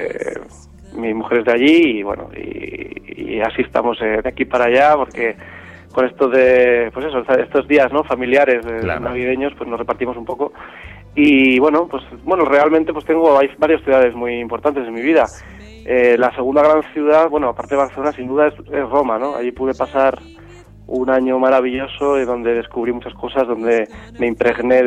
mi mujer es de allí y bueno, y así estamos de aquí para allá, porque con esto de, pues eso, estos días, ¿no? Familiares, claro, navideños, pues nos repartimos un poco. Y bueno, realmente pues hay varias ciudades muy importantes en mi vida. La segunda gran ciudad, bueno, aparte de Barcelona, sin duda es Roma, ¿no? Allí pude pasar un año maravilloso donde descubrí muchas cosas, donde me impregné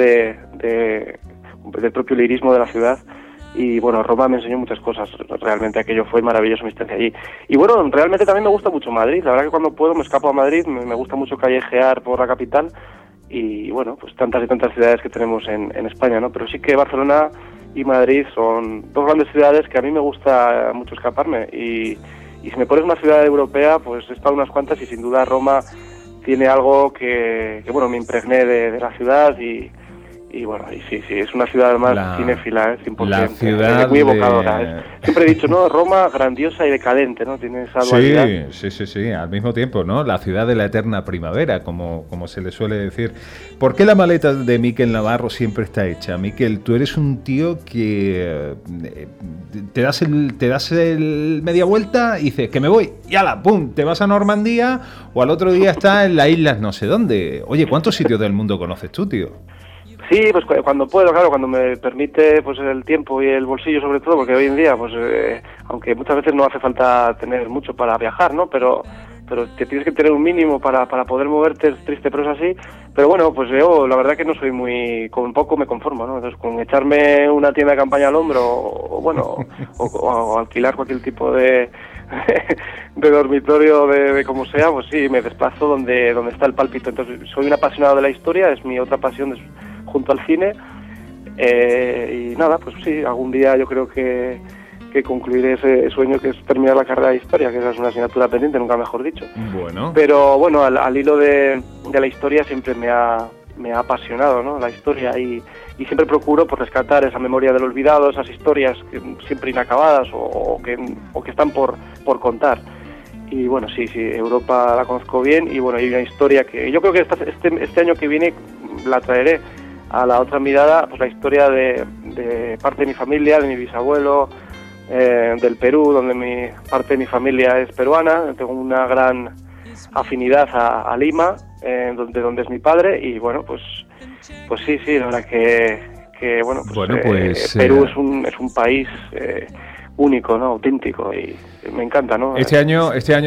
del propio lirismo de la ciudad. Y bueno, Roma me enseñó muchas cosas, realmente aquello fue maravilloso mi estancia allí. Y bueno, realmente también me gusta mucho Madrid, la verdad que cuando puedo me escapo a Madrid, me gusta mucho callejear por la capital. Y bueno, pues tantas y tantas ciudades que tenemos en España, ¿no? Pero sí que Barcelona y Madrid son dos grandes ciudades que a mí me gusta mucho escaparme. Y si me pones una ciudad europea, pues he estado unas cuantas y sin duda Roma tiene algo que bueno, me impregné de la ciudad y bueno, y sí, es una ciudad además cinéfila, 100%. La ciudad muy evocadora. Siempre he dicho, ¿no? Roma grandiosa y decadente, ¿no? Tiene esa dualidad. Sí, al mismo tiempo, ¿no? La ciudad de la eterna primavera, como se le suele decir. ¿Por qué la maleta de Miquel Navarro siempre está hecha? Miquel, tú eres un tío que te das el media vuelta y dices que me voy y ¡ala! ¡Pum! Te vas a Normandía o al otro día estás en las islas no sé dónde. Oye, ¿cuántos sitios del mundo conoces tú, tío? Sí, pues cuando puedo, claro, cuando me permite pues el tiempo y el bolsillo sobre todo, porque hoy en día, pues aunque muchas veces no hace falta tener mucho para viajar, ¿no? Pero te tienes que tener un mínimo para poder moverte, triste pero es así. Pero bueno, pues yo la verdad que no soy con poco me conformo, ¿no? Entonces con echarme una tienda de campaña al hombro o alquilar cualquier tipo de dormitorio de como sea, pues sí, me desplazo donde está el pálpito. Entonces soy un apasionado de la historia, es mi otra pasión junto al cine, y nada, pues sí, algún día yo creo que concluiré ese sueño que es terminar la carrera de historia, que esa es una asignatura pendiente, nunca mejor dicho. Bueno. Pero bueno, al hilo de la historia siempre me ha apasionado, ¿no? La historia y siempre procuro pues rescatar esa memoria del olvidado, esas historias siempre inacabadas o que están por contar. Y bueno, sí, Europa la conozco bien y bueno, hay una historia que yo creo que este año que viene la traeré a la otra mirada, pues la historia de parte de mi familia, de mi bisabuelo, del Perú, donde parte de mi familia es peruana. Tengo una gran afinidad a Lima, donde es mi padre, y bueno, pues sí, la verdad que bueno, pues Perú es un país único, ¿no? Auténtico, y me encanta, ¿no? Este año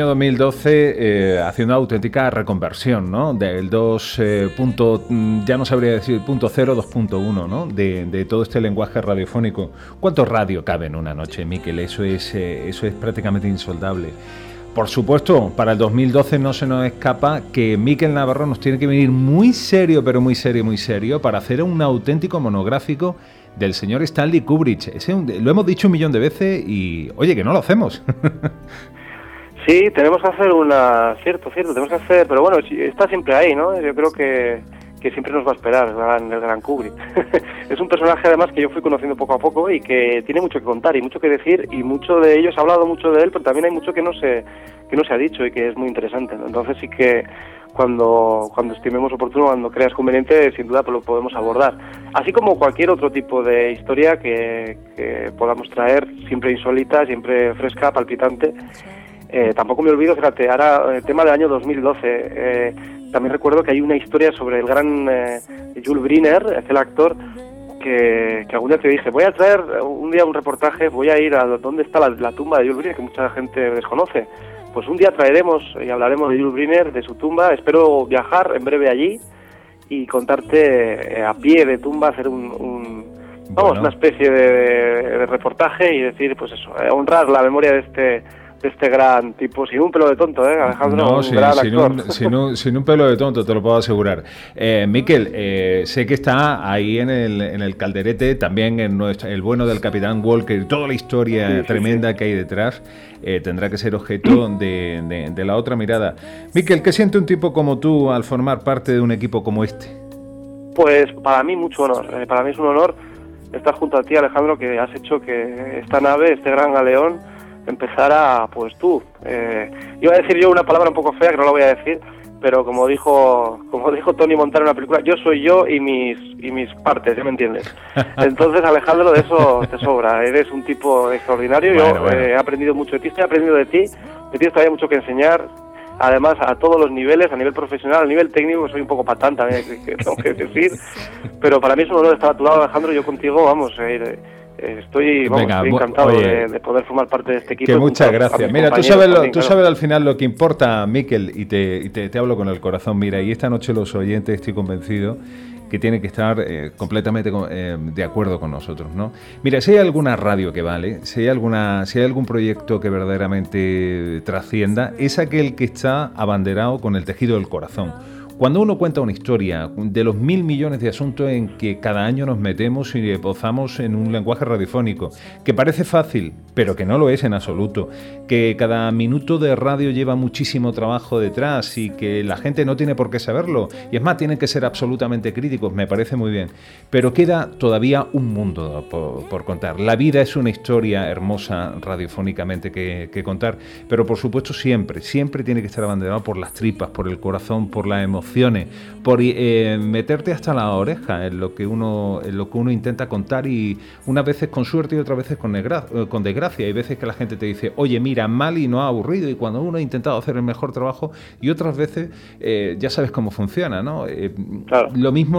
2012 haciendo una auténtica reconversión, ¿no? Del 2. Ya no sabría decir .0, 2.1, ¿no? De todo este lenguaje radiofónico. ¿Cuánto radio cabe en una noche, Miquel? Eso es prácticamente insoldable. Por supuesto, para el 2012 no se nos escapa que Miquel Navarro nos tiene que venir muy serio, pero muy serio, para hacer un auténtico monográfico del señor Stanley Kubrick. Lo hemos dicho 1.000.000 de veces y, oye, que no lo hacemos. Sí, tenemos que hacer cierto, tenemos que hacer, pero bueno, está siempre ahí, ¿no? Yo creo que siempre nos va a esperar el gran Kubrick. Es un personaje además que yo fui conociendo poco a poco y que tiene mucho que contar y mucho que decir, y mucho de ello se ha hablado mucho de él, pero también hay mucho que no se ha dicho y que es muy interesante, ¿no? Entonces sí que cuando estimemos oportuno, cuando creas conveniente, sin duda pues lo podemos abordar. Así como cualquier otro tipo de historia que podamos traer, siempre insólita, siempre fresca, palpitante. Tampoco me olvido, fíjate, ahora el tema del año 2012, también recuerdo que hay una historia sobre el gran Jules Briner, aquel actor que algún día te dije, voy a traer un día un reportaje, voy a ir a donde está la tumba de Jules Briner, que mucha gente desconoce. Pues un día traeremos y hablaremos de Jules Briner, de su tumba. Espero viajar en breve allí y contarte a pie de tumba, hacer una especie de reportaje y decir, pues eso, honrar la memoria de este gran tipo, sin un pelo de tonto, Alejandro, no, gran actor. Sin un pelo de tonto, te lo puedo asegurar. Miquel, sé que está ahí en el calderete, también en el bueno del Capitán Walker, toda la historia tremenda que hay detrás, tendrá que ser objeto de la otra mirada. Miquel, ¿qué siente un tipo como tú al formar parte de un equipo como este? Pues para mí mucho honor, para mí es un honor estar junto a ti, Alejandro, que has hecho que esta nave, este gran galeón, empezara, pues tú. Iba a decir yo una palabra un poco fea, que no la voy a decir, pero como dijo Tony Montana en una película, yo soy yo y mis partes, ¿ya me entiendes? Entonces, Alejandro, de eso te sobra. Eres un tipo extraordinario. Bueno. He aprendido mucho de ti, estoy aprendiendo de ti. Me tienes todavía mucho que enseñar. Además, a todos los niveles, a nivel profesional, a nivel técnico, soy un poco patán también, que tengo que decir. Pero para mí es un honor estar a tu lado, Alejandro. Yo contigo, vamos, estoy encantado de poder formar parte de este equipo. Que muchas gracias. Mira, tú sabes al final lo que importa, Miquel, y te hablo con el corazón. Mira, y esta noche los oyentes, estoy convencido que tienen que estar completamente de acuerdo con nosotros, ¿no? Mira, si hay alguna radio que vale, si hay algún proyecto que verdaderamente trascienda, es aquel que está abanderado con el tejido del corazón. Cuando uno cuenta una historia de los 1.000 millones de asuntos en que cada año nos metemos y esbozamos en un lenguaje radiofónico, que parece fácil, pero que no lo es en absoluto, que cada minuto de radio lleva muchísimo trabajo detrás y que la gente no tiene por qué saberlo, y es más, tienen que ser absolutamente críticos, me parece muy bien, pero queda todavía un mundo por contar. La vida es una historia hermosa radiofónicamente que contar, pero por supuesto siempre tiene que estar abanderado por las tripas, por el corazón, por la emoción, por meterte hasta la oreja en lo que uno intenta contar, y unas veces con suerte y otras veces con desgracia. Hay veces que la gente te dice, oye, mira, mal y no ha aburrido, y cuando uno ha intentado hacer el mejor trabajo, y otras veces ya sabes cómo funciona, ¿no? Claro. Lo mismo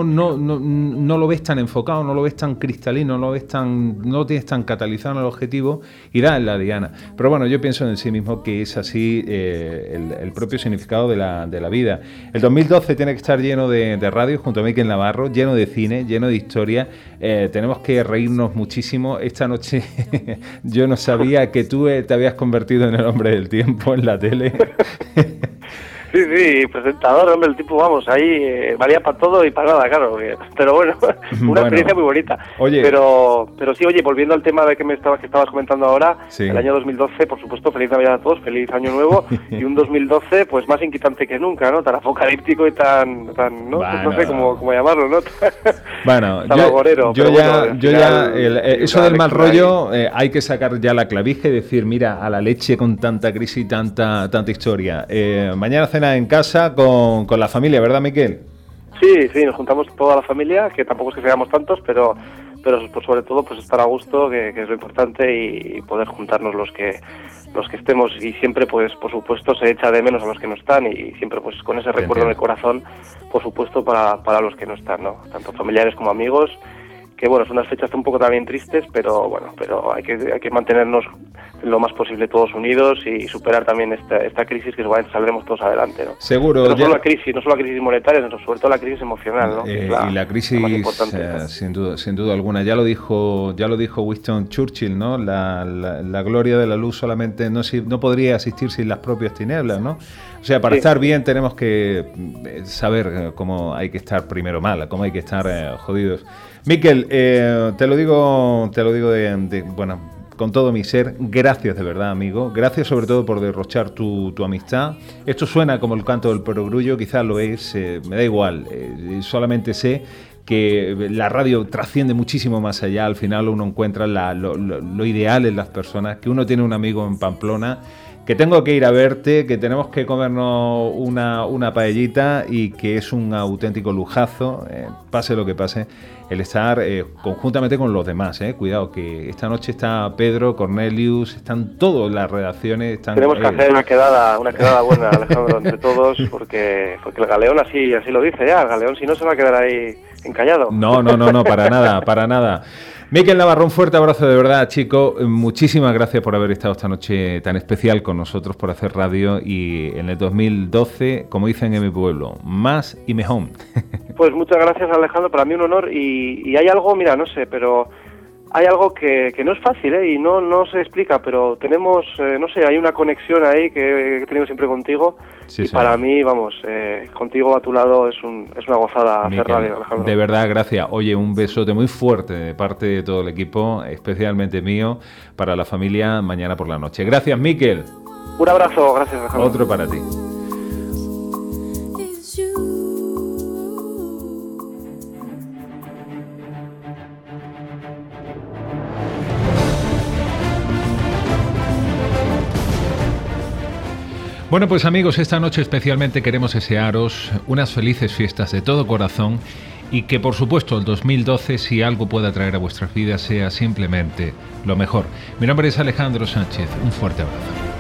no lo ves tan enfocado, no lo ves tan cristalino, no lo tienes tan catalizado en el objetivo y da en la diana. Pero bueno, yo pienso en sí mismo que es así el propio significado de la vida. El 2012 tiene que estar lleno de radio junto a Miquel Navarro, lleno de cine, lleno de historia. Tenemos que reírnos muchísimo. Esta noche yo no sabía que tú te habías convertido en el hombre del tiempo en la tele. Sí, presentador, hombre, el tipo, vamos, ahí valía para todo y para nada, claro. Pero bueno, una experiencia muy bonita. Oye, pero sí, oye, volviendo al tema de que estabas comentando ahora, el año 2012, por supuesto, feliz Navidad a todos, feliz Año Nuevo, y un 2012, pues más inquietante que nunca, ¿no? Tan apocalíptico y tan ¿no? Bueno. Pues no sé cómo llamarlo, ¿no? Bueno, eso del mal rollo, hay que sacar ya la clavija y decir, mira, a la leche con tanta crisis y tanta historia. Mañana cena en casa con la familia, ¿verdad, Miquel? Sí, nos juntamos toda la familia, que tampoco es que seamos tantos, pero pues sobre todo pues estar a gusto, que es lo importante, y poder juntarnos los que estemos, y siempre pues por supuesto se echa de menos a los que no están, y siempre pues con ese recuerdo en el corazón, por supuesto para los que no están, ¿no? Tanto familiares como amigos, que bueno, son unas fechas un poco también tristes, pero hay que mantenernos lo más posible todos unidos y superar también esta crisis, que saldremos todos adelante, ¿no? Seguro. Pero no solo la crisis monetaria, sino sobre todo la crisis emocional, ¿no? Y la crisis, sin duda alguna, ya lo dijo Winston Churchill, ¿no? La gloria de la luz solamente no podría existir sin las propias tinieblas, ¿no? O sea, para estar bien tenemos que saber cómo hay que estar primero mal, cómo hay que estar jodidos. Miquel, te lo digo con todo mi ser, gracias de verdad, amigo. Gracias sobre todo por derrochar tu amistad. Esto suena como el canto del perogrullo, quizás lo es, me da igual. Solamente sé que la radio trasciende muchísimo más allá. Al final uno encuentra lo ideal en las personas, que uno tiene un amigo en Pamplona, que tengo que ir a verte, que tenemos que comernos una paellita, y que es un auténtico lujazo, pase lo que pase, el estar conjuntamente con los demás. Cuidado, que esta noche está Pedro, Cornelius, están todas las redacciones. Tenemos que hacer una quedada buena, Alejandro, entre todos, porque el Galeón así lo dice ya. El Galeón, si no, se va a quedar ahí encallado. No, para nada. Miquel Navarro, un fuerte abrazo de verdad, chico. Muchísimas gracias por haber estado esta noche tan especial con nosotros, por hacer radio, y en el 2012, como dicen en mi pueblo, más y mejor. Pues muchas gracias, Alejandro, para mí un honor, y hay algo, mira, no sé, pero hay algo que no es fácil, y no se explica, pero tenemos, no sé, hay una conexión ahí que he tenido siempre contigo, sí, y para mí, vamos, contigo a tu lado es una gozada hacer radio, Alejandro. De verdad, gracias. Oye, un besote muy fuerte de parte de todo el equipo, especialmente mío, para la familia mañana por la noche. Gracias, Miquel. Un abrazo, gracias, Alejandro. Otro para ti. Bueno, pues amigos, esta noche especialmente queremos desearos unas felices fiestas de todo corazón y que, por supuesto, el 2012, si algo pueda traer a vuestras vidas, sea simplemente lo mejor. Mi nombre es Alejandro Sánchez. Un fuerte abrazo.